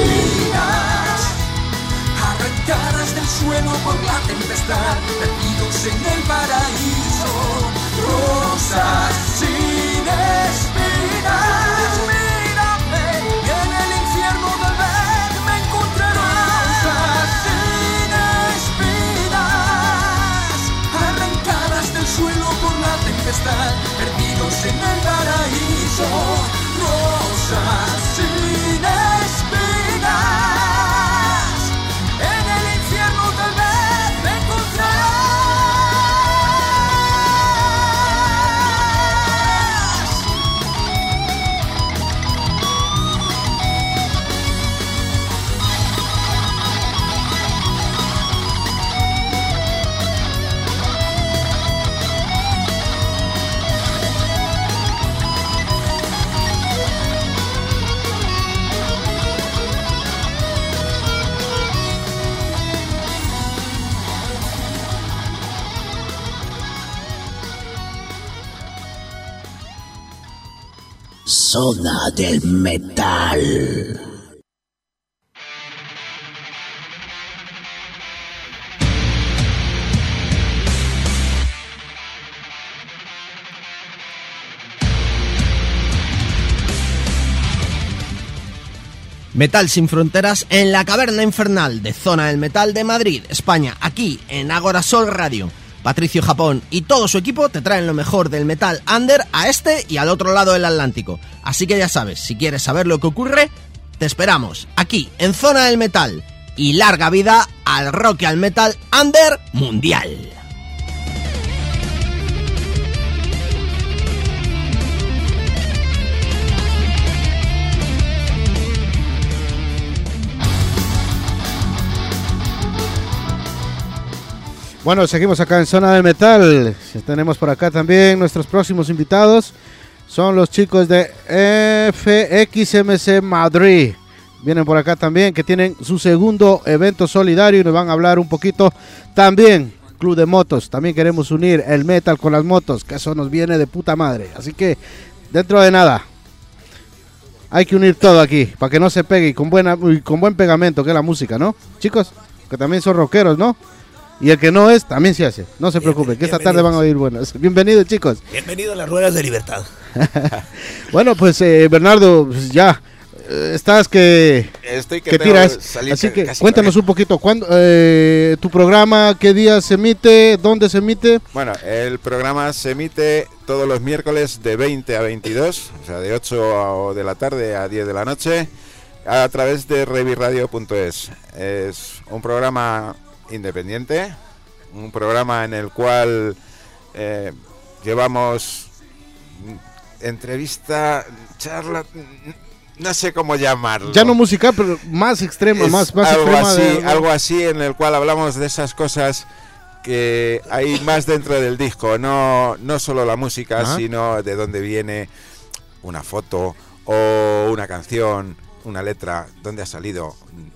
S9: Arrancadas del suelo por la tempestad, perdidos en el paraíso. Rosas sin espinas, mírame, y en el infierno tal vez me encontrarás. Rosas sin espinas, arrancadas del suelo por la tempestad, perdidos en el paraíso. Rosas sin espinas, en el infierno tal vez me encontrarás.
S1: Zona del Metal.
S10: Metal sin fronteras en la Caverna Infernal de Zona del Metal de Madrid, España, aquí en Agora Sol Radio. Patricio Japón y todo su equipo te traen lo mejor del metal under a este y al otro lado del Atlántico. Así que ya sabes, si quieres saber lo que ocurre, te esperamos aquí en Zona del Metal. Y larga vida al rock y al metal under mundial.
S2: Bueno, seguimos acá en Zona del Metal. Tenemos por acá también nuestros próximos invitados. Son los chicos de FXMC Madrid. Vienen por acá también, que tienen su segundo evento solidario y nos van a hablar un poquito también. Club de motos, también queremos unir el metal con las motos, que eso nos viene de puta madre. Así que, dentro de nada, hay que unir todo aquí, para que no se pegue y con buen pegamento, que es la música, ¿no? Chicos, que también son rockeros, ¿no? Y el que no es, también se hace. No se preocupen, que esta tarde van a oír buenas. Bienvenidos, chicos.
S3: Bienvenido a las Ruedas de Libertad.
S2: Bueno, pues Bernardo, pues ya estás que tiras. Así que cuéntanos un poquito, ¿cuándo, tu programa, qué día se emite, dónde se emite?
S6: Bueno, el programa se emite todos los miércoles de 20 a 22, o sea, de 8 de la tarde a 10 de la noche, a través de revirradio.es. Es un programa independiente, un programa en el cual llevamos entrevista, charla, no sé cómo llamarlo.
S2: Ya no musical, pero más extrema, más
S6: algo
S2: extrema.
S6: Así, algo así, en el cual hablamos de esas cosas que hay más dentro del disco, no solo la música,
S2: ajá,
S6: sino de dónde viene una foto o una canción, una letra, dónde ha salido.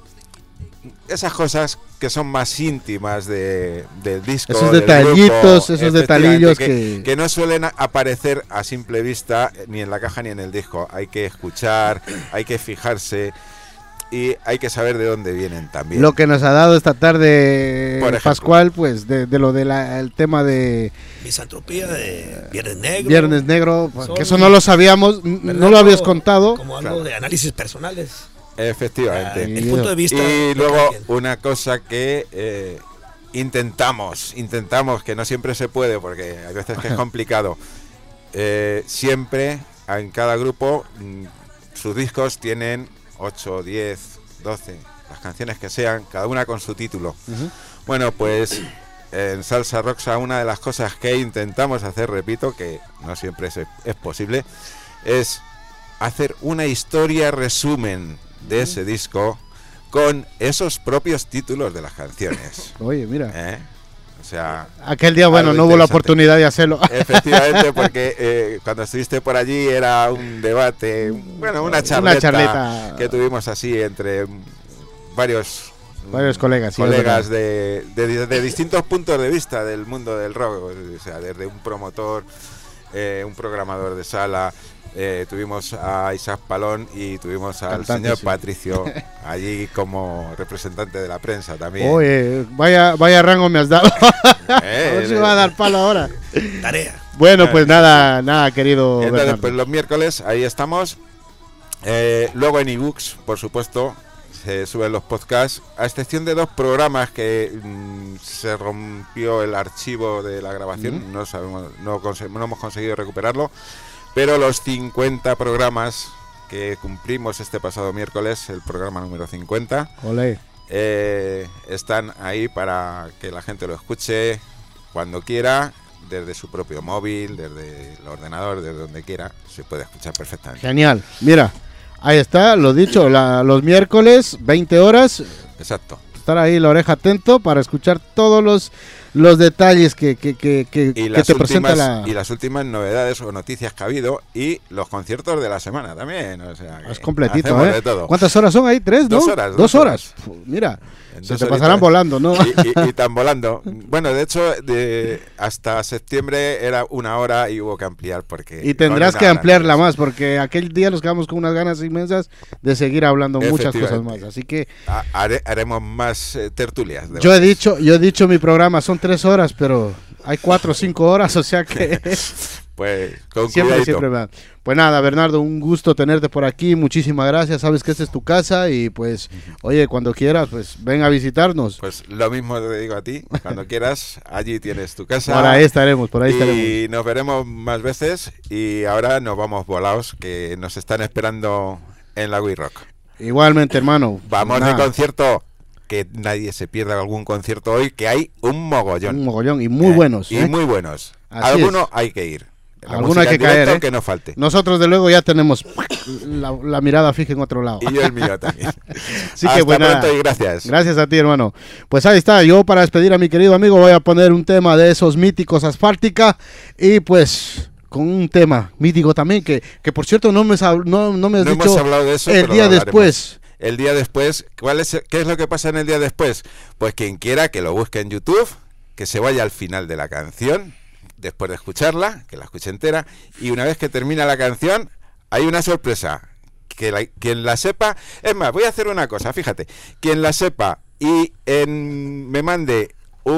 S6: Esas cosas que son más íntimas del disco,
S2: esos
S6: del
S2: detallitos,
S6: grupo,
S2: esos detallillos
S6: que no suelen aparecer a simple vista ni en la caja ni en el disco. Hay que escuchar, hay que fijarse y hay que saber de dónde vienen también.
S2: Lo que nos ha dado esta tarde Pascual, pues de lo el tema de
S3: misantropía, de Viernes Negro.
S2: Viernes Negro, que eso no lo sabíamos, no lo habías contado.
S3: Como algo de análisis personales.
S6: Efectivamente.
S3: El punto de vista.
S6: Y luego una cosa que intentamos, que no siempre se puede, porque hay veces que es complicado. Siempre, en cada grupo, sus discos tienen 8, 10, 12, las canciones que sean, cada una con su título. Bueno, pues en Salsa Roxa una de las cosas que intentamos hacer, repito, que no siempre es posible, es hacer una historia resumen de ese disco con esos propios títulos de las canciones.
S2: Oye, mira.
S6: O sea,
S2: aquel día, bueno, no hubo la oportunidad de hacerlo.
S6: Efectivamente, porque cuando estuviste por allí era un debate, bueno, una charleta que tuvimos así entre varios
S2: colegas
S6: de distintos puntos de vista del mundo del rock, o sea, desde un promotor, un programador de sala. Tuvimos a Isaac Palón y tuvimos al señor Patricio allí como representante de la prensa también.
S2: Oye, vaya rango me has dado. A ver si me va a dar palo ahora.
S3: Tarea.
S2: Bueno, pues nada, querido.
S6: Entonces,
S2: Bernardo,
S6: pues los miércoles ahí estamos. Luego en ebooks, por supuesto, se suben los podcasts, a excepción de 2 programas que se rompió el archivo de la grabación. No sabemos, no hemos conseguido recuperarlo. Pero los 50 programas que cumplimos este pasado miércoles, el programa número 50, están ahí para que la gente lo escuche cuando quiera, desde su propio móvil, desde el ordenador, desde donde quiera, se puede escuchar perfectamente.
S2: Genial. Mira, ahí está, lo dicho, los miércoles, 20 horas.
S6: Exacto.
S2: Estar ahí la oreja atento para escuchar todos los detalles que te presenta la...
S6: Y las últimas novedades o noticias que ha habido y los conciertos de la semana también. O sea,
S2: es completito,
S6: de todo.
S2: ¿Cuántas horas son ahí? ¿3? ¿No?
S6: 2 horas.
S2: 2 horas. Mira, se te pasarán volando, ¿no?
S6: Y tan volando. Bueno, de hecho, hasta septiembre era 1 hora y hubo que ampliar porque...
S2: Y tendrás que ampliarla más porque aquel día nos quedamos con unas ganas inmensas de seguir hablando muchas cosas más. Así que...
S6: haremos más tertulias.
S2: Yo he dicho mi programa, son 3 horas, pero hay 4 o 5 horas, o sea que...
S6: Pues con
S2: Siempre,
S6: cuidadito.
S2: siempre va. Pues nada, Bernardo, un gusto tenerte por aquí. Muchísimas gracias. Sabes que esta es tu casa y pues, oye, cuando quieras, pues ven a visitarnos.
S6: Pues lo mismo te digo a ti. Cuando quieras, allí tienes tu casa.
S2: Por ahí estaremos, por ahí
S6: y
S2: estaremos.
S6: nos veremos más veces. Y ahora nos vamos volados, que nos están esperando en la We Rock.
S2: Igualmente, hermano.
S6: Vamos
S2: Nada,
S6: de concierto. Que nadie se pierda algún concierto hoy, que hay un mogollón.
S2: un mogollón y muy buenos.
S6: Y
S2: ¿eh?
S6: muy buenos.
S2: Así
S6: Alguno
S2: es.
S6: hay que ir. La
S2: Alguno
S6: música
S2: hay que
S6: en directo,
S2: caer, ¿eh?
S6: que no falte.
S2: Nosotros de luego ya tenemos la mirada fija en otro lado.
S6: Y yo el mío también.
S2: Así
S6: Hasta
S2: que buena.
S6: pronto y gracias.
S2: Gracias a ti, hermano. Pues ahí está. Yo para despedir a mi querido amigo voy a poner un tema de esos míticos Asfáltica y pues con un tema mítico también que por cierto no me has
S6: No
S2: dicho
S6: hemos hablado de eso,
S2: el
S6: pero
S2: día
S6: lo hablaremos.
S2: después.
S6: El día después, ¿qué es lo que pasa en el día después? Pues quien quiera que lo busque en YouTube, que se vaya al final de la canción, después de escucharla, que la escuche entera, y una vez que termina la canción, hay una sorpresa. Quien la sepa, es más, voy a hacer una cosa, fíjate, quien la sepa y me mande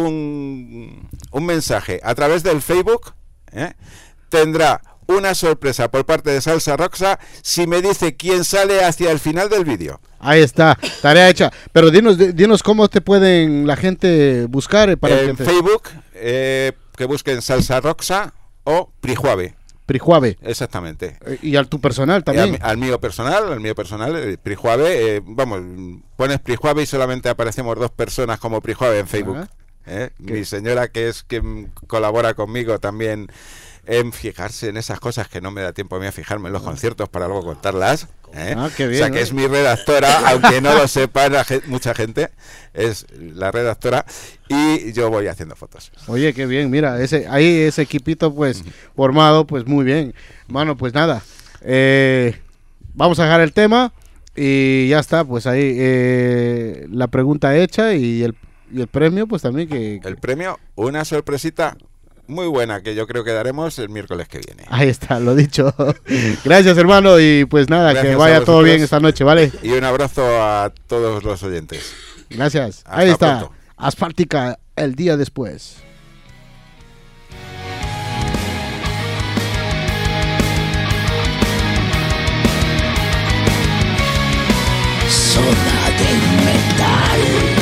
S6: un mensaje a través del Facebook, tendrá una sorpresa por parte de Salsa Roxa si me dice quién sale hacia el final del vídeo.
S2: Ahí está, tarea hecha. Pero dinos cómo te pueden la gente buscar para
S6: En Facebook, que busquen Salsa Roxa o Prijuave.
S2: Prijuave.
S6: Exactamente.
S2: Y al tu personal también.
S6: Al mío personal, Prijuave, vamos, pones Prijuave y solamente aparecemos 2 personas como Prijuave en Facebook. Mi señora, que es quien colabora conmigo también en fijarse en esas cosas que no me da tiempo a mí a fijarme en los conciertos para luego contarlas.
S2: Qué bien,
S6: o sea, que es mi redactora, aunque no lo sepa mucha gente, es la redactora y yo voy haciendo fotos.
S2: Oye, qué bien, mira, ese equipito pues formado, pues muy bien. Mano, pues nada, vamos a dejar el tema y ya está, pues ahí la pregunta hecha y el premio, pues también que...
S6: El premio, una sorpresita muy buena que yo creo que daremos el miércoles que viene.
S2: Ahí está, lo dicho. Gracias, hermano, y pues nada,
S6: Gracias
S2: que vaya
S6: a
S2: todo
S6: vosotros.
S2: bien esta noche, ¿vale?
S6: Y un abrazo a todos los oyentes.
S2: Gracias.
S6: Hasta
S2: Ahí está,
S6: pronto.
S2: Asfáltica el día después.
S1: Zona del metal.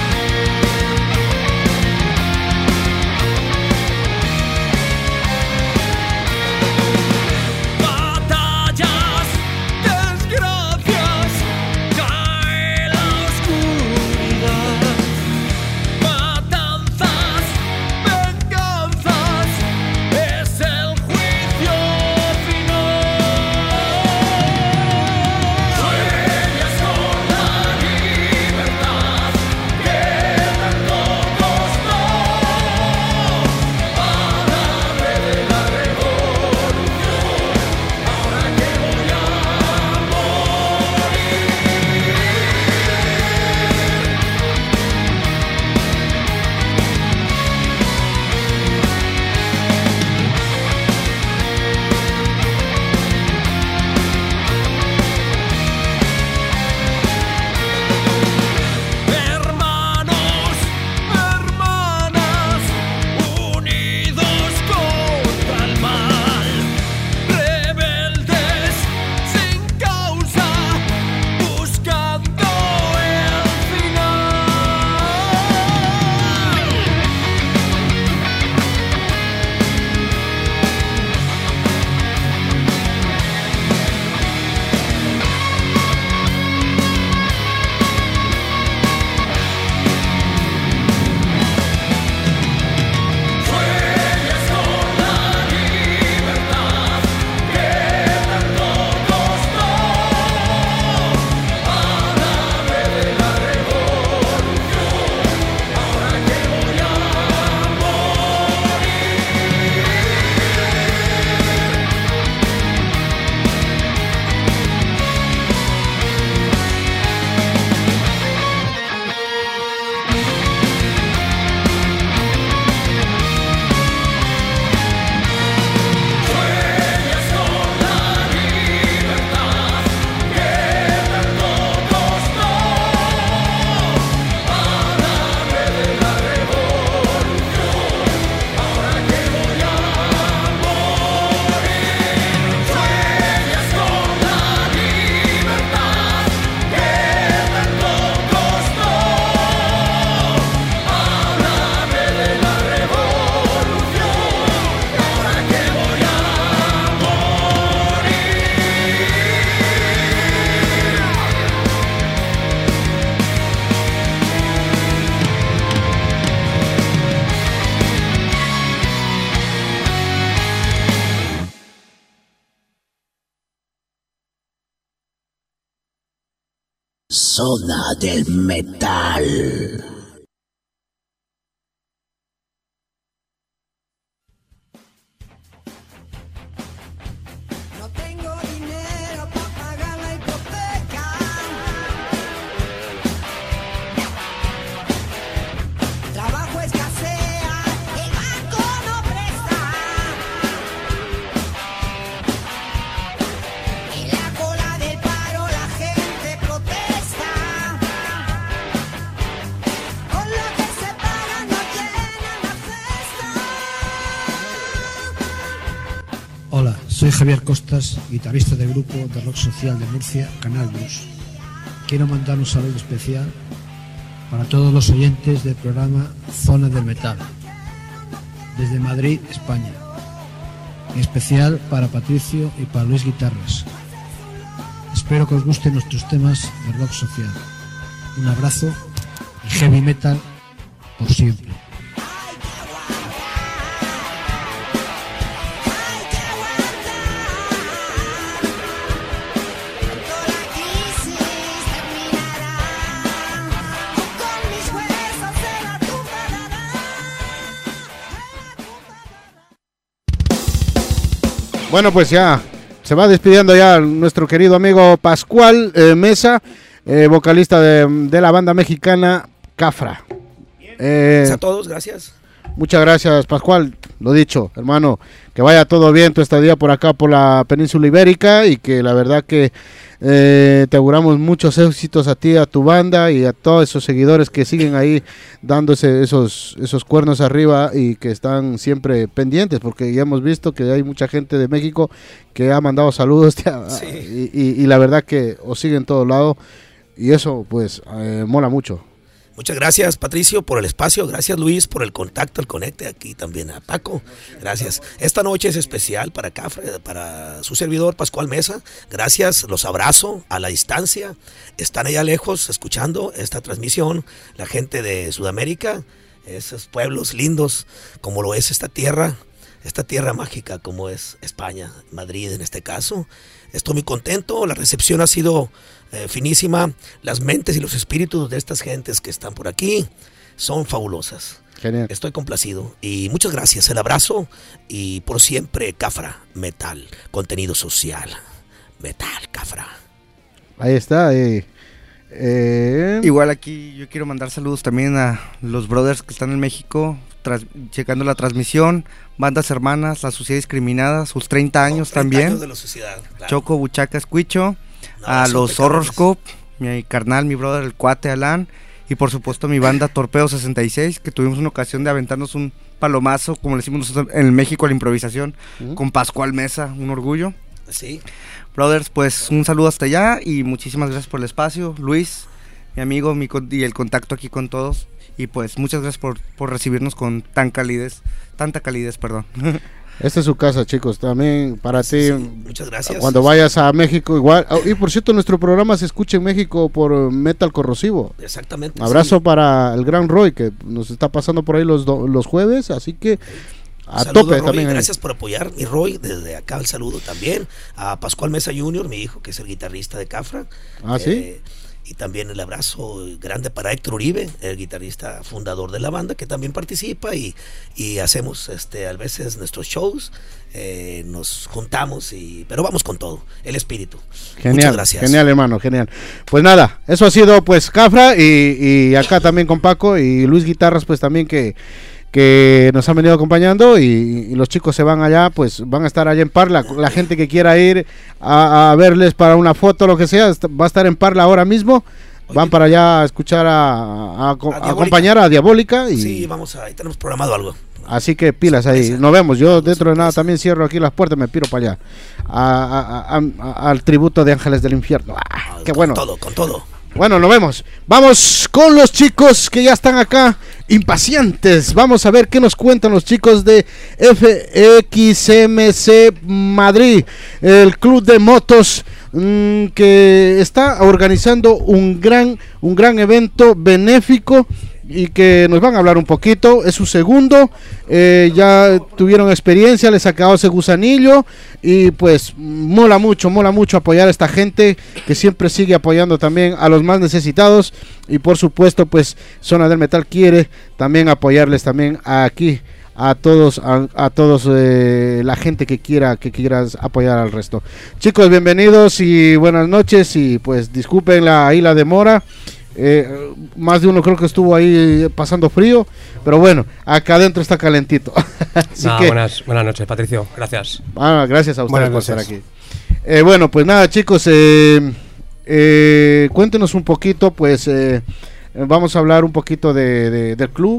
S5: Batallas, desgracias, cae la oscuridad. Matanzas,
S1: Zona del Metal.
S11: Hola, soy Javier Costas, guitarrista del grupo de rock social de Murcia, Canal Blues. Quiero mandar un saludo especial para todos los oyentes del programa Zona del Metal, desde Madrid, España. En especial para Patricio y para Luis Guitarras. Espero que os gusten nuestros temas de rock social. Un abrazo y heavy metal por siempre.
S2: Bueno, pues ya se va despidiendo ya nuestro querido amigo Pascual Mesa, vocalista de la banda mexicana Cafra.
S3: Gracias a todos, gracias.
S2: Muchas gracias, Pascual. Lo dicho, hermano, que vaya todo bien tu estadía por acá, por la península ibérica, y que la verdad que te auguramos muchos éxitos a ti, a tu banda y a todos esos seguidores que siguen ahí dándose esos cuernos arriba y que están siempre pendientes, porque ya hemos visto que hay mucha gente de México que ha mandado saludos
S3: Sí.
S2: y la verdad que os sigue en todos lados y eso pues mola mucho.
S3: Muchas gracias, Patricio, por el espacio. Gracias, Luis, por el contacto, el conecte. Aquí también a Paco. Gracias. Esta noche es especial para Cafra, para su servidor, Pascual Mesa. Gracias, los abrazo a la distancia. Están allá lejos escuchando esta transmisión. La gente de Sudamérica, esos pueblos lindos, como lo es esta tierra mágica como es España, Madrid en este caso. Estoy muy contento, la recepción ha sido finísima, las mentes y los espíritus de estas gentes que están por aquí son fabulosas.
S2: Genial.
S3: Estoy complacido y muchas gracias, el abrazo y por siempre Cafra Metal, contenido social, Metal Cafra.
S2: Ahí está.
S8: Igual aquí yo quiero mandar saludos también a los brothers que están en México checando la transmisión, bandas hermanas, La Sociedad Discriminada, sus 30 años
S3: 30
S8: también,
S3: años de la sociedad, claro.
S8: Choco, Buchacas, Cuicho,
S3: No,
S8: a
S3: son
S8: los
S3: pecadores.
S8: Horroscope, mi carnal, mi brother, el cuate Alan, y por supuesto mi banda Torpedo 66, que tuvimos una ocasión de aventarnos un palomazo, como le decimos nosotros en México a la improvisación, con Pascual Mesa, un orgullo.
S3: Sí.
S8: Brothers, pues un saludo hasta allá y muchísimas gracias por el espacio, Luis, mi amigo, y el contacto aquí con todos. Y pues muchas gracias por recibirnos con tanta calidez.
S2: Esta es su casa, chicos, también para ti.
S3: Sí, muchas gracias.
S2: Cuando vayas a México igual. Y por cierto, nuestro programa se escucha en México por Metal Corrosivo.
S3: Exactamente.
S2: Abrazo
S3: sí.
S2: para el gran Roy, que nos está pasando por ahí los jueves, así que a
S3: Saludo,
S2: tope
S3: Roy,
S2: también.
S3: Gracias por apoyar, mi Roy, desde acá el saludo también. A Pascual Mesa Jr., mi hijo, que es el guitarrista de Cafra.
S2: Ah, ¿sí?
S3: Y también el abrazo grande para Héctor Uribe, el guitarrista fundador de la banda, que también participa y hacemos a veces nuestros shows, nos juntamos, pero vamos con todo, el espíritu.
S2: Genial,
S3: muchas gracias.
S2: Genial, hermano, genial. Pues nada, eso ha sido pues Cafra y acá también con Paco y Luis Guitarras pues también que nos han venido acompañando y los chicos se van allá, pues van a estar allá en Parla. La gente que quiera ir a verles para una foto, lo que sea, va a estar en Parla ahora mismo. Van para allá a escuchar a acompañar a Diabólica. Y
S3: sí, ahí tenemos programado algo.
S2: Así que pilas ahí, nos vemos. Yo dentro de nada también cierro aquí las puertas, me piro para allá al tributo de Ángeles del Infierno. Qué bueno.
S3: Con todo.
S2: Bueno, nos vemos. Vamos con los chicos que ya están acá, impacientes. Vamos a ver qué nos cuentan los chicos de FXMC Madrid, el club de motos que está organizando un gran evento benéfico y que nos van a hablar un poquito. Es su segundo, ya tuvieron experiencia, les ha quedado ese gusanillo y pues mola mucho apoyar a esta gente que siempre sigue apoyando también a los más necesitados, y por supuesto pues Zona del Metal quiere también apoyarles también aquí a todos la gente que quiera apoyar al resto. Chicos, bienvenidos y buenas noches, y pues disculpen la demora. Más de uno creo que estuvo ahí pasando frío, pero bueno, acá adentro está calentito. Así que,
S12: buenas noches, Patricio, gracias.
S2: Gracias a ustedes por estar
S12: noches.
S2: aquí. Bueno, pues nada, chicos, cuéntenos un poquito, pues vamos a hablar un poquito del club,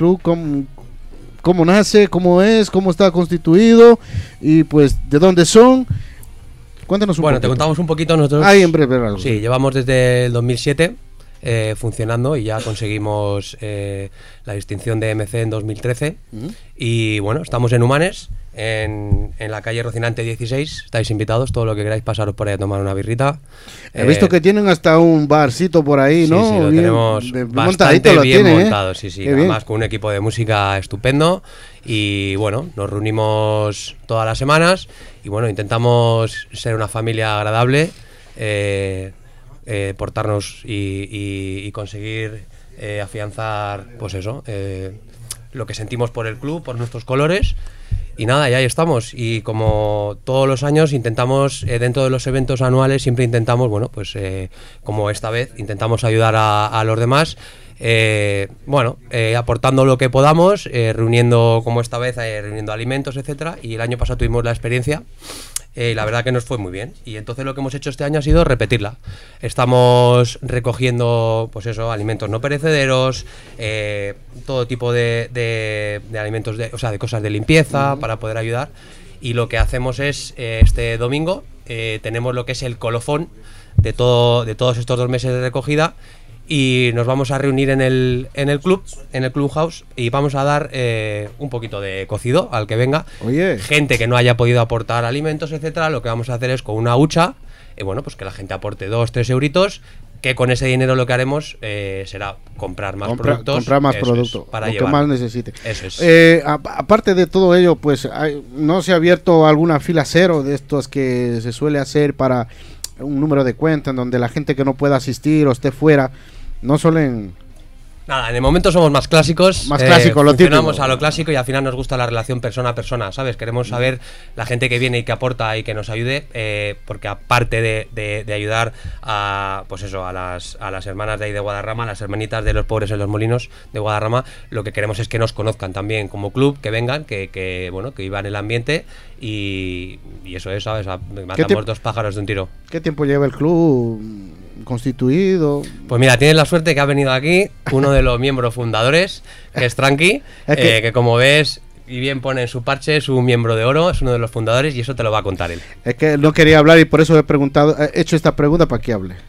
S2: cómo nace, cómo es, cómo está constituido y pues de dónde son. Cuéntanos un poquito.
S12: Bueno, te contamos un poquito nosotros.
S2: Ahí en breve.
S12: Sí, llevamos desde el 2007 funcionando y ya conseguimos la distinción de MC en 2013. Y bueno, estamos en Humanes, en la calle Rocinante 16. Estáis invitados, todo lo que queráis, pasaros por ahí a tomar una birrita.
S2: He visto que tienen hasta un barcito por ahí, ¿no?
S12: Sí, lo
S2: bien,
S12: tenemos bastante bien montado, sí.
S2: Qué
S12: Además
S2: bien.
S12: con un equipo de música estupendo. Y bueno, nos reunimos todas las semanas y bueno, intentamos ser una familia agradable, portarnos y conseguir afianzar, pues eso, lo que sentimos por el club, por nuestros colores. Y nada, y ahí estamos. Y como todos los años intentamos, dentro de los eventos anuales, siempre intentamos, bueno, pues como esta vez, intentamos ayudar a los demás. Aportando lo que podamos, reuniendo, como esta vez, reuniendo alimentos, etcétera. Y el año pasado tuvimos la experiencia. La verdad que nos fue muy bien, y entonces lo que hemos hecho este año ha sido repetirla. Estamos recogiendo, pues eso, alimentos no perecederos, todo tipo de alimentos, de cosas de limpieza para poder ayudar. Y lo que hacemos es, este domingo, tenemos lo que es el colofón de todos estos 2 meses de recogida. Y nos vamos a reunir en el clubhouse, y vamos a dar un poquito de cocido al que venga.
S2: Oye.
S12: Gente que no haya podido aportar alimentos, etcétera. Lo que vamos a hacer es con una hucha, pues que la gente aporte 2-3 euritos, que con ese dinero lo que haremos será comprar más productos.
S2: Comprar más productos,
S12: para
S2: lo
S12: llevar.
S2: que más necesite.
S12: Eso es.
S2: Aparte de todo ello, pues no se ha abierto alguna fila cero de estos que se suele hacer para un número de cuenta en donde la gente que no pueda asistir o esté fuera no suelen.
S12: Nada, en el momento somos más clásicos.
S2: Más clásico, lo típico.
S12: Funcionamos a lo clásico y al final nos gusta la relación persona a persona, ¿sabes? Queremos saber la gente que viene y que aporta y que nos ayude, porque aparte de ayudar a, pues eso, a las hermanas de ahí de Guadarrama, las hermanitas de los pobres en los molinos de Guadarrama, lo que queremos es que nos conozcan también como club, que vengan, que vivan el ambiente y eso es, ¿sabes? Matamos 2 pájaros de un tiro.
S2: ¿Qué tiempo lleva el club constituido?
S12: Pues mira, tienes la suerte que ha venido aquí uno de los miembros fundadores, que es Tranqui, que como ves y bien pone en su parche, es un miembro de oro, es uno de los fundadores, y eso te lo va a contar él.
S2: Es que no quería hablar y por eso he hecho esta pregunta para que hable.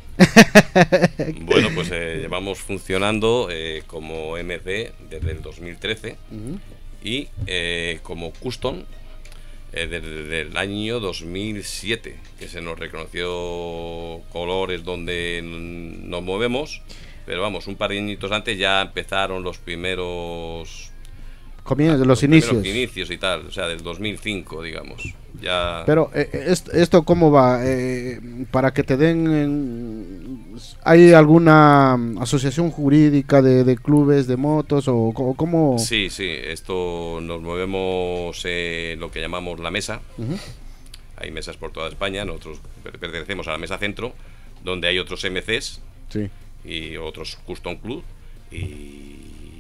S13: Bueno, pues llevamos funcionando como MC desde el 2013 y como custom desde el año 2007, que se nos reconoció colores donde nos movemos, pero vamos, un par de añitos antes ya empezaron los primeros
S2: los
S13: inicios y tal, o sea, del 2005, digamos. Ya.
S2: Pero esto cómo va, para que te den, ¿hay alguna asociación jurídica de clubes de motos o cómo?
S13: Sí, esto nos movemos lo que llamamos la mesa. Hay mesas por toda España, nosotros pertenecemos a la mesa centro, donde hay otros MCs y otros custom club, y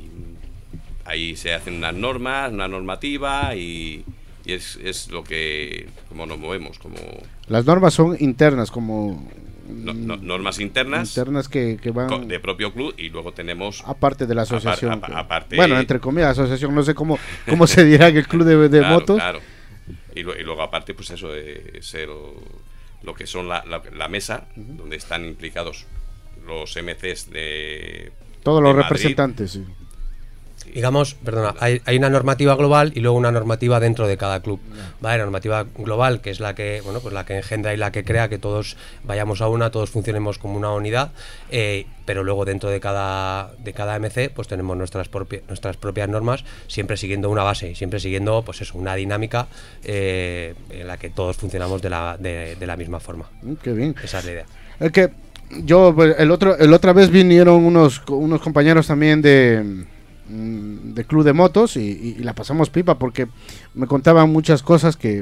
S13: ahí se hacen unas normas, una normativa, y es lo que, como nos movemos, como
S2: las normas son internas, como
S13: normas internas
S2: que van
S13: de propio club, y luego tenemos
S2: aparte de la asociación,
S13: aparte,
S2: bueno, entre comillas asociación, no sé cómo se dirá que el club de motos,
S13: claro. Y luego aparte, pues eso de ser lo que son la mesa, donde están implicados los MCs de
S2: todos los
S13: Madrid,
S2: representantes, sí.
S12: Digamos, perdona, hay una normativa global y luego una normativa dentro de cada club. ¿Vale? La normativa global, que es la que, bueno, pues la que engendra y la que crea que todos vayamos a una, todos funcionemos como una unidad, pero luego dentro de cada MC pues tenemos nuestras propias normas, siempre siguiendo una base, siempre siguiendo pues eso, una dinámica en la que todos funcionamos de la misma forma.
S2: Qué bien.
S12: Esa es la idea.
S2: Es que yo, pues, el otra vez vinieron unos compañeros también de club de motos y la pasamos pipa porque me contaban muchas cosas que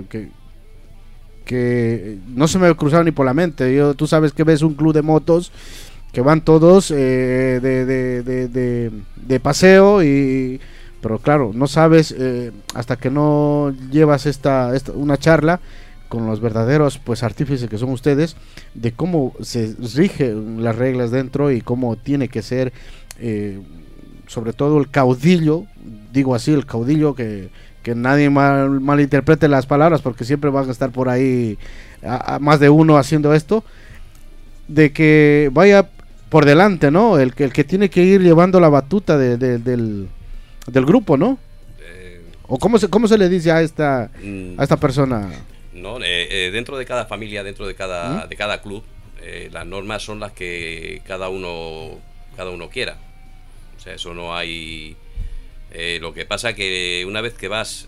S2: no se me cruzaron ni por la mente. Tú sabes que ves un club de motos que van todos de paseo pero claro, no sabes hasta que no llevas una charla con los verdaderos pues artífices que son ustedes, de cómo se rigen las reglas dentro y cómo tiene que ser sobre todo el caudillo, digo así, el caudillo, que nadie malinterprete las palabras porque siempre van a estar por ahí a más de uno haciendo esto, de que vaya por delante, ¿no? El que tiene que ir llevando la batuta del grupo, ¿no? ¿O cómo se le dice a esta persona?
S13: No, dentro de cada familia, dentro de cada club, las normas son las que cada uno quiera. O sea, eso no hay. Lo que pasa que una vez que vas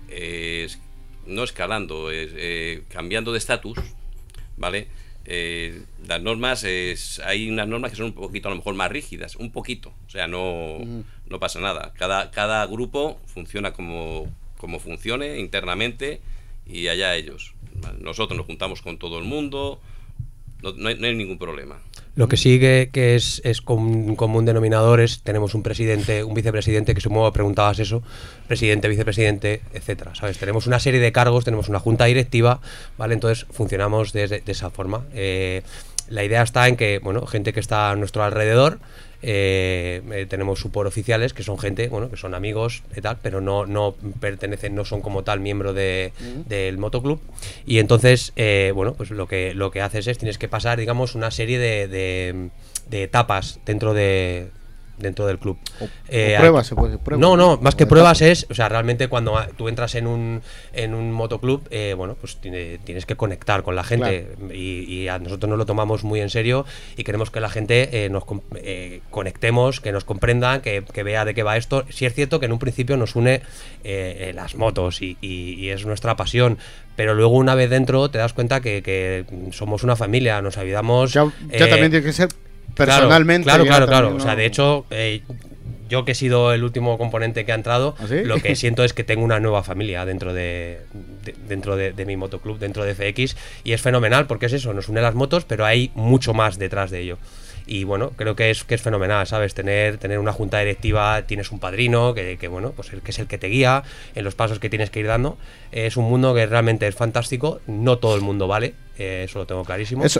S13: no escalando, cambiando de estatus, ¿vale? Las normas, hay unas normas que son un poquito a lo mejor más rígidas, un poquito, o sea, no pasa nada. Cada grupo funciona como funcione internamente y allá ellos. Nosotros nos juntamos con todo el mundo, no hay ningún problema.
S12: Lo que sí que es común denominador es, tenemos un presidente, un vicepresidente, que supongo preguntabas eso, presidente, vicepresidente, etcétera, ¿sabes? Tenemos una serie de cargos, tenemos una junta directiva, ¿vale? Entonces funcionamos de esa forma. La idea está en que, bueno, gente que está a nuestro alrededor, tenemos suboficiales que son gente, bueno, que son amigos y tal, pero no pertenecen, no son como tal miembro del motoclub, y entonces bueno, pues lo que haces es, tienes que pasar, digamos, una serie de etapas dentro del club.
S2: Pruebas, se puede pruebas.
S12: No, más que pruebas es, o sea, realmente cuando tú entras en un motoclub, bueno, pues tienes que conectar con la gente, claro. y a nosotros nos lo tomamos muy en serio y queremos que la gente nos conectemos, que nos comprendan, que vea de qué va esto. Sí es cierto que en un principio nos une las motos y es nuestra pasión, pero luego una vez dentro te das cuenta que somos una familia, nos ayudamos. Ya
S2: también tiene que ser personalmente.
S12: Claro. O sea, de hecho, yo que he sido el último componente que ha entrado,
S2: ¿Ah, sí?
S12: Lo que siento es que tengo una nueva familia dentro de mi motoclub, dentro de FX, y es fenomenal porque es eso, nos une las motos, pero hay mucho más detrás de ello. Y bueno, creo que es fenomenal, ¿sabes? Tener una junta directiva, tienes un padrino que bueno, pues que es el que te guía en los pasos que tienes que ir dando. Es un mundo que realmente es fantástico, no todo el mundo vale, eso lo tengo clarísimo.
S2: Sí,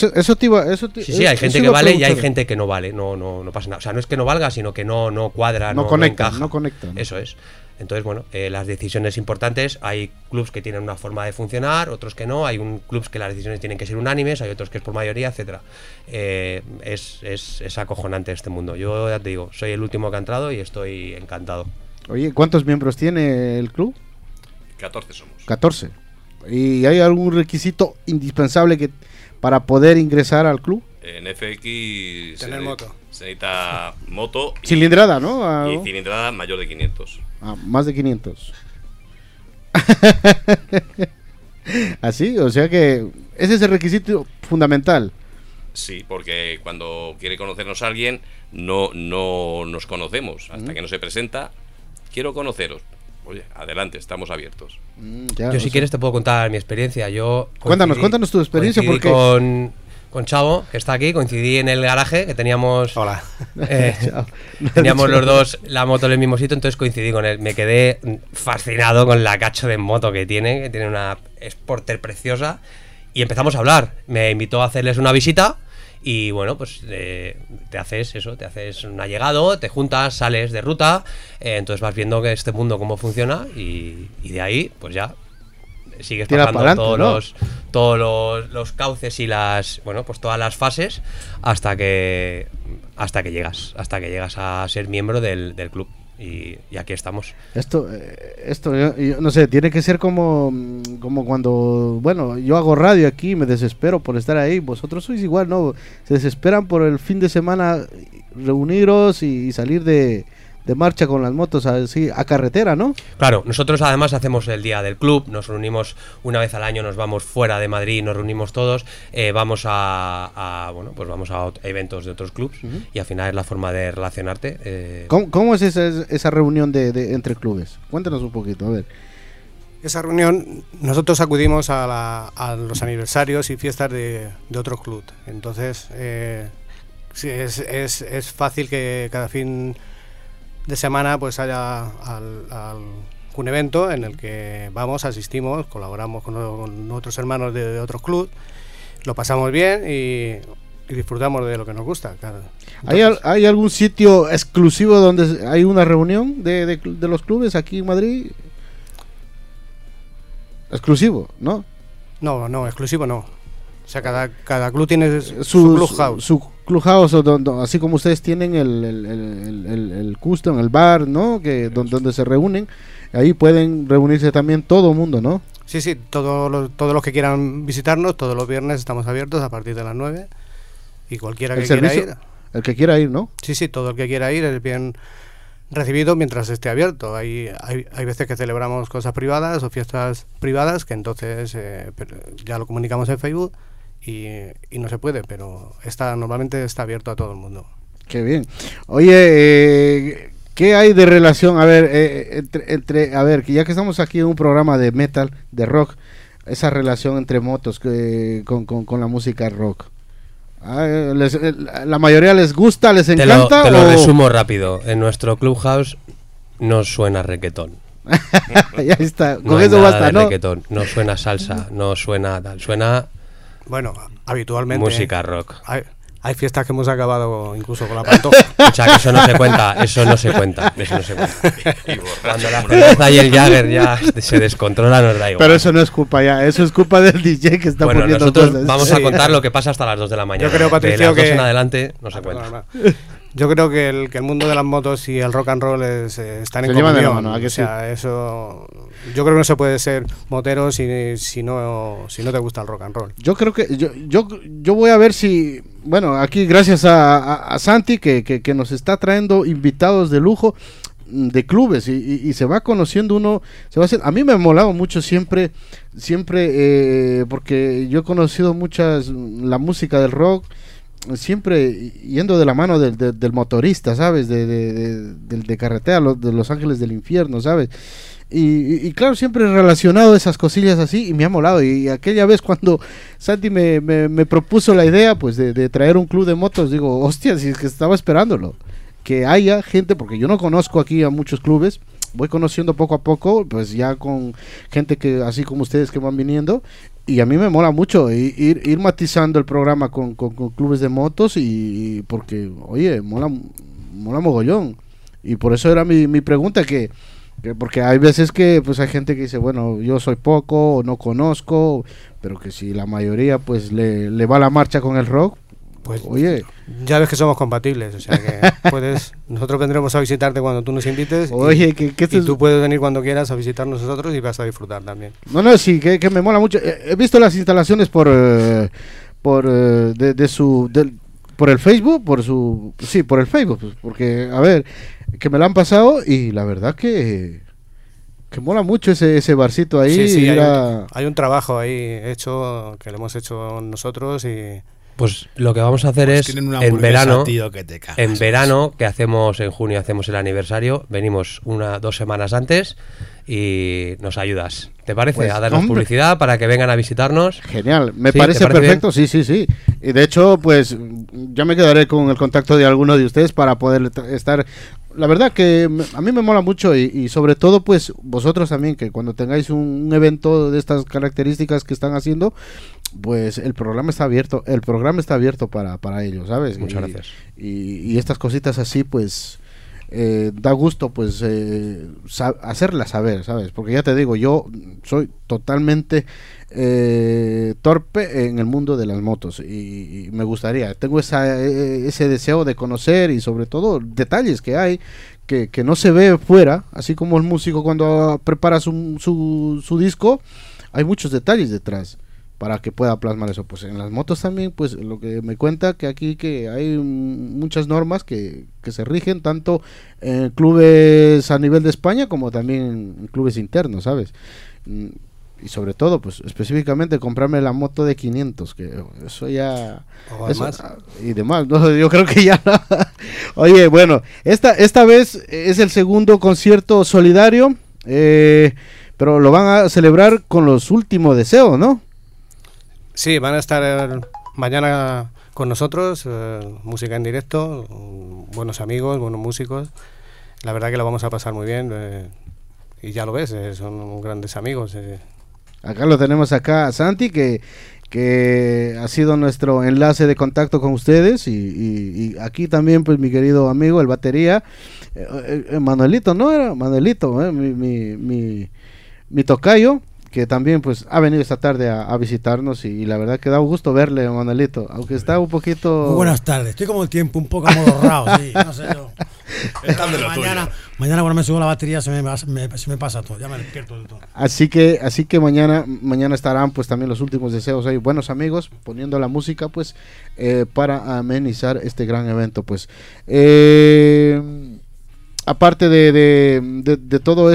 S12: hay gente que vale y hay gente que no vale, no pasa nada. O sea, no es que no valga, sino que no cuadra, no conecta.
S2: No conecta.
S12: Eso es. Entonces, bueno, las decisiones importantes, hay clubs que tienen una forma de funcionar, otros que no, hay clubs que las decisiones tienen que ser unánimes, hay otros que es por mayoría, etcétera. Es acojonante este mundo. Yo ya te digo, soy el último que ha entrado y estoy encantado.
S2: Oye, ¿cuántos miembros tiene el club?
S13: 14 somos.
S2: 14. ¿Y hay algún requisito indispensable para poder ingresar al club?
S13: En FX tener moto. Se necesita moto.
S2: Cilindrada, ¿no?
S13: Y cilindrada mayor de 500.
S2: Más de 500. Así, o sea que ese es el requisito fundamental.
S13: Sí, porque cuando quiere conocernos alguien, no nos conocemos. Hasta que no se presenta, quiero conoceros. Oye, adelante, estamos abiertos.
S12: Yo si quieres te puedo contar mi experiencia.
S2: Cuéntanos tu experiencia.
S12: Porque con Chavo, que está aquí, coincidí en el garaje que teníamos.
S8: Hola.
S12: Teníamos los dos la moto en el mismo sitio, entonces coincidí con él. Me quedé fascinado con la cacho de moto que tiene una Sporter preciosa, y empezamos a hablar. Me invitó a hacerles una visita y bueno, pues te haces un allegado, te juntas, sales de ruta, entonces vas viendo que este mundo cómo funciona y de ahí pues ya sigues pasando todos los cauces y pues todas las fases hasta que llegas a ser miembro del club. y aquí estamos.
S2: Esto yo no sé, tiene que ser como cuando, bueno, yo hago radio aquí y me desespero por estar ahí. Vosotros sois igual, ¿no? Se desesperan por el fin de semana reuniros y salir de marcha con las motos así a carretera, ¿no?
S12: Claro, nosotros además hacemos el día del club, nos reunimos una vez al año, nos vamos fuera de Madrid, nos reunimos todos, vamos vamos a eventos de otros clubs y al final es la forma de relacionarte.
S2: ¿Cómo es esa reunión de entre clubes? Cuéntanos un poquito, a ver.
S14: Esa reunión, nosotros acudimos a los aniversarios y fiestas de otro club, entonces sí, es fácil que cada fin de semana pues haya un evento en el que asistimos, colaboramos con otros hermanos de otros clubes, lo pasamos bien y disfrutamos de lo que nos gusta, claro. Entonces,
S2: ¿Hay algún sitio exclusivo donde hay una reunión de los clubes aquí en Madrid? Exclusivo, ¿no?
S14: No, exclusivo no. O sea, cada club tiene su clubhouse.
S2: Su clubhouse, así como ustedes tienen el custom, el bar, ¿no? Donde se reúnen, ahí pueden reunirse también todo el mundo, ¿no?
S14: Sí, todos los que quieran visitarnos, todos los viernes estamos abiertos a partir de las 9 y cualquiera que quiera ir.
S2: El que quiera ir, ¿no?
S14: Sí, todo el que quiera ir es bien recibido mientras esté abierto. Hay veces que celebramos cosas privadas o fiestas privadas que entonces ya lo comunicamos en Facebook y no se puede, pero normalmente está abierto a todo el mundo.
S2: Qué bien. Oye, ¿qué hay de relación? A ver, a ver, que ya que estamos aquí en un programa de metal, de rock, esa relación entre motos con la música rock. ¿La mayoría les gusta, les encanta?
S12: Te lo resumo rápido. En nuestro clubhouse no suena reggaetón.
S2: Ya está,
S12: con eso basta, ¿no? Reggaetón, no suena salsa, no suena tal, suena...
S14: Bueno, habitualmente
S12: música rock.
S14: Hay fiestas que hemos acabado incluso con la pantoja.
S12: O sea, que eso no se cuenta. Cuando la cerveza y el Jagger ya se descontrola, nos da igual.
S2: Pero eso no es culpa ya, eso es culpa del DJ que está poniendo
S12: nosotros
S2: cosas.
S12: Vamos a contar lo que pasa hasta las 2 de la mañana.
S14: Yo creo, Patricio,
S12: de las 2 en adelante no se cuenta.
S14: Yo creo que el mundo de las motos y el rock and roll están en comunión. O sea, eso, yo creo que no se puede ser motero si no te gusta el rock and roll.
S2: Yo creo que yo voy a ver si, bueno, aquí gracias a Santi que nos está trayendo invitados de lujo de clubes y se va conociendo uno, se va a hacer. A mí me ha molado mucho siempre porque yo he conocido la música del rock siempre yendo de la mano del motorista, ¿sabes? De carretera, de Los Ángeles del Infierno, ¿sabes? Y claro, siempre he relacionado esas cosillas así y me ha molado. Y aquella vez cuando Santi me propuso la idea, pues de traer un club de motos, digo, hostia, si es que estaba esperándolo. Que haya gente, porque yo no conozco aquí a muchos clubes, voy conociendo poco a poco, pues ya con gente que así como ustedes que van viniendo. Y a mí me mola mucho ir matizando el programa con clubes de motos y porque, oye, mola mogollón. Y por eso era mi pregunta, que porque hay veces que pues hay gente que dice, bueno, yo soy poco o no conozco, pero que si la mayoría pues le va la marcha con el rock,
S14: pues
S2: oye,
S14: ya ves que somos compatibles, o sea que nosotros vendremos a visitarte cuando tú nos invites.
S2: Oye,
S14: y tú puedes venir cuando quieras a visitarnos nosotros y vas a disfrutar también.
S2: No, sí, que me mola mucho. He visto las instalaciones por el Facebook, por el Facebook, pues, porque a ver, que me lo han pasado y la verdad que mola mucho ese barcito ahí.
S14: Sí, hay un trabajo ahí hecho que lo hemos hecho nosotros y
S12: pues lo que vamos a hacer es en verano, que hacemos en junio, hacemos el aniversario, venimos 2 semanas antes y nos ayudas. ¿Te parece? Pues, a darnos publicidad para que vengan a visitarnos.
S2: Genial, me parece perfecto, bien? Sí. Y de hecho, pues ya me quedaré con el contacto de alguno de ustedes para poder estar. La verdad que a mí me mola mucho y sobre todo pues vosotros también, que cuando tengáis un evento de estas características que están haciendo, pues el programa está abierto para ellos, ¿sabes?
S12: Muchas gracias.
S2: Y estas cositas así pues da gusto pues hacerla saber, ¿sabes? Porque ya te digo, yo soy totalmente torpe en el mundo de las motos y me gustaría, tengo ese deseo de conocer y sobre todo detalles que hay que no se ve fuera, así como el músico cuando prepara su disco, hay muchos detalles detrás para que pueda plasmar eso. Pues en las motos también, pues lo que me cuenta que aquí que hay muchas normas que se rigen tanto en clubes a nivel de España como también en clubes internos, ¿sabes? Y sobre todo, pues específicamente comprarme la moto de 500, que eso ya... y demás, no, yo creo que ya... Oye, bueno, esta vez es el segundo concierto solidario, pero lo van a celebrar con los últimos deseos, ¿no?
S14: Sí, van a estar mañana con nosotros, música en directo, buenos amigos, buenos músicos. La verdad que lo vamos a pasar muy bien, y ya lo ves, son grandes amigos.
S2: Acá lo tenemos a Santi, que ha sido nuestro enlace de contacto con ustedes, y aquí también pues mi querido amigo, el batería, Manuelito, ¿no? Era Manuelito, mi tocayo, que también pues ha venido esta tarde a visitarnos, y la verdad que da gusto verle, Manuelito, aunque está un poquito...
S15: Muy buenas tardes, estoy como el tiempo un poco amodorrado, sí, no sé yo. Mañana cuando me subo la batería se me pasa todo, ya me despierto del todo.
S2: Así que mañana estarán pues también los últimos deseos ahí, buenos amigos, poniendo la música pues para amenizar este gran evento. Pues aparte de todo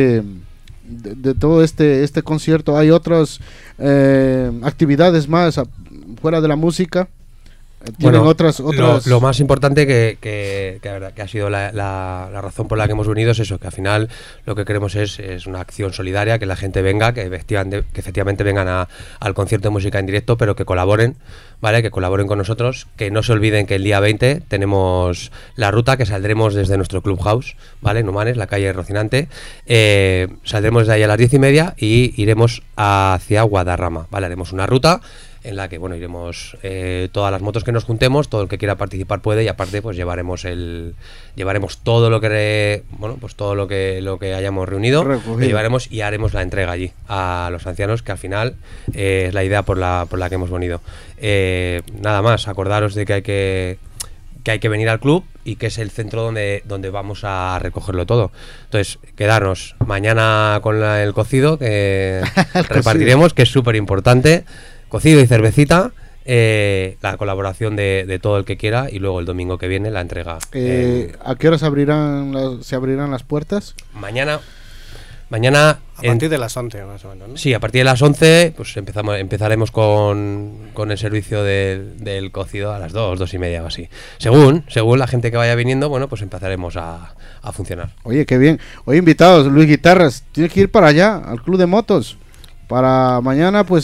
S2: este concierto, hay otras actividades más fuera de la música. Tienen otras...
S12: Lo más importante que ha sido la razón por la que hemos venido es eso, que al final lo que queremos es una acción solidaria, que la gente venga, que efectivamente vengan al concierto de música en directo, pero que colaboren, ¿vale? Que colaboren con nosotros, que no se olviden que el día 20 tenemos la ruta, que saldremos desde nuestro Clubhouse, ¿vale? En Humanes, la calle Rocinante, saldremos de ahí a las 10:30 y iremos hacia Guadarrama, ¿vale? Haremos una ruta en la que bueno iremos todas las motos que nos juntemos, todo el que quiera participar puede, y aparte pues llevaremos todo lo que todo lo que hayamos reunido, lo llevaremos y haremos la entrega allí a los ancianos, que al final es la idea por la que hemos venido. Nada más, acordaros de que hay que venir al club y que es el centro donde vamos a recogerlo todo. Entonces, quedarnos mañana con el cocido que repartiremos, que es súper importante. Cocido y cervecita, la colaboración de todo el que quiera, y luego el domingo que viene la entrega.
S2: ¿A qué horas se abrirán las puertas?
S12: Mañana
S14: a partir de las 11 más o menos, ¿no?
S12: Sí, a partir de las 11 pues empezaremos con el servicio del cocido a las 2:30 o así. Según la gente que vaya viniendo, bueno, pues empezaremos a funcionar.
S2: Oye, qué bien. Oye, invitados, Luis Guitarras, tienes que ir para allá, al Club de Motos, para mañana pues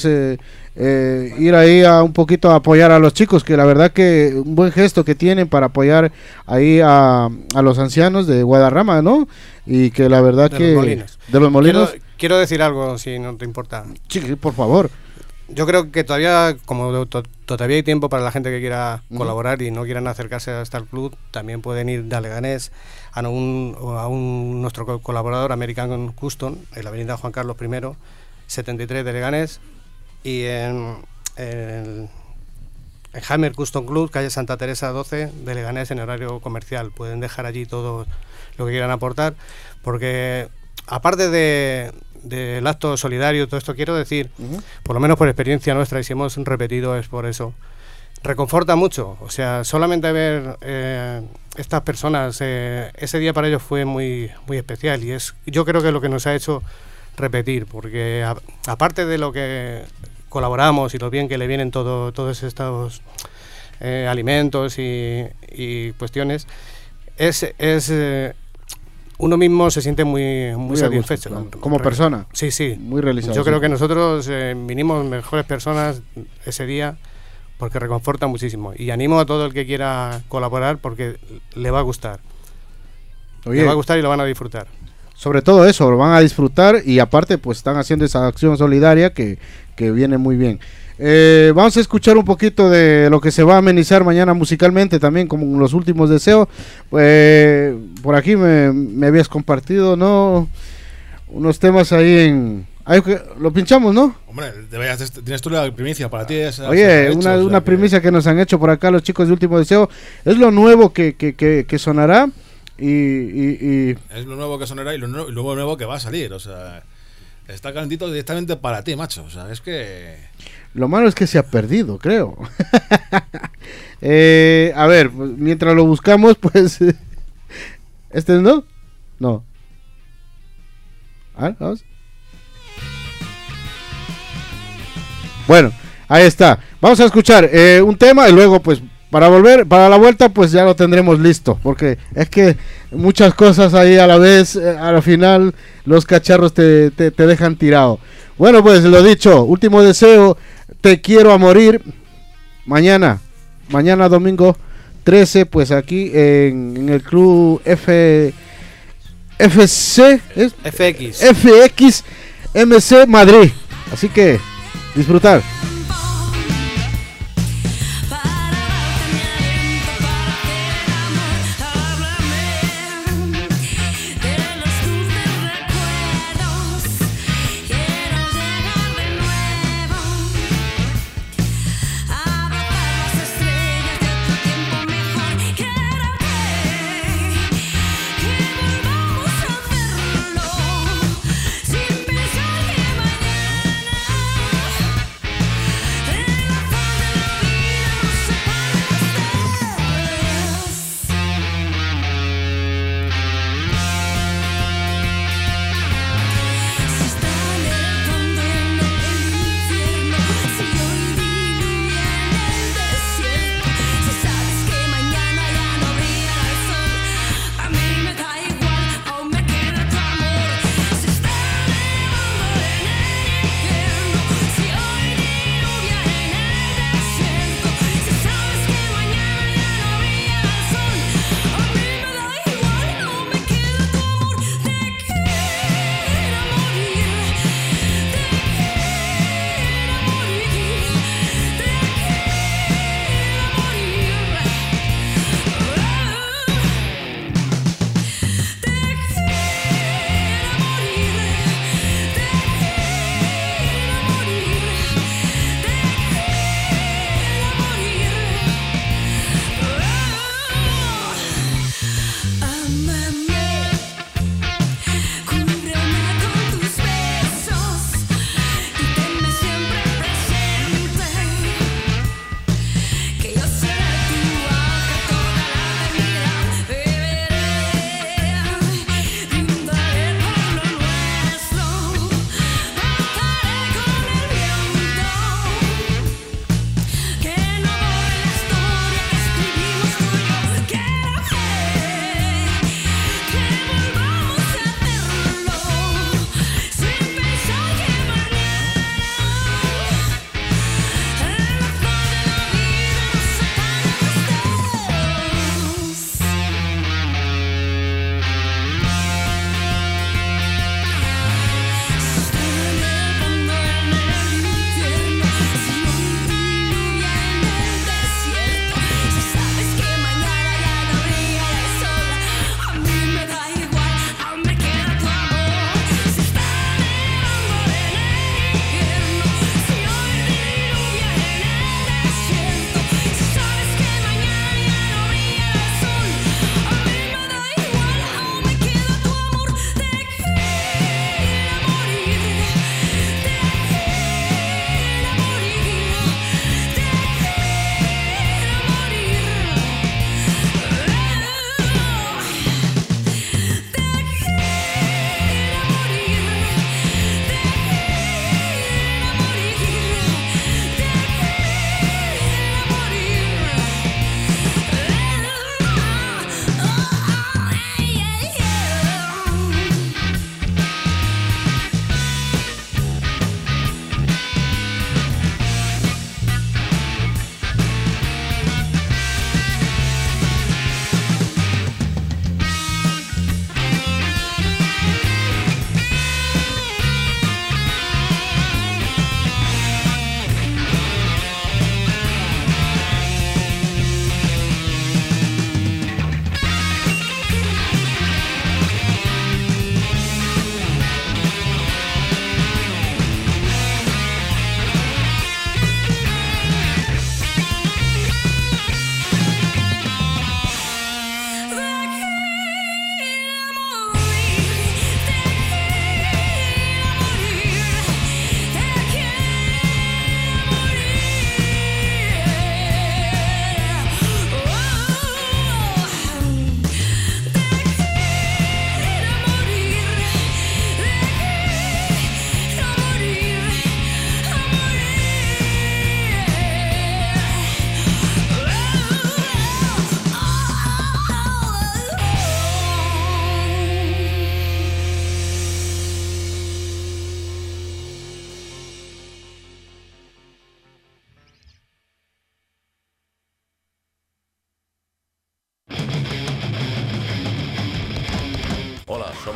S2: ir ahí a un poquito a apoyar a los chicos, que la verdad que un buen gesto que tienen para apoyar ahí a los ancianos de Guadarrama, ¿no? Y que la verdad de los molinos.
S14: Quiero decir algo, si no te importa.
S2: Sí, por favor.
S14: Yo creo que todavía hay tiempo para la gente que quiera colaborar y no quieran acercarse hasta el club, también pueden ir de Leganés a nuestro colaborador American Custom en la avenida Juan Carlos I 73 de Leganés, y en Hammer Custom Club, calle Santa Teresa 12 de Leganés, en horario comercial. Pueden dejar allí todo lo que quieran aportar, porque aparte del acto solidario, todo esto quiero decir, por lo menos por experiencia nuestra, y si hemos repetido es por eso, reconforta mucho. O sea, solamente ver estas personas, ese día para ellos fue muy, muy especial, y yo creo que es lo que nos ha hecho repetir, porque aparte de lo que colaboramos y lo bien que le vienen todos estos alimentos y cuestiones, uno mismo se siente muy satisfecho.
S2: Gusto, como persona.
S14: Sí.
S2: Muy realizado.
S14: Yo creo que nosotros vinimos mejores personas ese día, porque reconforta muchísimo. Y animo a todo el que quiera colaborar, porque le va a gustar. Le va a gustar y lo van a disfrutar.
S2: Sobre todo eso, lo van a disfrutar, y aparte pues están haciendo esa acción solidaria que que viene muy bien. Vamos a escuchar un poquito de lo que se va a amenizar mañana musicalmente también, como los últimos deseos. Por aquí me habías compartido, ¿no? Unos temas ahí lo pinchamos, ¿no?
S16: Hombre, tienes tú la primicia para ti.
S2: Oye, una primicia que nos han hecho por acá los chicos de Último Deseo. Es lo nuevo que sonará y...
S16: Es lo nuevo que sonará y lo nuevo que va a salir, o sea... Está calentito directamente para ti, macho. O sea, es que...
S2: Lo malo es que se ha perdido, creo. A ver, pues, mientras lo buscamos, pues... ¿Este no? No. Vamos. Bueno, ahí está. Vamos a escuchar un tema y luego, pues, para la vuelta, pues ya lo tendremos listo. Porque es que muchas cosas ahí a la vez, al final, los cacharros te dejan tirado. Bueno, pues lo dicho, Último Deseo, Te Quiero a Morir. Mañana domingo 13, pues aquí en el club FX MC Madrid. Así que disfrutar.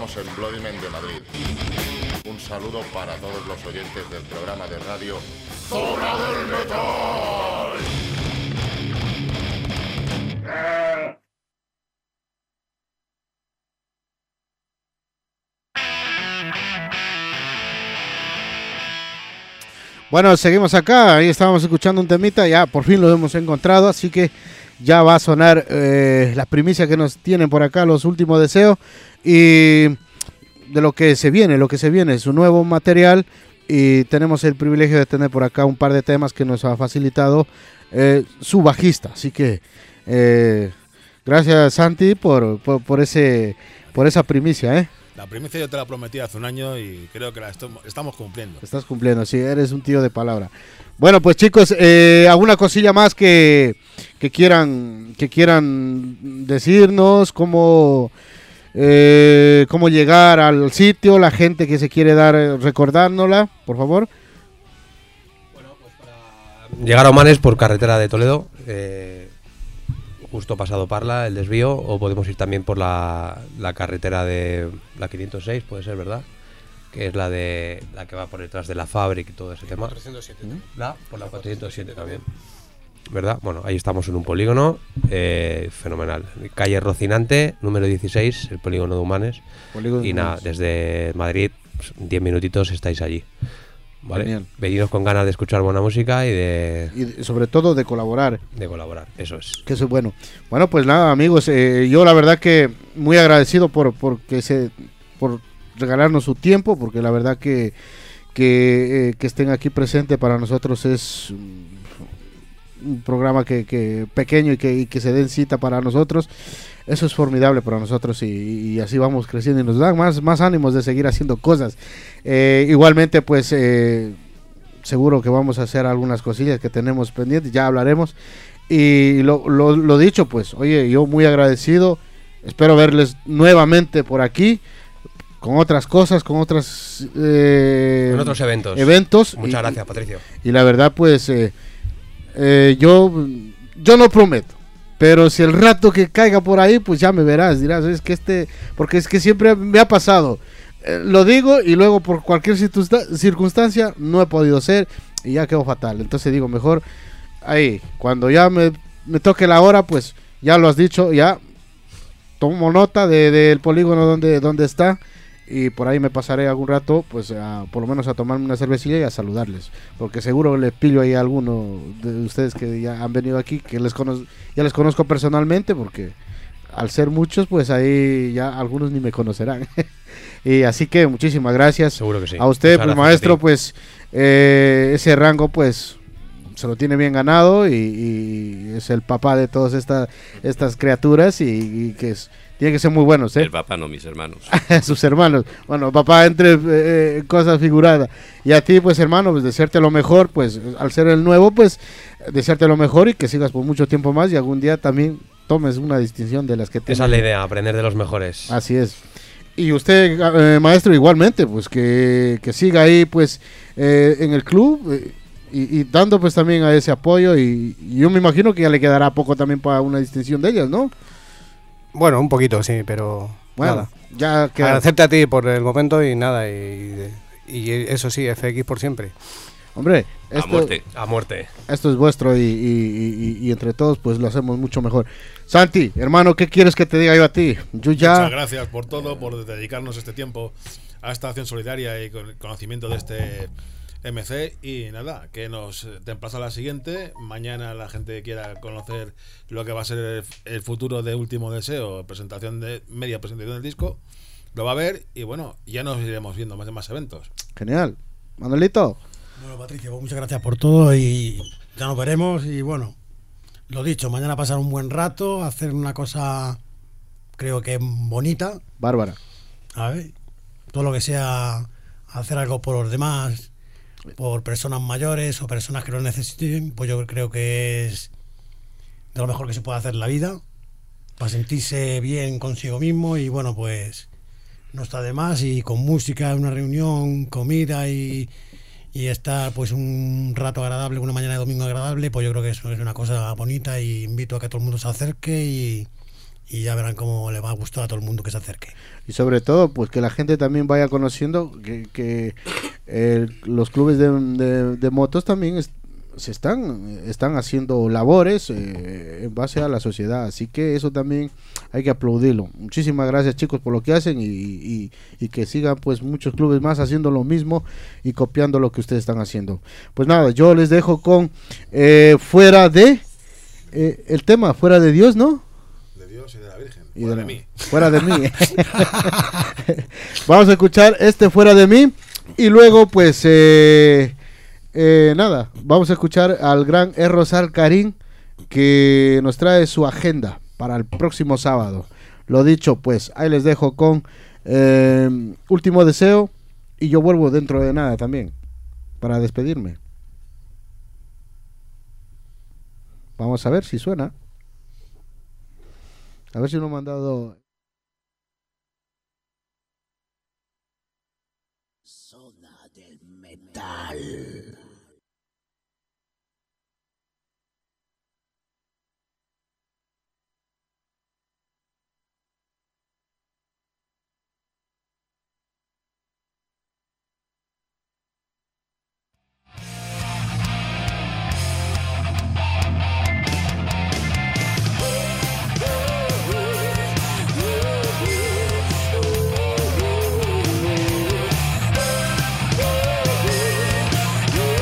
S17: estamos en Bloody Men de Madrid. Un saludo para todos los oyentes del programa de radio Zona del Metal.
S2: Bueno, seguimos acá, ahí estábamos escuchando un temita, ya por fin lo hemos encontrado, así que ya va a sonar la primicia que nos tienen por acá, los últimos deseos, y de lo que se viene, su nuevo material, y tenemos el privilegio de tener por acá un par de temas que nos ha facilitado su bajista, así que gracias Santi por esa primicia,
S16: La primicia yo te la prometí hace un año y creo que la estamos cumpliendo.
S2: Estás cumpliendo, sí, eres un tío de palabra. Bueno, pues chicos, ¿alguna cosilla más que quieran decirnos? ¿Cómo llegar al sitio? La gente que se quiere dar, recordárnosla, por favor.
S12: Llegar a Omanes por carretera de Toledo, justo pasado Parla, el desvío, o podemos ir también por la carretera de la 506, puede ser, ¿verdad? Que es la que va por detrás de la fábrica y todo ese tema.
S14: 407.
S12: Por la 407 también, ¿verdad? Bueno, ahí estamos en un polígono fenomenal. Calle Rocinante, número 16, el polígono de Omanes. Y nada, desde Madrid, 10 minutitos estáis allí. ¿Vale?
S2: Genial.
S12: Venidos con ganas de escuchar buena música y
S2: sobre todo de colaborar.
S12: De colaborar, eso es.
S2: Que eso es bueno. Bueno, pues nada, amigos, yo la verdad que muy agradecido por regalarnos su tiempo, porque la verdad que estén aquí presentes para nosotros es un programa que pequeño y que se den cita para nosotros. Eso es formidable para nosotros y así vamos creciendo y nos dan más ánimos de seguir haciendo cosas. Igualmente, pues seguro que vamos a hacer algunas cosillas que tenemos pendientes, ya hablaremos. Y lo dicho, pues, oye, yo muy agradecido. Espero verles nuevamente por aquí con otras cosas, con otros
S12: eventos. Muchas gracias, Patricio.
S2: Y la verdad, pues, yo no prometo. Pero si el rato que caiga por ahí, pues ya me verás, dirás, porque es que siempre me ha pasado. Lo digo y luego por cualquier circunstancia no he podido ser y ya quedo fatal. Entonces digo, mejor ahí, cuando ya me toque la hora, pues ya lo has dicho, ya tomo nota del polígono donde está. Y por ahí me pasaré algún rato, pues por lo menos a tomarme una cervecilla y a saludarles. Porque seguro les pillo ahí a alguno de ustedes que ya han venido aquí, que ya les conozco personalmente, porque al ser muchos, pues ahí ya algunos ni me conocerán. Y así que muchísimas gracias.
S12: Seguro que sí.
S2: A usted, pues, maestro, pues ese rango, pues se lo tiene bien ganado y es el papá de todas estas criaturas y que tiene que ser muy buenos,
S13: El papá, no mis hermanos.
S2: Sus hermanos. Bueno, papá, entre cosas figuradas. Y a ti, pues, hermano, pues desearte lo mejor, pues, al ser el nuevo, pues, desearte lo mejor y que sigas por mucho tiempo más y algún día también tomes una distinción de las que tienes.
S12: Esa es la idea, aprender de los mejores.
S2: Así es. Y usted, maestro, igualmente, pues, que siga ahí, pues, en el club y dando, pues, también a ese apoyo y yo me imagino que ya le quedará poco también para una distinción de ellas, ¿no?
S14: Bueno, un poquito, sí, pero
S2: bueno,
S14: nada.
S2: Ya
S14: agradecerte a ti por el momento y nada, y eso sí, FX por siempre.
S2: Hombre,
S12: a muerte.
S2: Esto es vuestro y entre todos pues lo hacemos mucho mejor. Santi, hermano, ¿qué quieres que te diga yo a ti?
S16: Muchas gracias por todo, por dedicarnos este tiempo a esta acción solidaria y con el conocimiento de este MC y nada, que te emplaza a la siguiente. Mañana la gente que quiera conocer lo que va a ser el futuro de Último Deseo, media presentación del disco, lo va a ver y bueno, ya nos iremos viendo más eventos.
S2: Genial. Manuelito.
S15: Bueno, Patricio, pues muchas gracias por todo y ya nos veremos y bueno, lo dicho, mañana pasar un buen rato, hacer una cosa creo que bonita.
S2: Bárbara.
S15: A ver, todo lo que sea hacer algo por los demás, por personas mayores o personas que lo necesiten, pues yo creo que es de lo mejor que se puede hacer en la vida, para sentirse bien consigo mismo y bueno, pues no está de más y con música, una reunión, comida y estar pues un rato agradable, una mañana de domingo agradable, pues yo creo que eso es una cosa bonita y invito a que todo el mundo se acerque y y ya verán cómo le va a gustar a todo el mundo que se acerque.
S2: Y sobre todo, pues que la gente también vaya conociendo que los clubes de motos también se están haciendo labores en base a la sociedad, así que eso también hay que aplaudirlo. Muchísimas gracias, chicos, por lo que hacen y que sigan pues muchos clubes más haciendo lo mismo y copiando lo que ustedes están haciendo. Pues nada, yo les dejo con fuera de el tema Fuera de Dios, ¿no?
S16: De Dios y de la Virgen.
S2: Y
S16: Fuera de mí.
S2: Fuera de mí. Vamos a escuchar Fuera de mí y luego pues nada, vamos a escuchar al gran Erros Alcarín, que nos trae su agenda para el próximo sábado. Lo dicho, pues ahí les dejo con Último Deseo, y yo vuelvo dentro de nada también para despedirme. Vamos a ver si suena, a ver si nos han mandado.
S1: Zona del Metal.
S5: Yeah.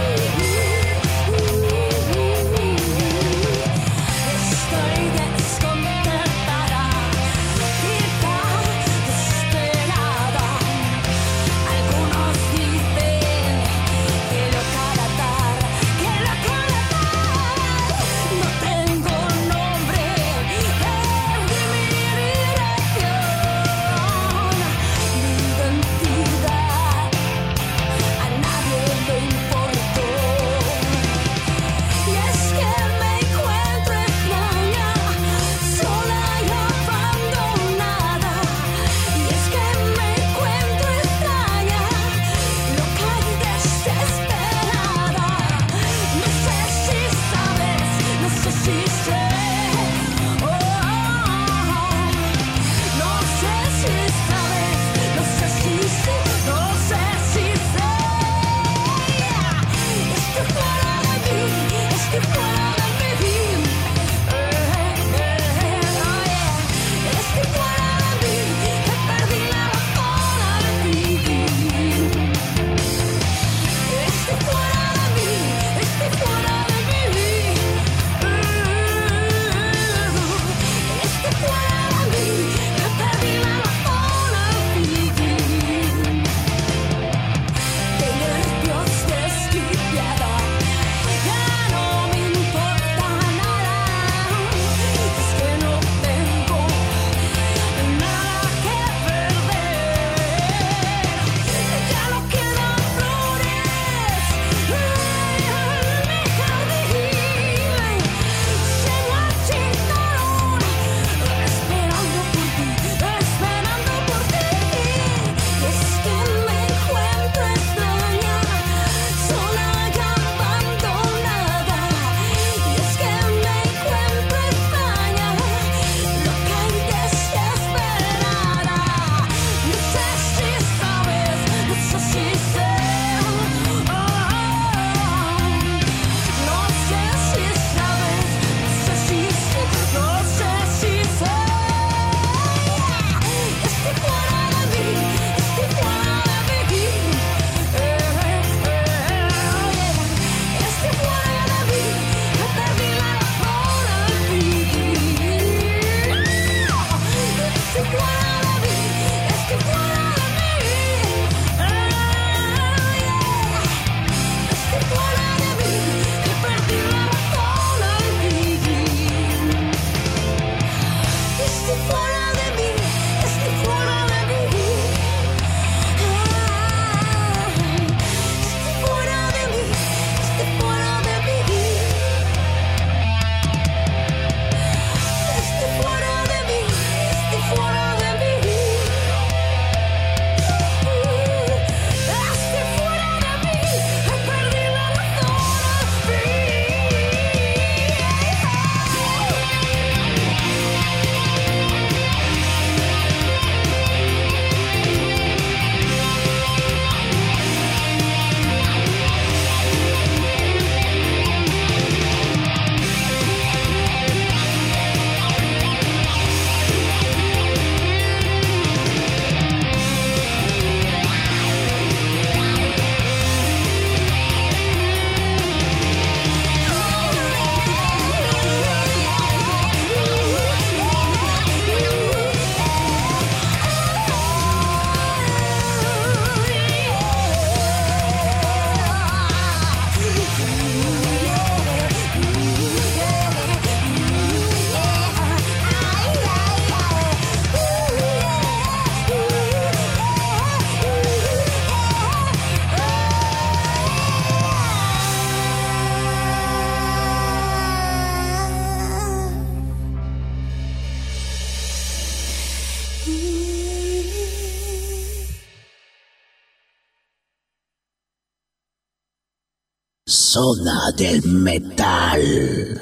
S1: Zona del Metal.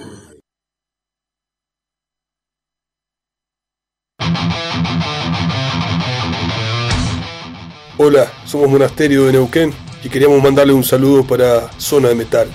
S18: Hola, somos Monasterio de Neuquén y queríamos mandarle un saludo para Zona de Metal.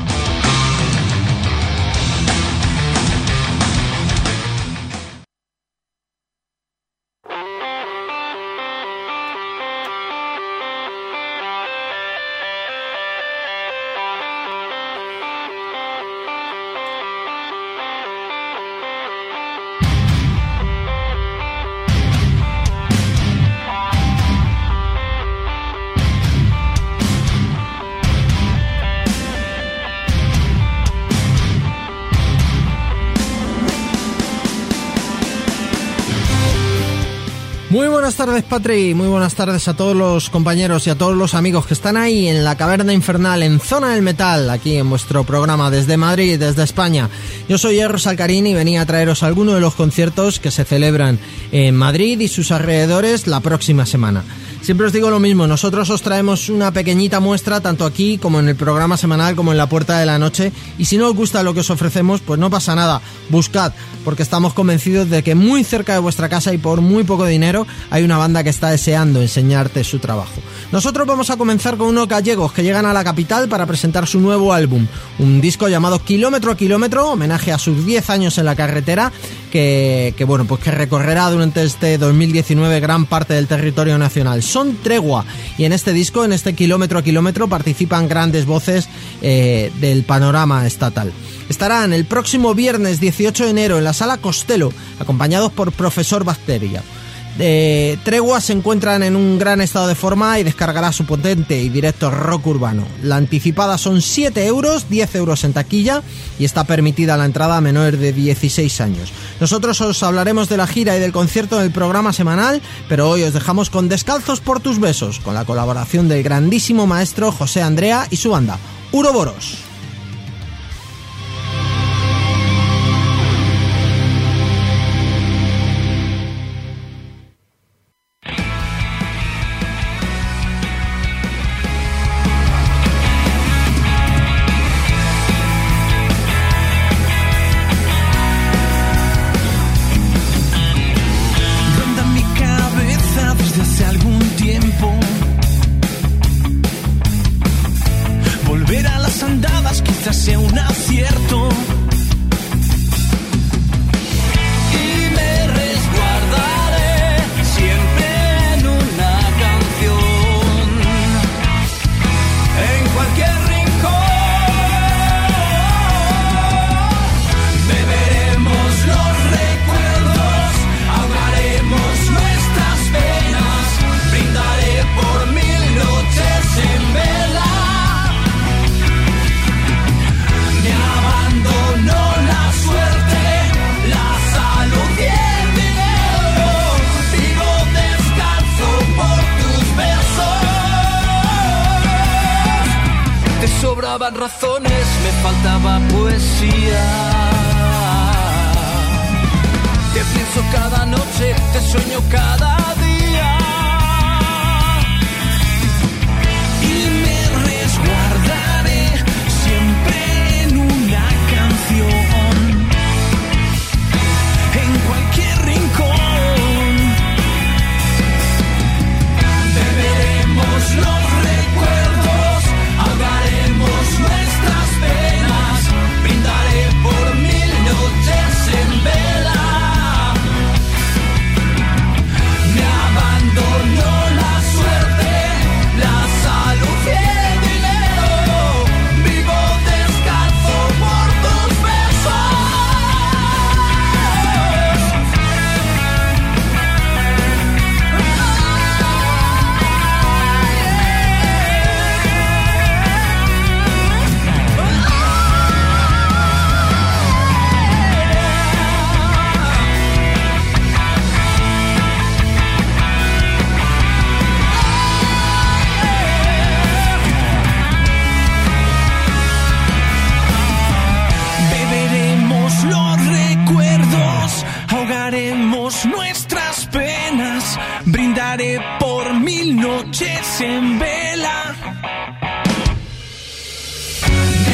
S10: Muy buenas tardes, Patri, muy buenas tardes a todos los compañeros y a todos los amigos que están ahí en la Caverna Infernal, en Zona del Metal, aquí en vuestro programa desde Madrid, desde España. Yo soy Erros Alcarín y venía a traeros algunos de los conciertos que se celebran en Madrid y sus alrededores la próxima semana. Siempre os digo lo mismo, nosotros os traemos una pequeñita muestra tanto aquí como en el programa semanal como en la Puerta de la Noche, y si no os gusta lo que os ofrecemos, pues no pasa nada, buscad, porque estamos convencidos de que muy cerca de vuestra casa y por muy poco dinero hay una banda que está deseando enseñarte su trabajo. Nosotros vamos a comenzar con unos gallegos que llegan a la capital para presentar su nuevo álbum, un disco llamado Kilómetro a Kilómetro, homenaje a sus 10 años en la carretera, que recorrerá durante este 2019 gran parte del territorio nacional. Son Tregua, y en este disco, en este Kilómetro a Kilómetro, participan grandes voces del panorama estatal. Estarán el próximo viernes 18 de enero en la Sala Costello, acompañados por Profesor Bacteria. Tregua se encuentran en un gran estado de forma y descargará su potente y directo rock urbano. La anticipada son 7 euros, 10 euros en taquilla, y está permitida la entrada a menores de 16 años. Nosotros os hablaremos de la gira y del concierto del programa semanal, pero hoy os dejamos con Descalzos por tus besos, con la colaboración del grandísimo maestro José Andrea y su banda, Uroboros.
S5: Sea un acierto y me resguardaré siempre en una canción, en cualquier rincón. Beberemos los recuerdos, ahogaremos nuestras penas, brindaré por 1000 noches en vela. Sobraban razones, me faltaba poesía. Te pienso cada noche, te sueño cada día. Y me resguardaré siempre en una canción, en cualquier rincón. Beberemos los recuerdos, ahogaremos nuestras penas, brindaré por 1000 noches en vela. Me abandonó la suerte, la salud y el dinero. Vivo descalzo por tus besos. Beberemos los recuerdos, ahogaremos nuestras penas, brindaré por 1000 noches en vela.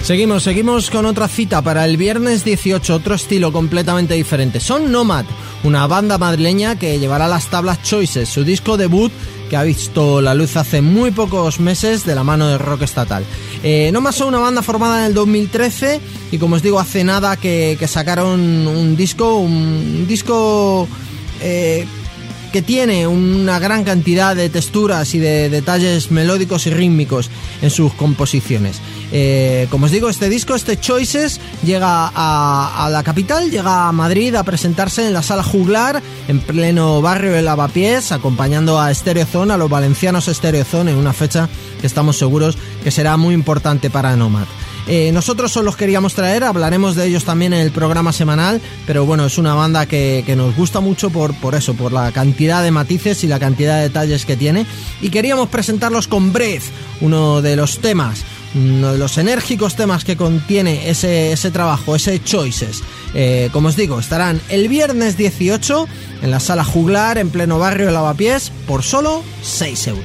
S10: Seguimos con otra cita para el viernes 18, otro estilo completamente diferente. Son Nomad, una banda madrileña que llevará a las tablas Choices, su disco debut que ha visto la luz hace muy pocos meses de la mano de Rock Estatal. Nomad son una banda formada en el 2013 y, como os digo, hace nada que sacaron un disco que tiene una gran cantidad de texturas y de detalles melódicos y rítmicos en sus composiciones. Como os digo, este disco, Choices, llega a la capital, llega a Madrid a presentarse en la Sala Juglar, en pleno barrio de Lavapiés, acompañando a Stereozone, a los valencianos Stereozone, en una fecha que estamos seguros que será muy importante para Nomad. Nosotros os los queríamos traer, hablaremos de ellos también en el programa semanal, pero bueno, es una banda que nos gusta mucho por eso, por la cantidad de matices y la cantidad de detalles que tiene, y queríamos presentarlos con Breath, uno de los enérgicos temas que contiene ese trabajo, ese Choices. Como os digo, estarán el viernes 18 en la Sala Juglar, en pleno barrio de Lavapiés, por solo 6 euros.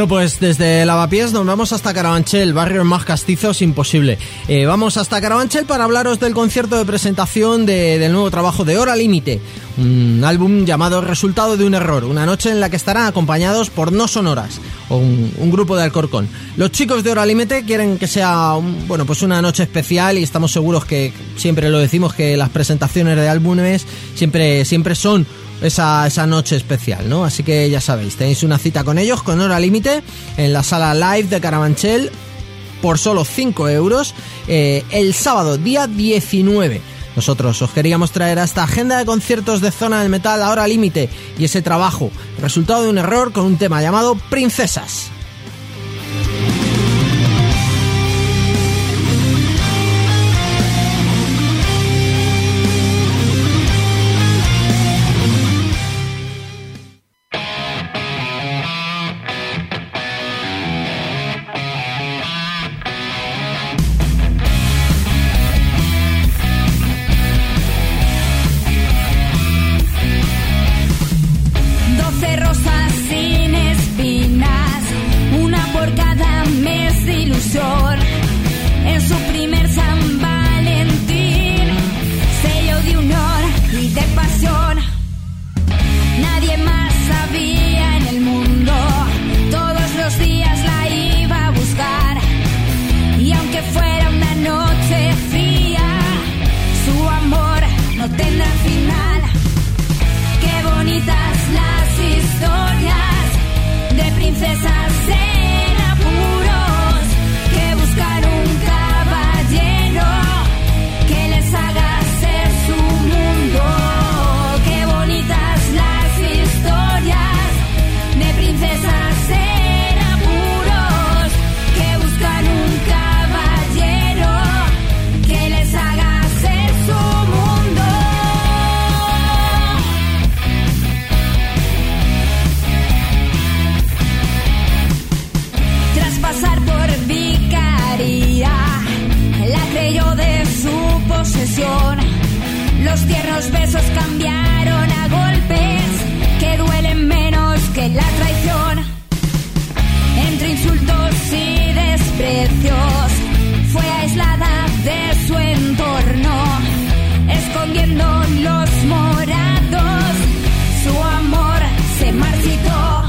S10: Bueno, pues desde Lavapiés nos vamos hasta Carabanchel, barrios más castizos imposible. Vamos hasta Carabanchel para hablaros del concierto de presentación del nuevo trabajo de Hora Límite, un álbum llamado Resultado de un Error, una noche en la que estarán acompañados por No Sonoras, o un grupo de Alcorcón. Los chicos de Hora Límite quieren que sea pues una noche especial, y estamos seguros que siempre lo decimos, que las presentaciones de álbumes siempre son esa noche especial, ¿no? Así que ya sabéis, tenéis una cita con ellos, con Hora Límite, en la sala Live de Carabanchel, por solo 5 euros, el sábado, día 19. Nosotros os queríamos traer a esta agenda de conciertos de Zona del Metal a Hora Límite y ese trabajo, Resultado de un Error, con un tema llamado Princesas.
S19: Los tiernos besos cambiaron a golpes que duelen menos que la traición. Entre insultos y desprecios fue aislada de su entorno, escondiendo los morados. Su amor se marchitó.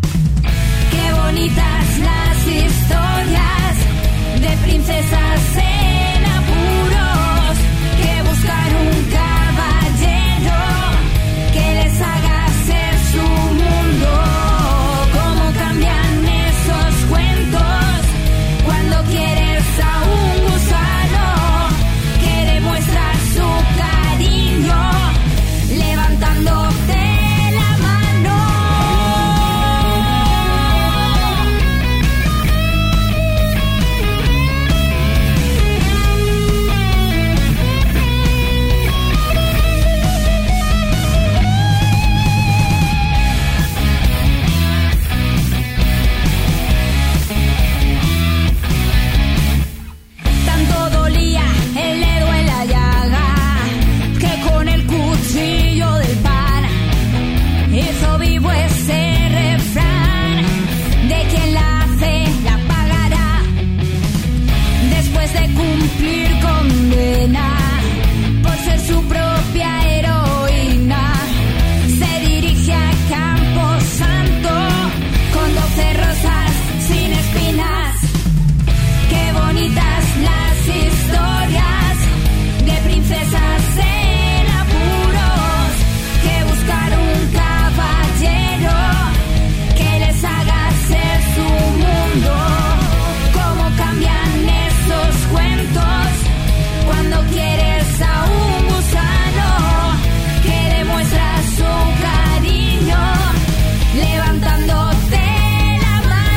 S19: Qué bonitas las historias de princesas en apuros que buscan un caballero que les haga ser su mundo. Cómo cambian esos cuentos cuando quieres a un gusano que demuestra su cariño levantándote la mano. Tanto dolía el dedo en la llaga que con el cuchillo del pan hizo vivo ese refrán de quien la hace la pagará. Después de cumplir condena por ser su propia heroína, se dirige a Camposanto con 12 rosas sin espinas. Qué bonitas las historias de princesas en apuros que buscan un caballero que les haga ser su mundo. Cómo cambian esos cuentos cuando quieres a un gusano que demuestra su cariño levantándote la mano.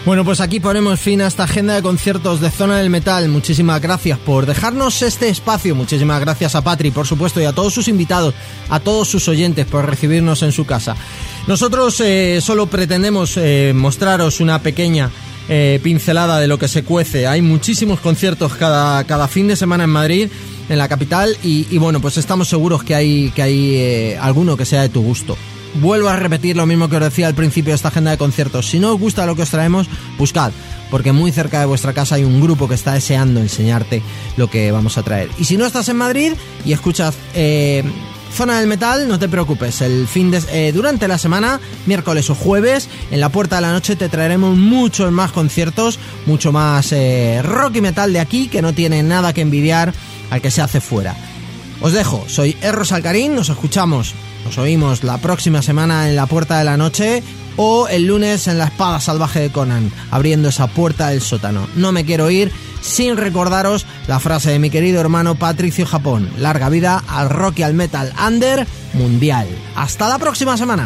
S10: Bueno, pues aquí ponemos fin a esta agenda de conciertos de Zona del Metal. Muchísimas gracias por dejarnos este espacio. Muchísimas gracias a Patri, por supuesto, y a todos sus invitados, a todos sus oyentes por recibirnos en su casa. Nosotros solo pretendemos mostraros una pequeña pincelada de lo que se cuece. Hay muchísimos conciertos cada fin de semana en Madrid, en la capital, y bueno, pues estamos seguros que hay alguno que sea de tu gusto. Vuelvo a repetir lo mismo que os decía al principio de esta agenda de conciertos. Si no os gusta lo que os traemos, buscad, porque muy cerca de vuestra casa hay un grupo que está deseando enseñarte lo que vamos a traer. Y si no estás en Madrid y escuchas Zona del Metal, no te preocupes. Durante la semana, miércoles o jueves, en la Puerta de la Noche te traeremos muchos más conciertos, mucho más rock y metal de aquí, que no tiene nada que envidiar al que se hace fuera. Os dejo, soy Erros Alcarín, nos oímos la próxima semana en la Puerta de la Noche o el lunes en la Espada Salvaje de Conan, abriendo esa puerta del sótano. No me quiero ir sin recordaros la frase de mi querido hermano Patricio Japón: larga vida al rock y al metal under mundial. Hasta la próxima semana.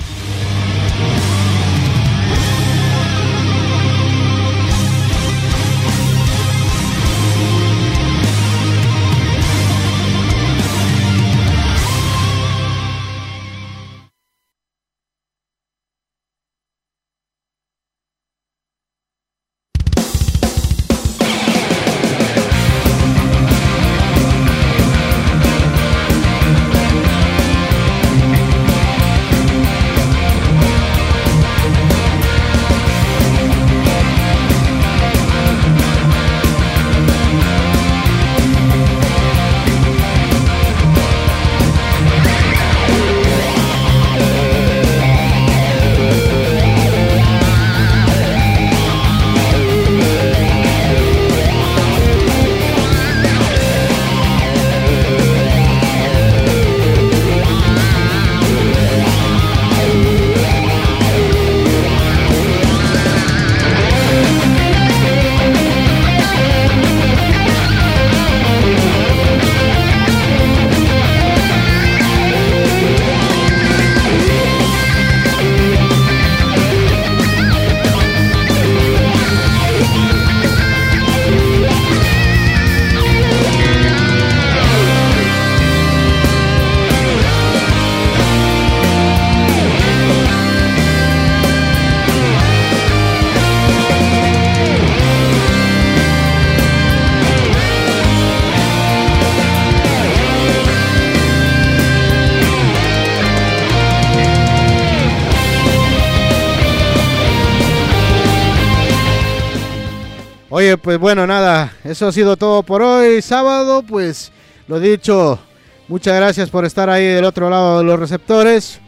S2: Oye, pues bueno, nada, eso ha sido todo por hoy, sábado. Pues lo dicho, muchas gracias por estar ahí del otro lado de los receptores.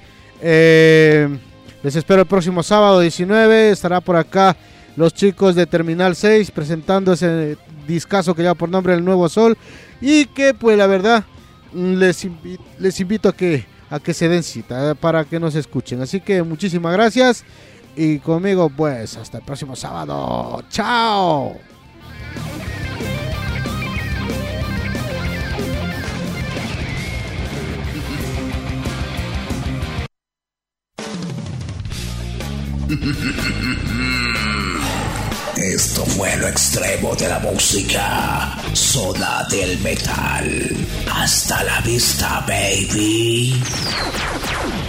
S2: Les espero el próximo sábado 19, estará por acá los chicos de Terminal 6 presentando ese discazo que lleva por nombre El Nuevo Sol, y que pues la verdad les invito a que se den cita para que nos escuchen. Así que muchísimas gracias. Y conmigo, pues, hasta el próximo sábado. ¡Chao!
S1: Esto fue lo extremo de la música. Zona del Metal. Hasta la vista, baby.